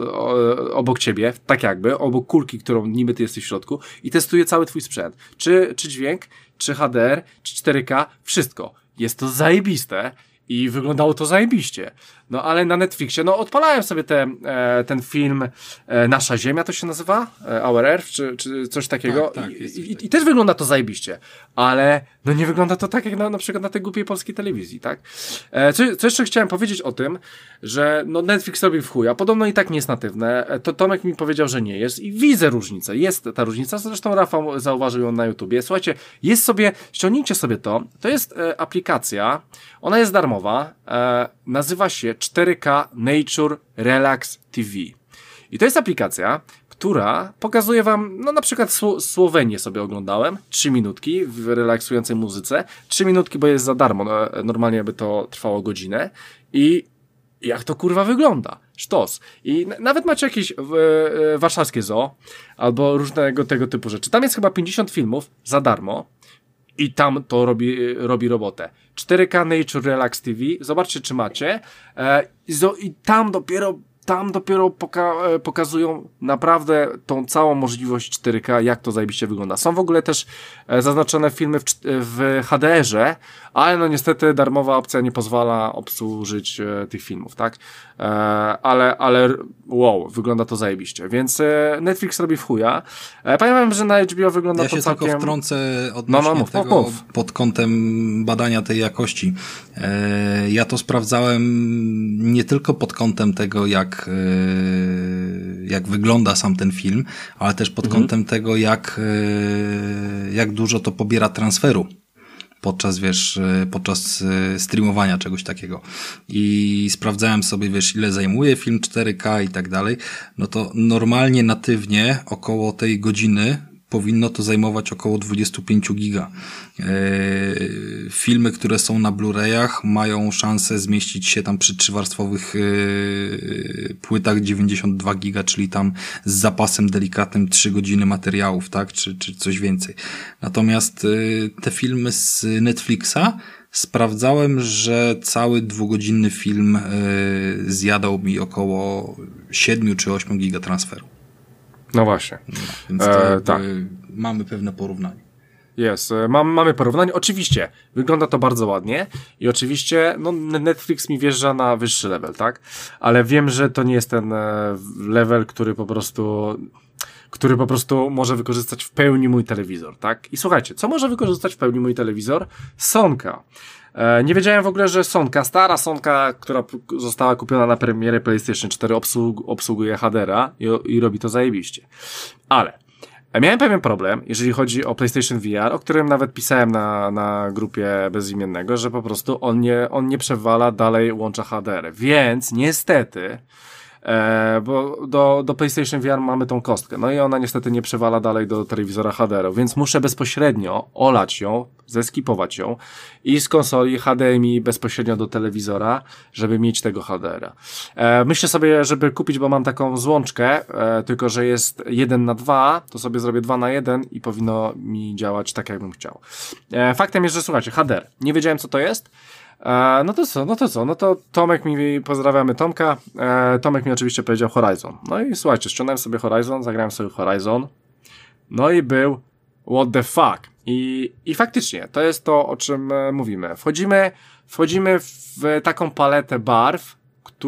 obok ciebie, tak jakby, obok kulki, którą niby ty jesteś w środku i testuje cały twój sprzęt. Czy dźwięk, czy HDR, czy 4K, wszystko. Jest to zajebiste i wyglądało to zajebiście. No ale na Netflixie, odpalałem sobie ten film Nasza Ziemia to się nazywa? Our Earth, czy coś takiego. Tak, I też wygląda to zajebiście. Ale nie wygląda to tak jak na przykład na tej głupiej polskiej telewizji, tak? Co jeszcze chciałem powiedzieć o tym, że Netflix robi w chuj, a podobno i tak nie jest natywne. Tomek mi powiedział, że nie jest i widzę różnicę. Jest ta różnica, zresztą Rafał zauważył ją na YouTubie. Słuchajcie, ściągnijcie sobie to. To jest aplikacja, ona jest darmowa, nazywa się 4K Nature Relax TV. I to jest aplikacja, która pokazuje wam, na przykład Słowenię sobie oglądałem, 3 minutki w relaksującej muzyce, 3 minutki, bo jest za darmo, normalnie by to trwało godzinę i jak to kurwa wygląda? Sztos. I nawet macie jakieś warszawskie zoo, albo różnego tego typu rzeczy. Tam jest chyba 50 filmów za darmo i tam to robi robotę. 4K Nature Relax TV, zobaczcie czy macie i tam dopiero pokazują naprawdę tą całą możliwość 4K, jak to zajebiście wygląda. Są w ogóle też zaznaczone filmy w HDR-ze, ale niestety darmowa opcja nie pozwala obsłużyć tych filmów, tak? Ale wow, wygląda to zajebiście. Więc Netflix robi w chuja. Pamiętam, że na HBO wygląda to całkiem... Ja się tylko wtrącę odnośnie tego pod kątem badania tej jakości. Ja to sprawdzałem nie tylko pod kątem tego, jak wygląda sam ten film, ale też pod kątem tego, jak dużo to pobiera transferu podczas streamowania czegoś takiego. I sprawdzałem sobie, ile zajmuje film 4K i tak dalej. No to normalnie, natywnie około tej godziny powinno to zajmować około 25 giga. Filmy, które są na Blu-rayach, mają szansę zmieścić się tam przy 3-warstwowych płytach 92 giga, czyli tam z zapasem delikatnym 3 godziny materiałów, tak? Czy coś więcej. Natomiast te filmy z Netflixa sprawdzałem, że cały 2-godzinny film zjadał mi około 7 czy 8 giga transferu. No właśnie. Więc mamy pewne porównanie. Jest. Mamy porównanie. Oczywiście, wygląda to bardzo ładnie i oczywiście, no, Netflix mi wjeżdża na wyższy level, tak? Ale wiem, że to nie jest ten level, który po prostu może wykorzystać w pełni mój telewizor, tak? I słuchajcie, co może wykorzystać w pełni mój telewizor? Sonka. Nie wiedziałem w ogóle, że Sonka, stara Sonka, która została kupiona na premierę PlayStation 4 obsługuje HDR-a i robi to zajebiście. Ale miałem pewien problem, jeżeli chodzi o PlayStation VR, o którym nawet pisałem na grupie bezimiennego, że po prostu on nie przewala dalej łącza HDR. Więc niestety, bo do PlayStation VR mamy tą kostkę, no i ona niestety nie przewala dalej do telewizora HDR, więc muszę bezpośrednio olać ją, zeskipować ją i z konsoli HDMI bezpośrednio do telewizora, żeby mieć tego HDR-a. Myślę sobie, żeby kupić, bo mam taką złączkę, tylko że jest 1:2, to sobie zrobię 2:1 i powinno mi działać tak, jakbym chciał. Faktem jest, że słuchajcie, HDR, nie wiedziałem, co to jest. No to Tomek pozdrawiamy Tomka, Tomek mi oczywiście powiedział Horizon. No i słuchajcie, ściągnąłem sobie Horizon, zagrałem sobie Horizon, no i był what the fuck. I faktycznie, to jest to, o czym mówimy. Wchodzimy w taką paletę barw,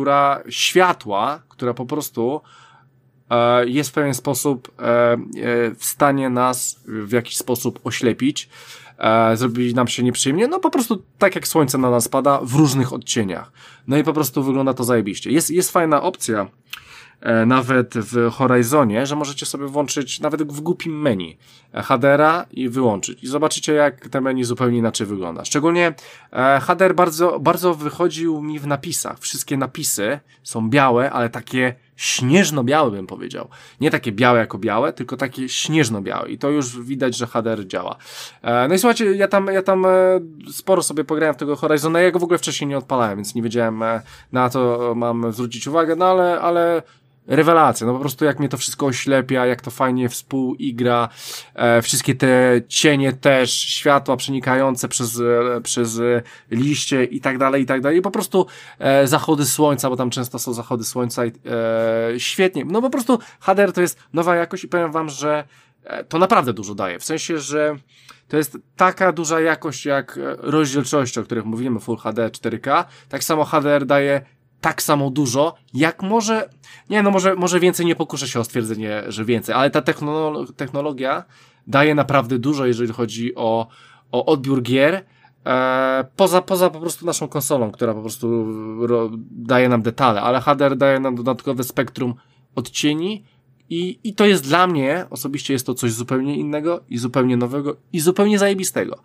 która po prostu jest w pewien sposób w stanie nas w jakiś sposób oślepić, zrobić nam się nieprzyjemnie, no po prostu tak jak słońce na nas pada w różnych odcieniach. No i po prostu wygląda to zajebiście. Jest fajna opcja nawet w Horizonie, że możecie sobie włączyć nawet w głupim menu HDR-a i wyłączyć. I zobaczycie, jak te menu zupełnie inaczej wygląda. Szczególnie HDR bardzo wychodził mi w napisach. Wszystkie napisy są białe, ale takie śnieżno-białe, bym powiedział. Nie takie białe jako białe, tylko takie śnieżno-białe. I to już widać, że HDR działa. No i słuchajcie, ja tam sporo sobie pograłem w tego Horizona. Ja go w ogóle wcześniej nie odpalałem, więc nie wiedziałem, na co mam zwrócić uwagę. No ale rewelacja, no po prostu jak mnie to wszystko oślepia, jak to fajnie współigra, wszystkie te cienie też, światła przenikające przez liście i tak dalej, i po prostu zachody słońca, bo tam często są zachody słońca i świetnie, no po prostu HDR to jest nowa jakość i powiem wam, że to naprawdę dużo daje, w sensie, że to jest taka duża jakość jak rozdzielczość, o których mówimy, Full HD 4K, tak samo HDR daje tak samo dużo, jak może więcej, nie pokuszę się o stwierdzenie, że więcej, ale ta technologia daje naprawdę dużo, jeżeli chodzi o odbiór gier, poza po prostu naszą konsolą, która po prostu daje nam detale, ale HDR daje nam dodatkowe spektrum odcieni i to jest dla mnie, osobiście jest to coś zupełnie innego i zupełnie nowego i zupełnie zajebistego.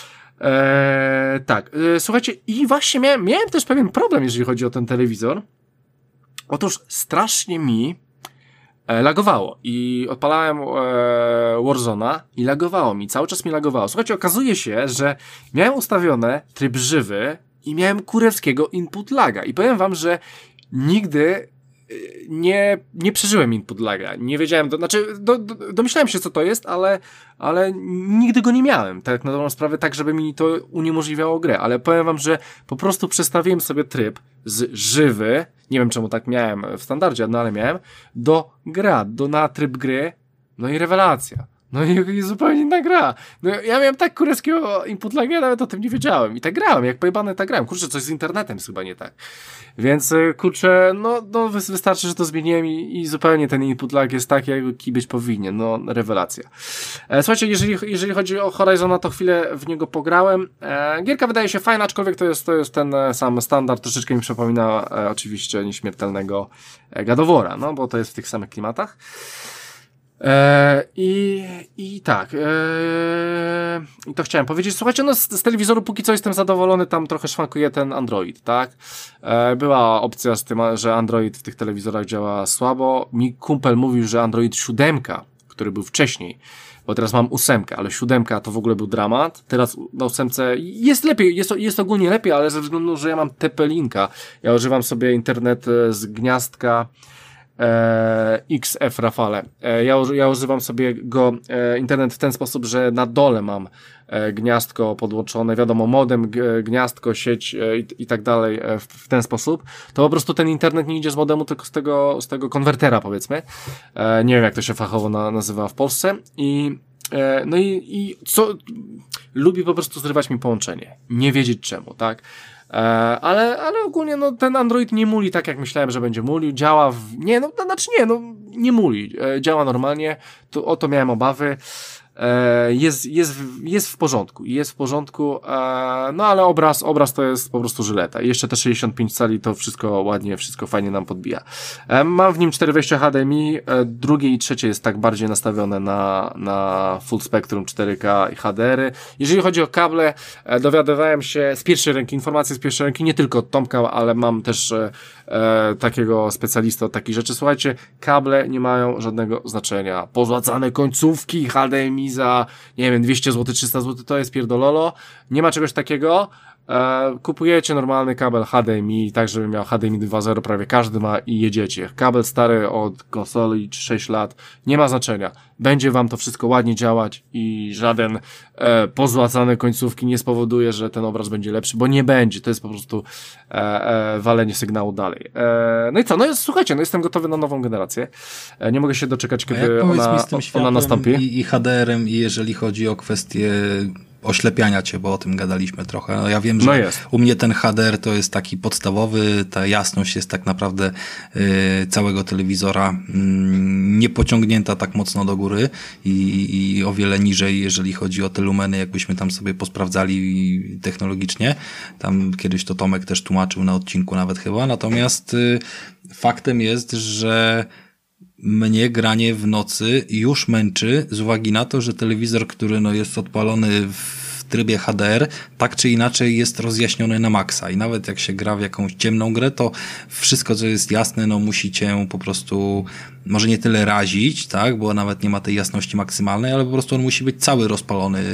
Tak, słuchajcie, i właśnie miałem też pewien problem, jeżeli chodzi o ten telewizor. Otóż strasznie mi lagowało i odpalałem Warzone'a i lagowało mi, cały czas mi lagowało. Słuchajcie, okazuje się, że miałem ustawione tryb żywy i miałem kurewskiego input laga i powiem wam, że nigdy nie przeżyłem input laga. Nie wiedziałem, domyślałem się, co to jest, ale nigdy go nie miałem. Tak na dobrą sprawę, tak żeby mi to uniemożliwiało grę. Ale powiem wam, że po prostu przestawiłem sobie tryb z żywy, nie wiem czemu tak miałem w standardzie, no ale miałem, na tryb gry, no i rewelacja. No i zupełnie inna gra. No ja miałem tak kurewskiego input laga, ja nawet o tym nie wiedziałem. I tak grałem, jak pojebane tak grałem. Kurczę, coś z internetem jest chyba nie tak. Więc kurczę, no wystarczy, że to zmieniłem i zupełnie ten input lag jest tak, jaki być powinien. No, rewelacja. Słuchajcie, jeżeli chodzi o Horizona, to chwilę w niego pograłem. Gierka wydaje się fajna, aczkolwiek to jest ten sam standard. Troszeczkę mi przypomina oczywiście nieśmiertelnego God of War'a, no bo to jest w tych samych klimatach. I to chciałem powiedzieć. Słuchajcie, no z telewizoru póki co jestem zadowolony, tam trochę szwankuje ten Android, tak? Była opcja z tym, że Android w tych telewizorach działa słabo. Mi kumpel mówił, że Android 7, który był wcześniej, bo teraz mam 8, ale 7 to w ogóle był dramat. Teraz na 8 jest lepiej, jest ogólnie lepiej, ale ze względu, że ja mam TP-Linka, ja używam sobie internet z gniazdka XF Rafale. Ja używam sobie internet w ten sposób, że na dole mam gniazdko podłączone, wiadomo, modem, gniazdko, sieć i tak dalej w ten sposób. To po prostu ten internet nie idzie z modemu, tylko z tego konwertera, powiedzmy. Nie wiem, jak to się fachowo nazywa w Polsce. I No i co, lubi po prostu zrywać mi połączenie. Nie wiedzieć czemu, tak? Ale ogólnie no ten Android nie muli tak jak myślałem, że będzie mulił, działa nie muli, działa normalnie, o to miałem obawy. Jest w porządku, no ale obraz to jest po prostu żyleta. I jeszcze te 65 cali to wszystko ładnie, wszystko fajnie nam podbija. Mam w nim 4 wejścia HDMI, drugie i trzecie jest tak bardziej nastawione na full spectrum 4K i HDR-y. Jeżeli chodzi o kable, dowiadywałem się z pierwszej ręki, informacje z pierwszej ręki, nie tylko od Tomka, ale mam też takiego specjalistę od takich rzeczy. Słuchajcie, kable nie mają żadnego znaczenia. Pozłacane końcówki HDMI za, nie wiem, 200 zł, 300 zł, to jest pierdololo. Nie ma czegoś takiego. Kupujecie normalny kabel HDMI, tak żeby miał HDMI 2.0, prawie każdy ma i jedziecie. Kabel stary od konsoli 6 lat, nie ma znaczenia. Będzie wam to wszystko ładnie działać i żaden pozłacane końcówki nie spowoduje, że ten obraz będzie lepszy, bo nie będzie. To jest po prostu walenie sygnału dalej. No i co? No słuchajcie, no jestem gotowy na nową generację. Nie mogę się doczekać, kiedy ona nastąpi. I HDR-em, i jeżeli chodzi o kwestię oślepiania cię, bo o tym gadaliśmy trochę. No ja wiem, że u mnie ten HDR to jest taki podstawowy, ta jasność jest tak naprawdę całego telewizora nie pociągnięta tak mocno do góry i o wiele niżej, jeżeli chodzi o te lumeny, jakbyśmy tam sobie posprawdzali technologicznie. Tam kiedyś to Tomek też tłumaczył na odcinku nawet chyba. Natomiast faktem jest, że mnie granie w nocy już męczy z uwagi na to, że telewizor, który no jest odpalony w trybie HDR, tak czy inaczej jest rozjaśniony na maksa i nawet jak się gra w jakąś ciemną grę, to wszystko, co jest jasne, no musi cię po prostu może nie tyle razić, tak, bo nawet nie ma tej jasności maksymalnej, ale po prostu on musi być cały rozpalony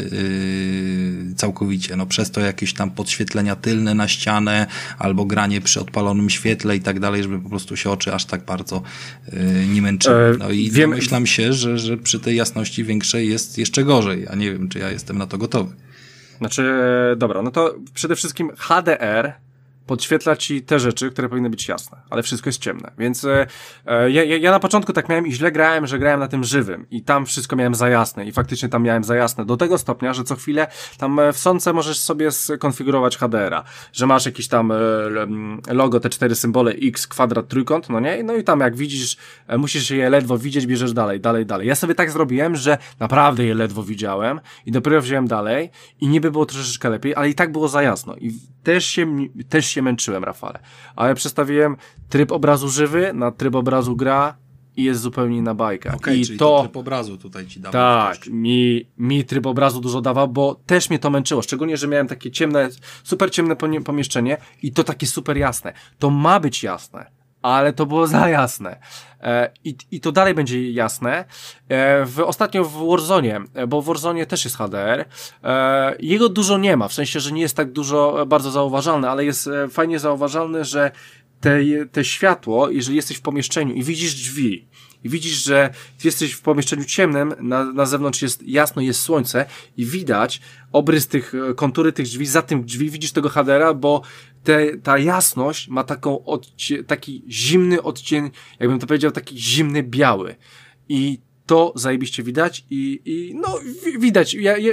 całkowicie, no przez to jakieś tam podświetlenia tylne na ścianę, albo granie przy odpalonym świetle i tak dalej, żeby po prostu się oczy aż tak bardzo nie męczyły. No i domyślam się, że przy tej jasności większej jest jeszcze gorzej, a nie wiem, czy ja jestem na to gotowy. Znaczy, dobra, no to przede wszystkim HDR podświetla ci te rzeczy, które powinny być jasne, ale wszystko jest ciemne, więc ja na początku tak miałem i źle grałem, że grałem na tym żywym i tam wszystko miałem za jasne i faktycznie tam miałem za jasne do tego stopnia, że co chwilę tam w sonce możesz sobie skonfigurować HDR-a, że masz jakiś tam logo, te 4 symbole X, kwadrat, trójkąt, no nie? No i tam jak widzisz, musisz je ledwo widzieć, bierzesz dalej. Ja sobie tak zrobiłem, że naprawdę je ledwo widziałem i dopiero wziąłem dalej i niby było troszeczkę lepiej, ale i tak było za jasno i też się męczyłem, Rafale. Ale przestawiłem tryb obrazu żywy na tryb obrazu gra i jest zupełnie inna bajka. Okej, czyli to tryb obrazu tutaj ci dawał. Tak, mi tryb obrazu dużo dawał, bo też mnie to męczyło. Szczególnie, że miałem takie ciemne, super ciemne pomieszczenie i to takie super jasne. To ma być jasne, ale to było za jasne. I to dalej będzie jasne. Ostatnio w Warzone, bo w Warzone też jest HDR, jego dużo nie ma, w sensie, że nie jest tak dużo bardzo zauważalne, ale jest fajnie zauważalne, że te światło, jeżeli jesteś w pomieszczeniu i widzisz drzwi, i widzisz, że jesteś w pomieszczeniu ciemnym, na zewnątrz jest jasno, jest słońce i widać obrys kontury tych drzwi, za tym drzwi widzisz tego HDR-a, bo ta jasność ma taki zimny odcień, jakbym to powiedział, taki zimny biały. I to zajebiście widać i no widać,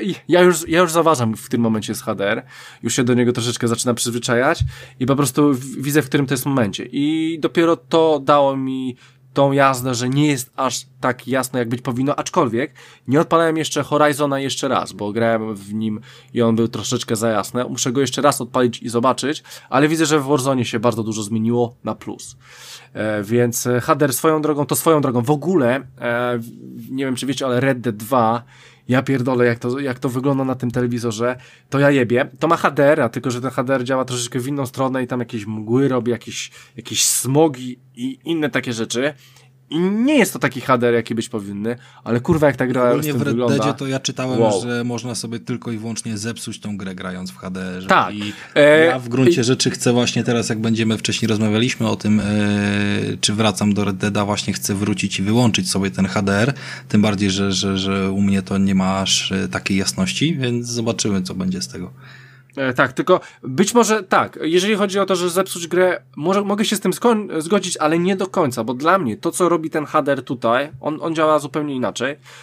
ja już zauważam, w którym momencie jest HDR, już się do niego troszeczkę zaczyna przyzwyczajać i po prostu widzę, w którym to jest momencie i dopiero to dało mi tą jazdę, że nie jest aż tak jasno, jak być powinno, aczkolwiek nie odpalałem jeszcze Horizona jeszcze raz, bo grałem w nim i on był troszeczkę za jasny. Muszę go jeszcze raz odpalić i zobaczyć, ale widzę, że w Warzone się bardzo dużo zmieniło na plus. Więc HDR swoją drogą. W ogóle, nie wiem czy wiecie, ale Red Dead 2, ja pierdolę, jak to wygląda na tym telewizorze, to ja jebie. To ma HDR-a, tylko że ten HDR działa troszeczkę w inną stronę i tam jakieś mgły robi, jakieś smogi i inne takie rzeczy. I nie jest to taki HDR, jaki być powinny, ale kurwa jak ta gra ogólnie w Red Deadzie to ja czytałem, że można sobie tylko i wyłącznie zepsuć tą grę grając w HDR-ze. Tak. I ja w gruncie rzeczy chcę właśnie teraz, jak wcześniej rozmawialiśmy o tym, czy wracam do Red Deada, właśnie chcę wrócić i wyłączyć sobie ten HDR, tym bardziej, że u mnie to nie ma aż takiej jasności, więc zobaczymy, co będzie z tego. Tak, tylko być może tak, jeżeli chodzi o to, że zepsuć grę, mogę się z tym zgodzić, ale nie do końca, bo dla mnie to, co robi ten HDR tutaj, on działa zupełnie inaczej.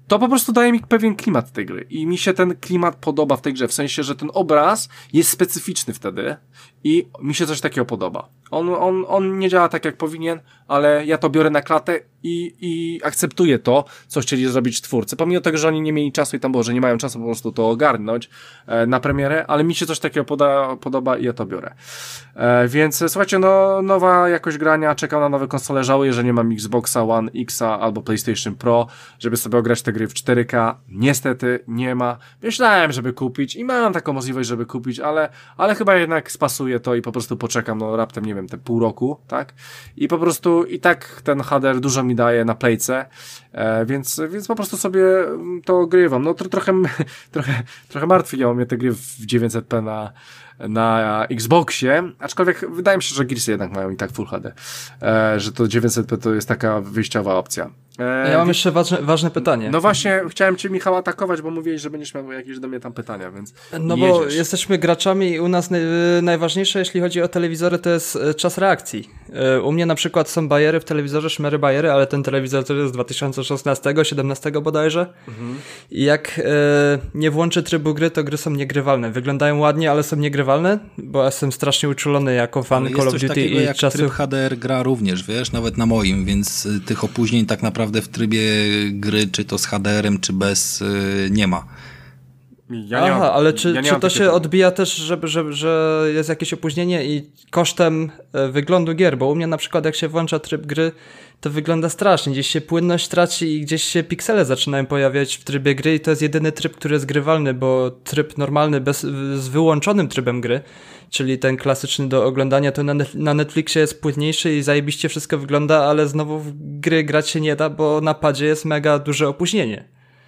to po prostu daje mi pewien klimat tej gry i mi się ten klimat podoba w tej grze, w sensie, że ten obraz jest specyficzny wtedy i mi się coś takiego podoba. On nie działa tak jak powinien, ale ja to biorę na klatę i akceptuję to, co chcieli zrobić twórcy. Pomimo tego, że oni nie mieli czasu i tam było, że nie mają czasu po prostu to ogarnąć na premierę, ale mi się coś takiego podoba i ja to biorę. Więc słuchajcie, no nowa jakość grania, czekam na nowe konsole, żałuję, że nie mam Xboxa One X'a albo PlayStation Pro, żeby sobie ograć te gry w 4K. Niestety nie ma. Myślałem, żeby kupić i mam taką możliwość, żeby kupić, ale chyba jednak spasuję to i po prostu poczekam, no raptem, nie wiem, te pół roku, tak? I po prostu i tak ten HDR dużo mi daje na playce, więc po prostu sobie to grywam. No trochę martwią mnie te gry w 900p na Xboxie, aczkolwiek wydaje mi się, że Gearsy jednak mają i tak Full HD, że to 900p to jest taka wyjściowa opcja. Ja mam jeszcze ważne pytanie. No właśnie, chciałem cię, Michał, atakować, bo mówiłeś, że będziesz miał jakieś do mnie tam pytania, więc no bo jesteśmy graczami i u nas najważniejsze, jeśli chodzi o telewizory, to jest czas reakcji. U mnie na przykład są bajery w telewizorze, szmery bajery, ale ten telewizor to jest z 2016, 17 bodajże. I jak nie włączy trybu gry, to gry są niegrywalne. Wyglądają ładnie, ale są niegrywalne, bo jestem strasznie uczulony jako fan Call of Duty i jak czasów. Tryb HDR gra również, wiesz, nawet na moim, więc tych opóźnień tak naprawdę w trybie gry, czy to z HDR-em, czy bez, nie ma. Ale czy to się odbija też, że jest jakieś opóźnienie i kosztem wyglądu gier? Bo u mnie na przykład jak się włącza tryb gry, to wygląda strasznie. Gdzieś się płynność traci i gdzieś się piksele zaczynają pojawiać w trybie gry i to jest jedyny tryb, który jest grywalny, bo tryb normalny z wyłączonym trybem gry, czyli ten klasyczny do oglądania, to na Netflixie jest płynniejszy i zajebiście wszystko wygląda, ale znowu w gry grać się nie da, bo na padzie jest mega duże opóźnienie.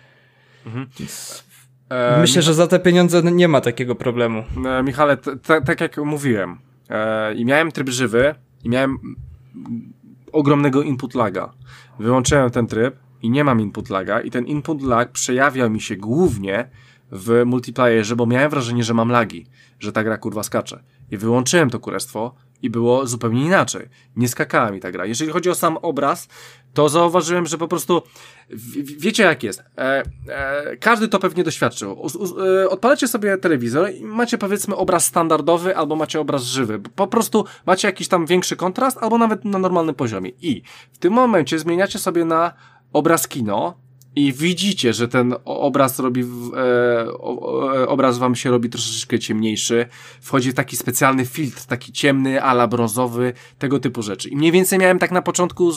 Myślę, że za te pieniądze nie ma takiego problemu. Michale, tak jak mówiłem, i miałem tryb żywy, i miałem ogromnego input laga. Wyłączyłem ten tryb i nie mam input laga i ten input lag przejawiał mi się głównie w multiplayerze, bo miałem wrażenie, że mam lagi, że ta gra kurwa skacze. I wyłączyłem to kurestwo i było zupełnie inaczej. Nie skakała mi ta gra. Jeżeli chodzi o sam obraz, to zauważyłem, że po prostu wiecie jak jest. Każdy to pewnie doświadczył. Odpalacie sobie telewizor i macie powiedzmy obraz standardowy albo macie obraz żywy. Po prostu macie jakiś tam większy kontrast albo nawet na normalnym poziomie. I w tym momencie zmieniacie sobie na obraz kino i widzicie, że ten obraz robi, obraz wam się robi troszeczkę ciemniejszy, wchodzi w taki specjalny filtr, taki ciemny, ala brązowy, tego typu rzeczy. I mniej więcej miałem tak na początku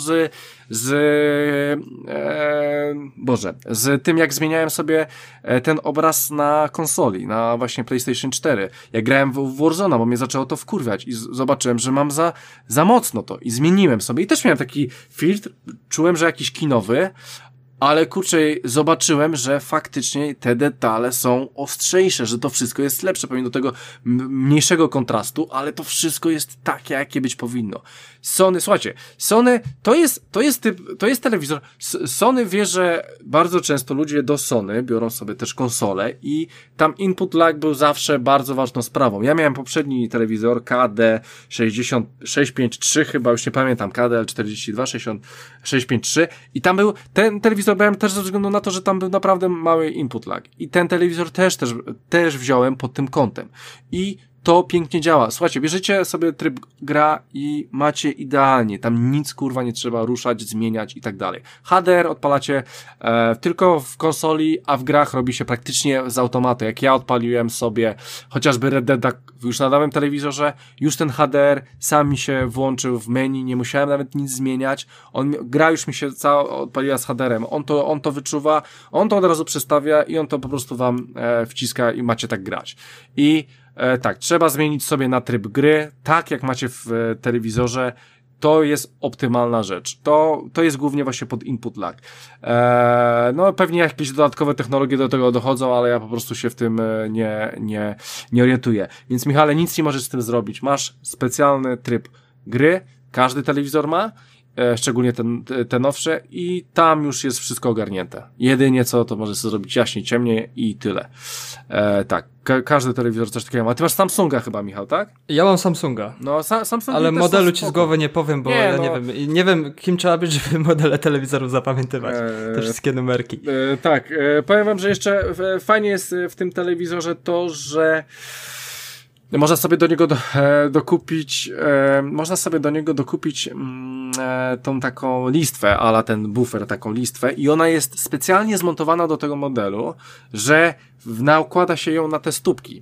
z tym, jak zmieniałem sobie ten obraz na konsoli, na właśnie PlayStation 4. Jak grałem w Warzone'a, bo mnie zaczęło to wkurwiać i zobaczyłem, że mam za mocno to i zmieniłem sobie i też miałem taki filtr, czułem, że jakiś kinowy, ale kurczę, zobaczyłem, że faktycznie te detale są ostrzejsze, że to wszystko jest lepsze, pomimo tego mniejszego kontrastu, ale to wszystko jest takie, jakie być powinno. Sony, słuchajcie, Sony to jest telewizor. Sony wie, że bardzo często ludzie do Sony biorą sobie też konsolę i tam input lag był zawsze bardzo ważną sprawą. Ja miałem poprzedni telewizor KD 653, chyba już nie pamiętam, KDL 42 653 i tam był ten telewizor brałem też ze względu na to, że tam był naprawdę mały input lag. I ten telewizor też wziąłem pod tym kątem. I to pięknie działa. Słuchajcie, bierzecie sobie tryb gra i macie idealnie. Tam nic kurwa nie trzeba ruszać, zmieniać i tak dalej. HDR odpalacie tylko w konsoli, a w grach robi się praktycznie z automatu. Jak ja odpaliłem sobie chociażby Red Dead już na nowym telewizorze, już ten HDR sam mi się włączył w menu, nie musiałem nawet nic zmieniać. Gra już mi się cała odpaliła z HDR-em. On to wyczuwa, on to od razu przestawia i on to po prostu wam wciska i macie tak grać. I tak, trzeba zmienić sobie na tryb gry, tak jak macie w telewizorze, to jest optymalna rzecz. To jest głównie właśnie pod input lag. No pewnie jakieś dodatkowe technologie do tego dochodzą, ale ja po prostu się w tym nie orientuję. Więc Michale, nic nie możesz z tym zrobić. Masz specjalny tryb gry, każdy telewizor ma szczególnie te nowsze i tam już jest wszystko ogarnięte. Jedynie co, to może sobie zrobić jaśniej, ciemniej i tyle. Tak, każdy telewizor coś takiego ma. A ty masz Samsunga chyba, Michał, tak? Ja mam Samsunga. No, Samsung. Ale modelu ci z głowy nie powiem, bo ja no. nie wiem kim trzeba być, żeby modele telewizorów zapamiętywać. Te wszystkie numerki. Tak, powiem wam, że jeszcze fajnie jest w tym telewizorze to, że można sobie do niego dokupić tą taką listwę, a la ten buffer, taką listwę i ona jest specjalnie zmontowana do tego modelu, że nakłada się ją na te stópki,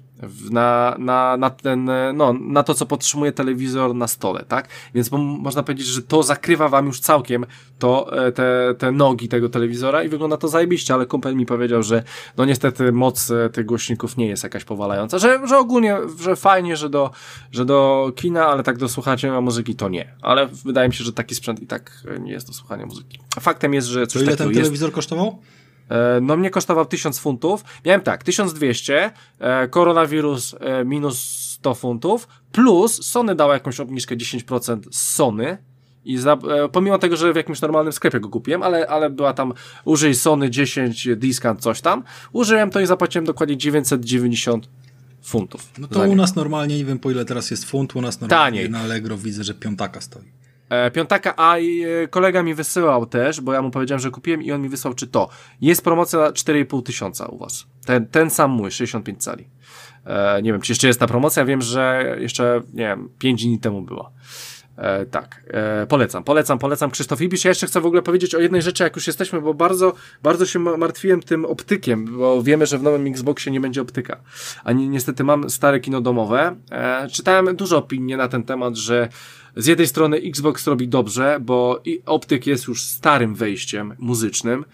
na to, co podtrzymuje telewizor na stole, tak? Więc można powiedzieć, że to zakrywa wam już całkiem te nogi tego telewizora i wygląda to zajebiście, ale kumpel mi powiedział, że no niestety moc tych głośników nie jest jakaś powalająca, że ogólnie, że fajnie, że do kina, ale tak do słuchania muzyki to nie. Ale wydaje mi się, że taki sprzęt i tak nie jest do słuchania muzyki. Faktem jest, że coś to ile takiego ten telewizor kosztował? No mnie kosztował 1000 funtów. Miałem tak, 1200, koronawirus minus 100 funtów, plus Sony dało jakąś obniżkę 10% z Sony. I pomimo tego, że w jakimś normalnym sklepie go kupiłem, ale była tam użyj Sony 10 discount coś tam, użyłem to i zapłaciłem dokładnie 990 funtów. No to u nas normalnie, nie wiem po ile teraz jest funt, u nas normalnie taniej. Na Allegro widzę, że piątaka stoi. Piątaka, a kolega mi wysyłał też, bo ja mu powiedziałem, że kupiłem i on mi wysłał, czy to. Jest promocja na 4500 u was. Ten sam mój, 65 cali. Nie wiem, czy jeszcze jest ta promocja, wiem, że jeszcze, nie wiem, 5 dni temu była. Tak, polecam Krzysztof Ibisz. Ja jeszcze chcę w ogóle powiedzieć o jednej rzeczy, jak już jesteśmy, bo bardzo się martwiłem tym optykiem, bo wiemy, że w nowym Xboxie nie będzie optyka. A niestety mam stare kino domowe. Czytałem dużo opinii na ten temat, że z jednej strony Xbox robi dobrze, bo optyk jest już starym wejściem muzycznym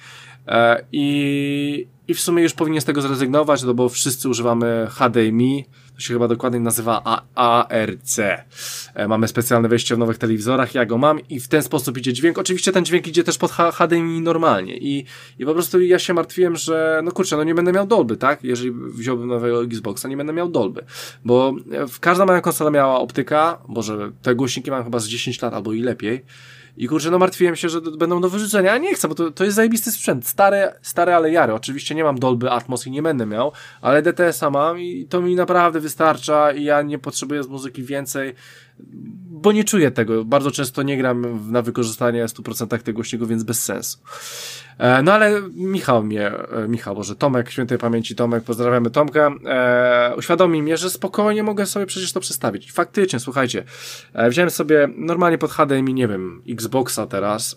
i w sumie już powinien z tego zrezygnować, no bo wszyscy używamy HDMI, to się chyba dokładnie nazywa ARC. Mamy specjalne wejście w nowych telewizorach, ja go mam i w ten sposób idzie dźwięk. Oczywiście ten dźwięk idzie też pod HDMI normalnie i po prostu ja się martwiłem, że no kurczę, no nie będę miał Dolby, tak? Jeżeli wziąłbym nowego Xboxa, nie będę miał Dolby, bo każda moja konsola miała optyka, Boże, te głośniki mam chyba z 10 lat albo i lepiej. I kurczę, no martwiłem się, że będą do wyrzucenia, a nie chcę, bo to jest zajebisty sprzęt. Stare, ale jary. Oczywiście nie mam Dolby Atmos i nie będę miał, ale DTS-a mam i to mi naprawdę wystarcza i ja nie potrzebuję z muzyki więcej, bo nie czuję tego. Bardzo często nie gram na wykorzystanie 100% tych głośników, więc bez sensu. No ale Tomek, świętej pamięci Tomek, pozdrawiamy Tomka, uświadomił mnie, że spokojnie mogę sobie przecież to przestawić. I faktycznie, słuchajcie, wziąłem sobie normalnie pod HDMI, nie wiem, Xboxa teraz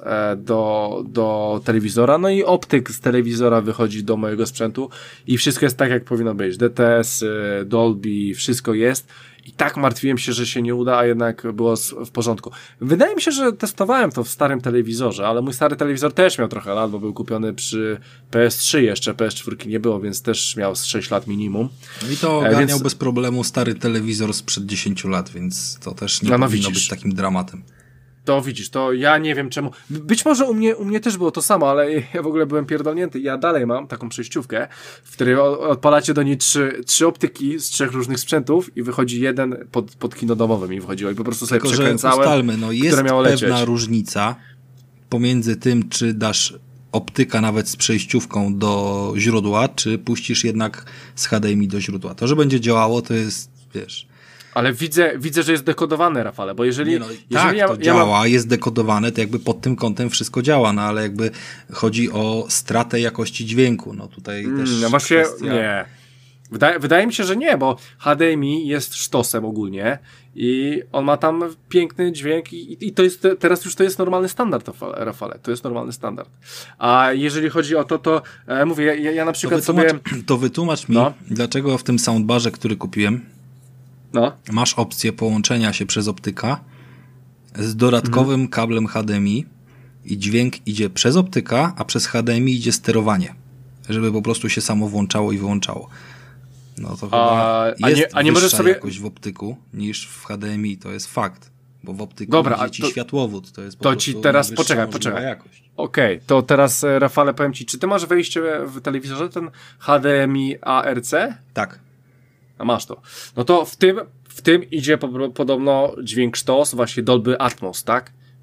do telewizora, no i optyk z telewizora wychodzi do mojego sprzętu i wszystko jest tak, jak powinno być. DTS, Dolby, wszystko jest. I tak martwiłem się, że się nie uda, a jednak było w porządku. Wydaje mi się, że testowałem to w starym telewizorze, ale mój stary telewizor też miał trochę lat, bo był kupiony przy PS3 jeszcze, PS4 nie było, więc też miał z 6 lat minimum. I to ogarniał bez problemu stary telewizor sprzed 10 lat, więc to też nie powinno być takim dramatem. To widzisz, to ja nie wiem czemu. Być może u mnie też było to samo, ale ja w ogóle byłem pierdolnięty. Ja dalej mam taką przejściówkę, w której odpalacie do niej trzy optyki z 3 różnych sprzętów i wychodzi jeden pod kino domowym i wchodziło i po prostu sobie przekręcałem. Ustalmy, no jest pewna różnica pomiędzy tym, czy dasz optyka nawet z przejściówką do źródła, czy puścisz jednak z HDMI do źródła. To, że będzie działało, to jest, wiesz... Ale widzę, że jest dekodowane, Rafale, bo jeżeli to działa, jest dekodowane, to jakby pod tym kątem wszystko działa, no ale jakby chodzi o stratę jakości dźwięku, no tutaj też no właśnie, kwestia... nie. Wydaje mi się, że nie, bo HDMI jest sztosem ogólnie i on ma tam piękny dźwięk i to jest, teraz już to jest normalny standard, Rafale, to jest normalny standard. A jeżeli chodzi o to mówię, ja na przykład To wytłumacz mi, dlaczego w tym soundbarze, który kupiłem, masz opcję połączenia się przez optyka z dodatkowym kablem HDMI i dźwięk idzie przez optyka, a przez HDMI idzie sterowanie, żeby po prostu się samo włączało i wyłączało. No to chyba jest nie możesz sobie jakoś w optyku niż w HDMI, to jest fakt, bo w optyku idzie ci światłowód, to jest po prostu ci teraz poczekaj. Okej, to teraz Rafale powiem ci, czy ty masz wejście w telewizorze ten HDMI ARC? Tak. A masz to. No to w tym idzie podobno dźwięk sztos, właśnie Dolby Atmos, tak?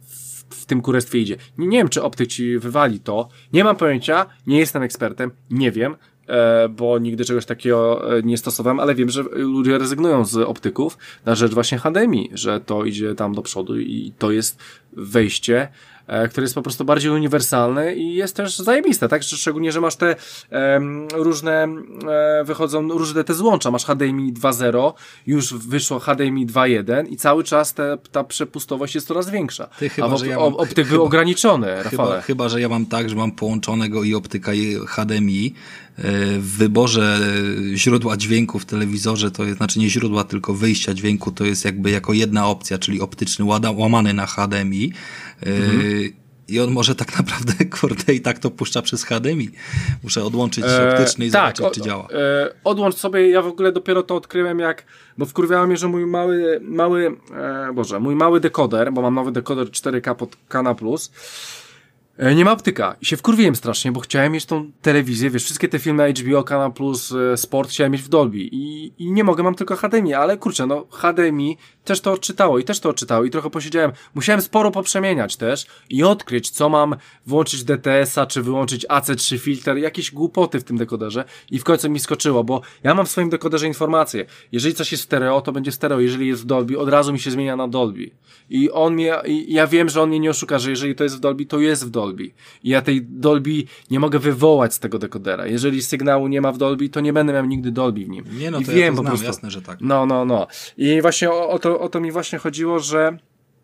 w tym kurestwie idzie. Nie wiem, czy optyk ci wywali to. Nie mam pojęcia, nie jestem ekspertem, nie wiem, bo nigdy czegoś takiego nie stosowałem, ale wiem, że ludzie rezygnują z optyków na rzecz właśnie HDMI, że to idzie tam do przodu i to jest wejście, które jest po prostu bardziej uniwersalne i jest też zajebiste, tak? Szczególnie, że masz te różne, wychodzą różne te złącza, masz HDMI 2.0, już wyszło HDMI 2.1 i cały czas ta przepustowość jest coraz większa. Optyk był ograniczony, Rafale. Chyba, że ja mam tak, że mam połączonego i optyka i HDMI. W wyborze źródła dźwięku w telewizorze, to jest, znaczy nie źródła, tylko wyjścia dźwięku, to jest jakby jako jedna opcja, czyli optyczny łamany na HDMI. I on może tak naprawdę, kurde, i tak to puszcza przez HDMI. Muszę odłączyć optyczny i zobaczyć, czy działa. Odłącz sobie, ja w ogóle dopiero to odkryłem bo wkurwiało mnie, że mój mały dekoder, bo mam nowy dekoder 4K pod Kana+, nie ma optyka. I się wkurwiłem strasznie, bo chciałem mieć tą telewizję, wiesz, wszystkie te filmy HBO, Kanal Plus, Sport chciałem mieć w Dolby i nie mogę, mam tylko HDMI, ale kurczę, no HDMI też to odczytało i trochę posiedziałem. Musiałem sporo poprzemieniać też i odkryć, co mam włączyć DTS-a, czy wyłączyć AC3 filtr, jakieś głupoty w tym dekoderze i w końcu mi skoczyło, bo ja mam w swoim dekoderze informację. Jeżeli coś jest stereo, to będzie stereo, jeżeli jest w Dolby, od razu mi się zmienia na Dolby. I ja wiem, że on mnie nie oszuka, że jeżeli to jest w Dolby, to jest w Dolby. I ja tej Dolby nie mogę wywołać z tego dekodera. Jeżeli sygnału nie ma w Dolby, to nie będę miał nigdy Dolby w nim. Nie, no to I wiem, ja to znam, po prostu, jasne, że tak. No. I właśnie o to mi właśnie chodziło, że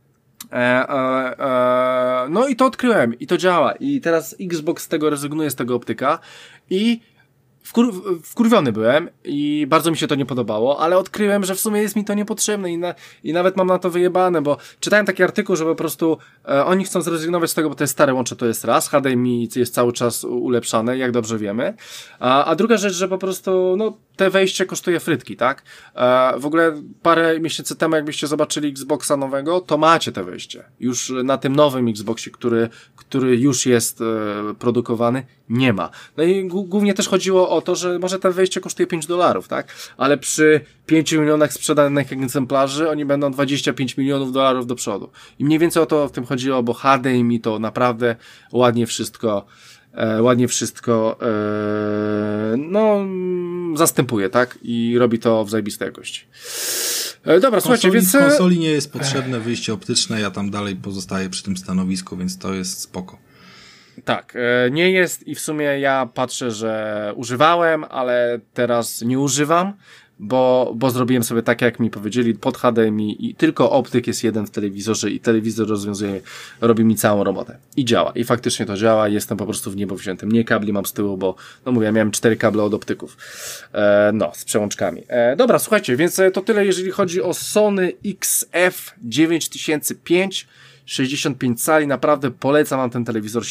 no i to odkryłem i to działa. I teraz Xbox z tego rezygnuje, z tego optyka i wkurwiony byłem i bardzo mi się to nie podobało, ale odkryłem, że w sumie jest mi to niepotrzebne i nawet mam na to wyjebane, bo czytałem taki artykuł, że po prostu oni chcą zrezygnować z tego, bo to jest stare łącze, to jest raz, HDMI jest cały czas ulepszane, jak dobrze wiemy, a druga rzecz, że po prostu no te wejście kosztuje frytki, tak? W ogóle parę miesięcy temu, jakbyście zobaczyli Xboxa nowego, to macie te wejście. Już na tym nowym Xboxie, który już jest produkowany, nie ma. No i głównie też chodziło o to, że może to wejście kosztuje $5, tak? Ale przy 5 milionach sprzedanych egzemplarzy oni będą $25 milionów do przodu. I mniej więcej o to w tym chodziło, bo HDMI to naprawdę ładnie wszystko zastępuje, tak? I robi to w zajebistej jakości. Dobra, słuchajcie, więc... konsoli nie jest potrzebne wyjście optyczne, ja tam dalej pozostaję przy tym stanowisku, więc to jest spoko. Tak, nie jest i w sumie ja patrzę, że używałem, ale teraz nie używam, bo zrobiłem sobie tak, jak mi powiedzieli, pod HDMI i tylko optyk jest jeden w telewizorze i telewizor robi mi całą robotę. I działa. I faktycznie to działa. Jestem po prostu w niebo wziętym. Nie kabli mam z tyłu, bo no mówię, ja miałem 4 kable od optyków. Z przełączkami. Dobra, słuchajcie, więc to tyle, jeżeli chodzi o Sony XF 9005. 65 cali, naprawdę polecam wam ten telewizor,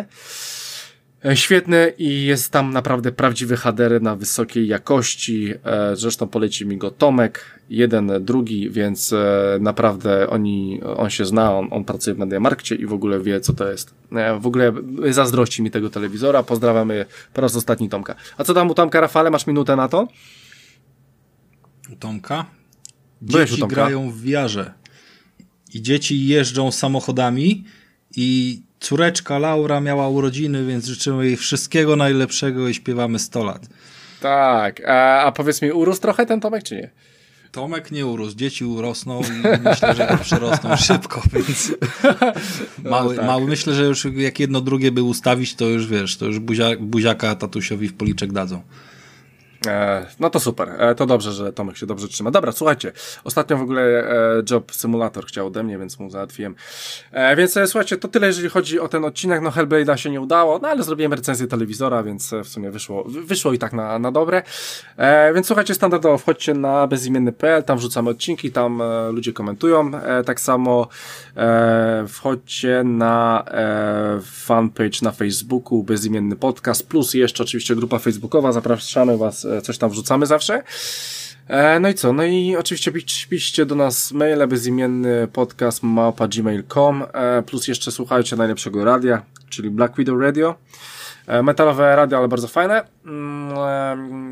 świetny i jest tam naprawdę prawdziwy HDR na wysokiej jakości, zresztą poleci mi go Tomek, jeden, drugi, więc naprawdę on się zna, on pracuje w Mediamarkcie i w ogóle wie, co to jest. W ogóle zazdrości mi tego telewizora, pozdrawiamy po raz ostatni Tomka. A co tam u Tomka, Rafale, masz minutę na to? U Tomka? Dzieci grają w VR-ze. I dzieci jeżdżą samochodami i córeczka Laura miała urodziny, więc życzymy jej wszystkiego najlepszego i śpiewamy 100 lat. Tak, a powiedz mi, urósł trochę ten Tomek, czy nie? Tomek nie urósł, dzieci urosną i myślę, że go przerosną szybko, więc mały, myślę, że już jak jedno drugie by ustawić, to już wiesz, to już buziaka tatusiowi w policzek dadzą. No to super, to dobrze, że Tomek się dobrze trzyma. Dobra, słuchajcie, ostatnio w ogóle Job Simulator chciał ode mnie, więc mu załatwiłem. Więc słuchajcie, to tyle, jeżeli chodzi o ten odcinek. No Hellblade'a się nie udało, no ale zrobiłem recenzję telewizora, więc w sumie wyszło i tak na dobre. Więc słuchajcie, standardowo wchodźcie na bezimienny.pl, tam wrzucamy odcinki, tam ludzie komentują. Tak samo wchodźcie na fanpage na Facebooku, bezimienny podcast, plus jeszcze oczywiście grupa facebookowa, zapraszamy was, coś tam wrzucamy zawsze. No i co? No i oczywiście piszcie do nas maile bezimienny podcast@gmail.com, plus jeszcze słuchajcie najlepszego radia, czyli Black Widow Radio. Metalowe radio, ale bardzo fajne.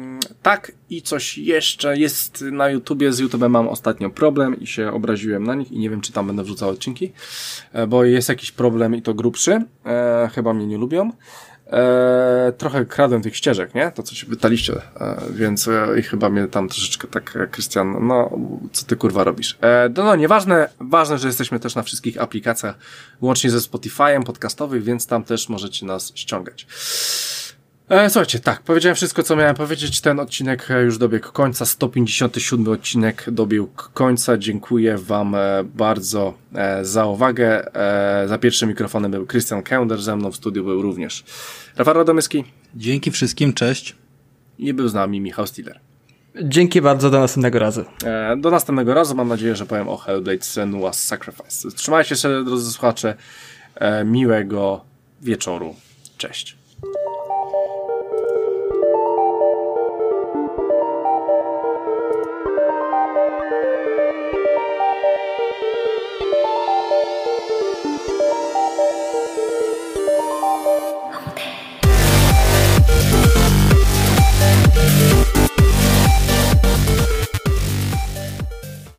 Tak, i coś jeszcze jest na YouTubie. Z YouTube'em mam ostatnio problem i się obraziłem na nich i nie wiem, czy tam będę wrzucał odcinki, bo jest jakiś problem i to grubszy. Chyba mnie nie lubią. Trochę kradłem tych ścieżek, nie? To, co się pytaliście, więc i chyba mnie tam troszeczkę tak, Krystian, no, co ty kurwa robisz? No, nieważne, ważne, że jesteśmy też na wszystkich aplikacjach, łącznie ze Spotify'em podcastowych, więc tam też możecie nas ściągać. Słuchajcie, tak, powiedziałem wszystko, co miałem powiedzieć. Ten odcinek już dobiegł końca. 157 odcinek dobiegł końca. Dziękuję wam bardzo za uwagę. Za pierwszym mikrofonem był Krystian Kęder, ze mną w studiu był również Rafał Radomyski. Dzięki wszystkim, cześć. I był z nami Michał Stiller. Dzięki bardzo, do następnego razu. Do następnego razu, mam nadzieję, że powiem o Hellblade Senua's Sacrifice. Trzymajcie się, drodzy słuchacze. Miłego wieczoru. Cześć.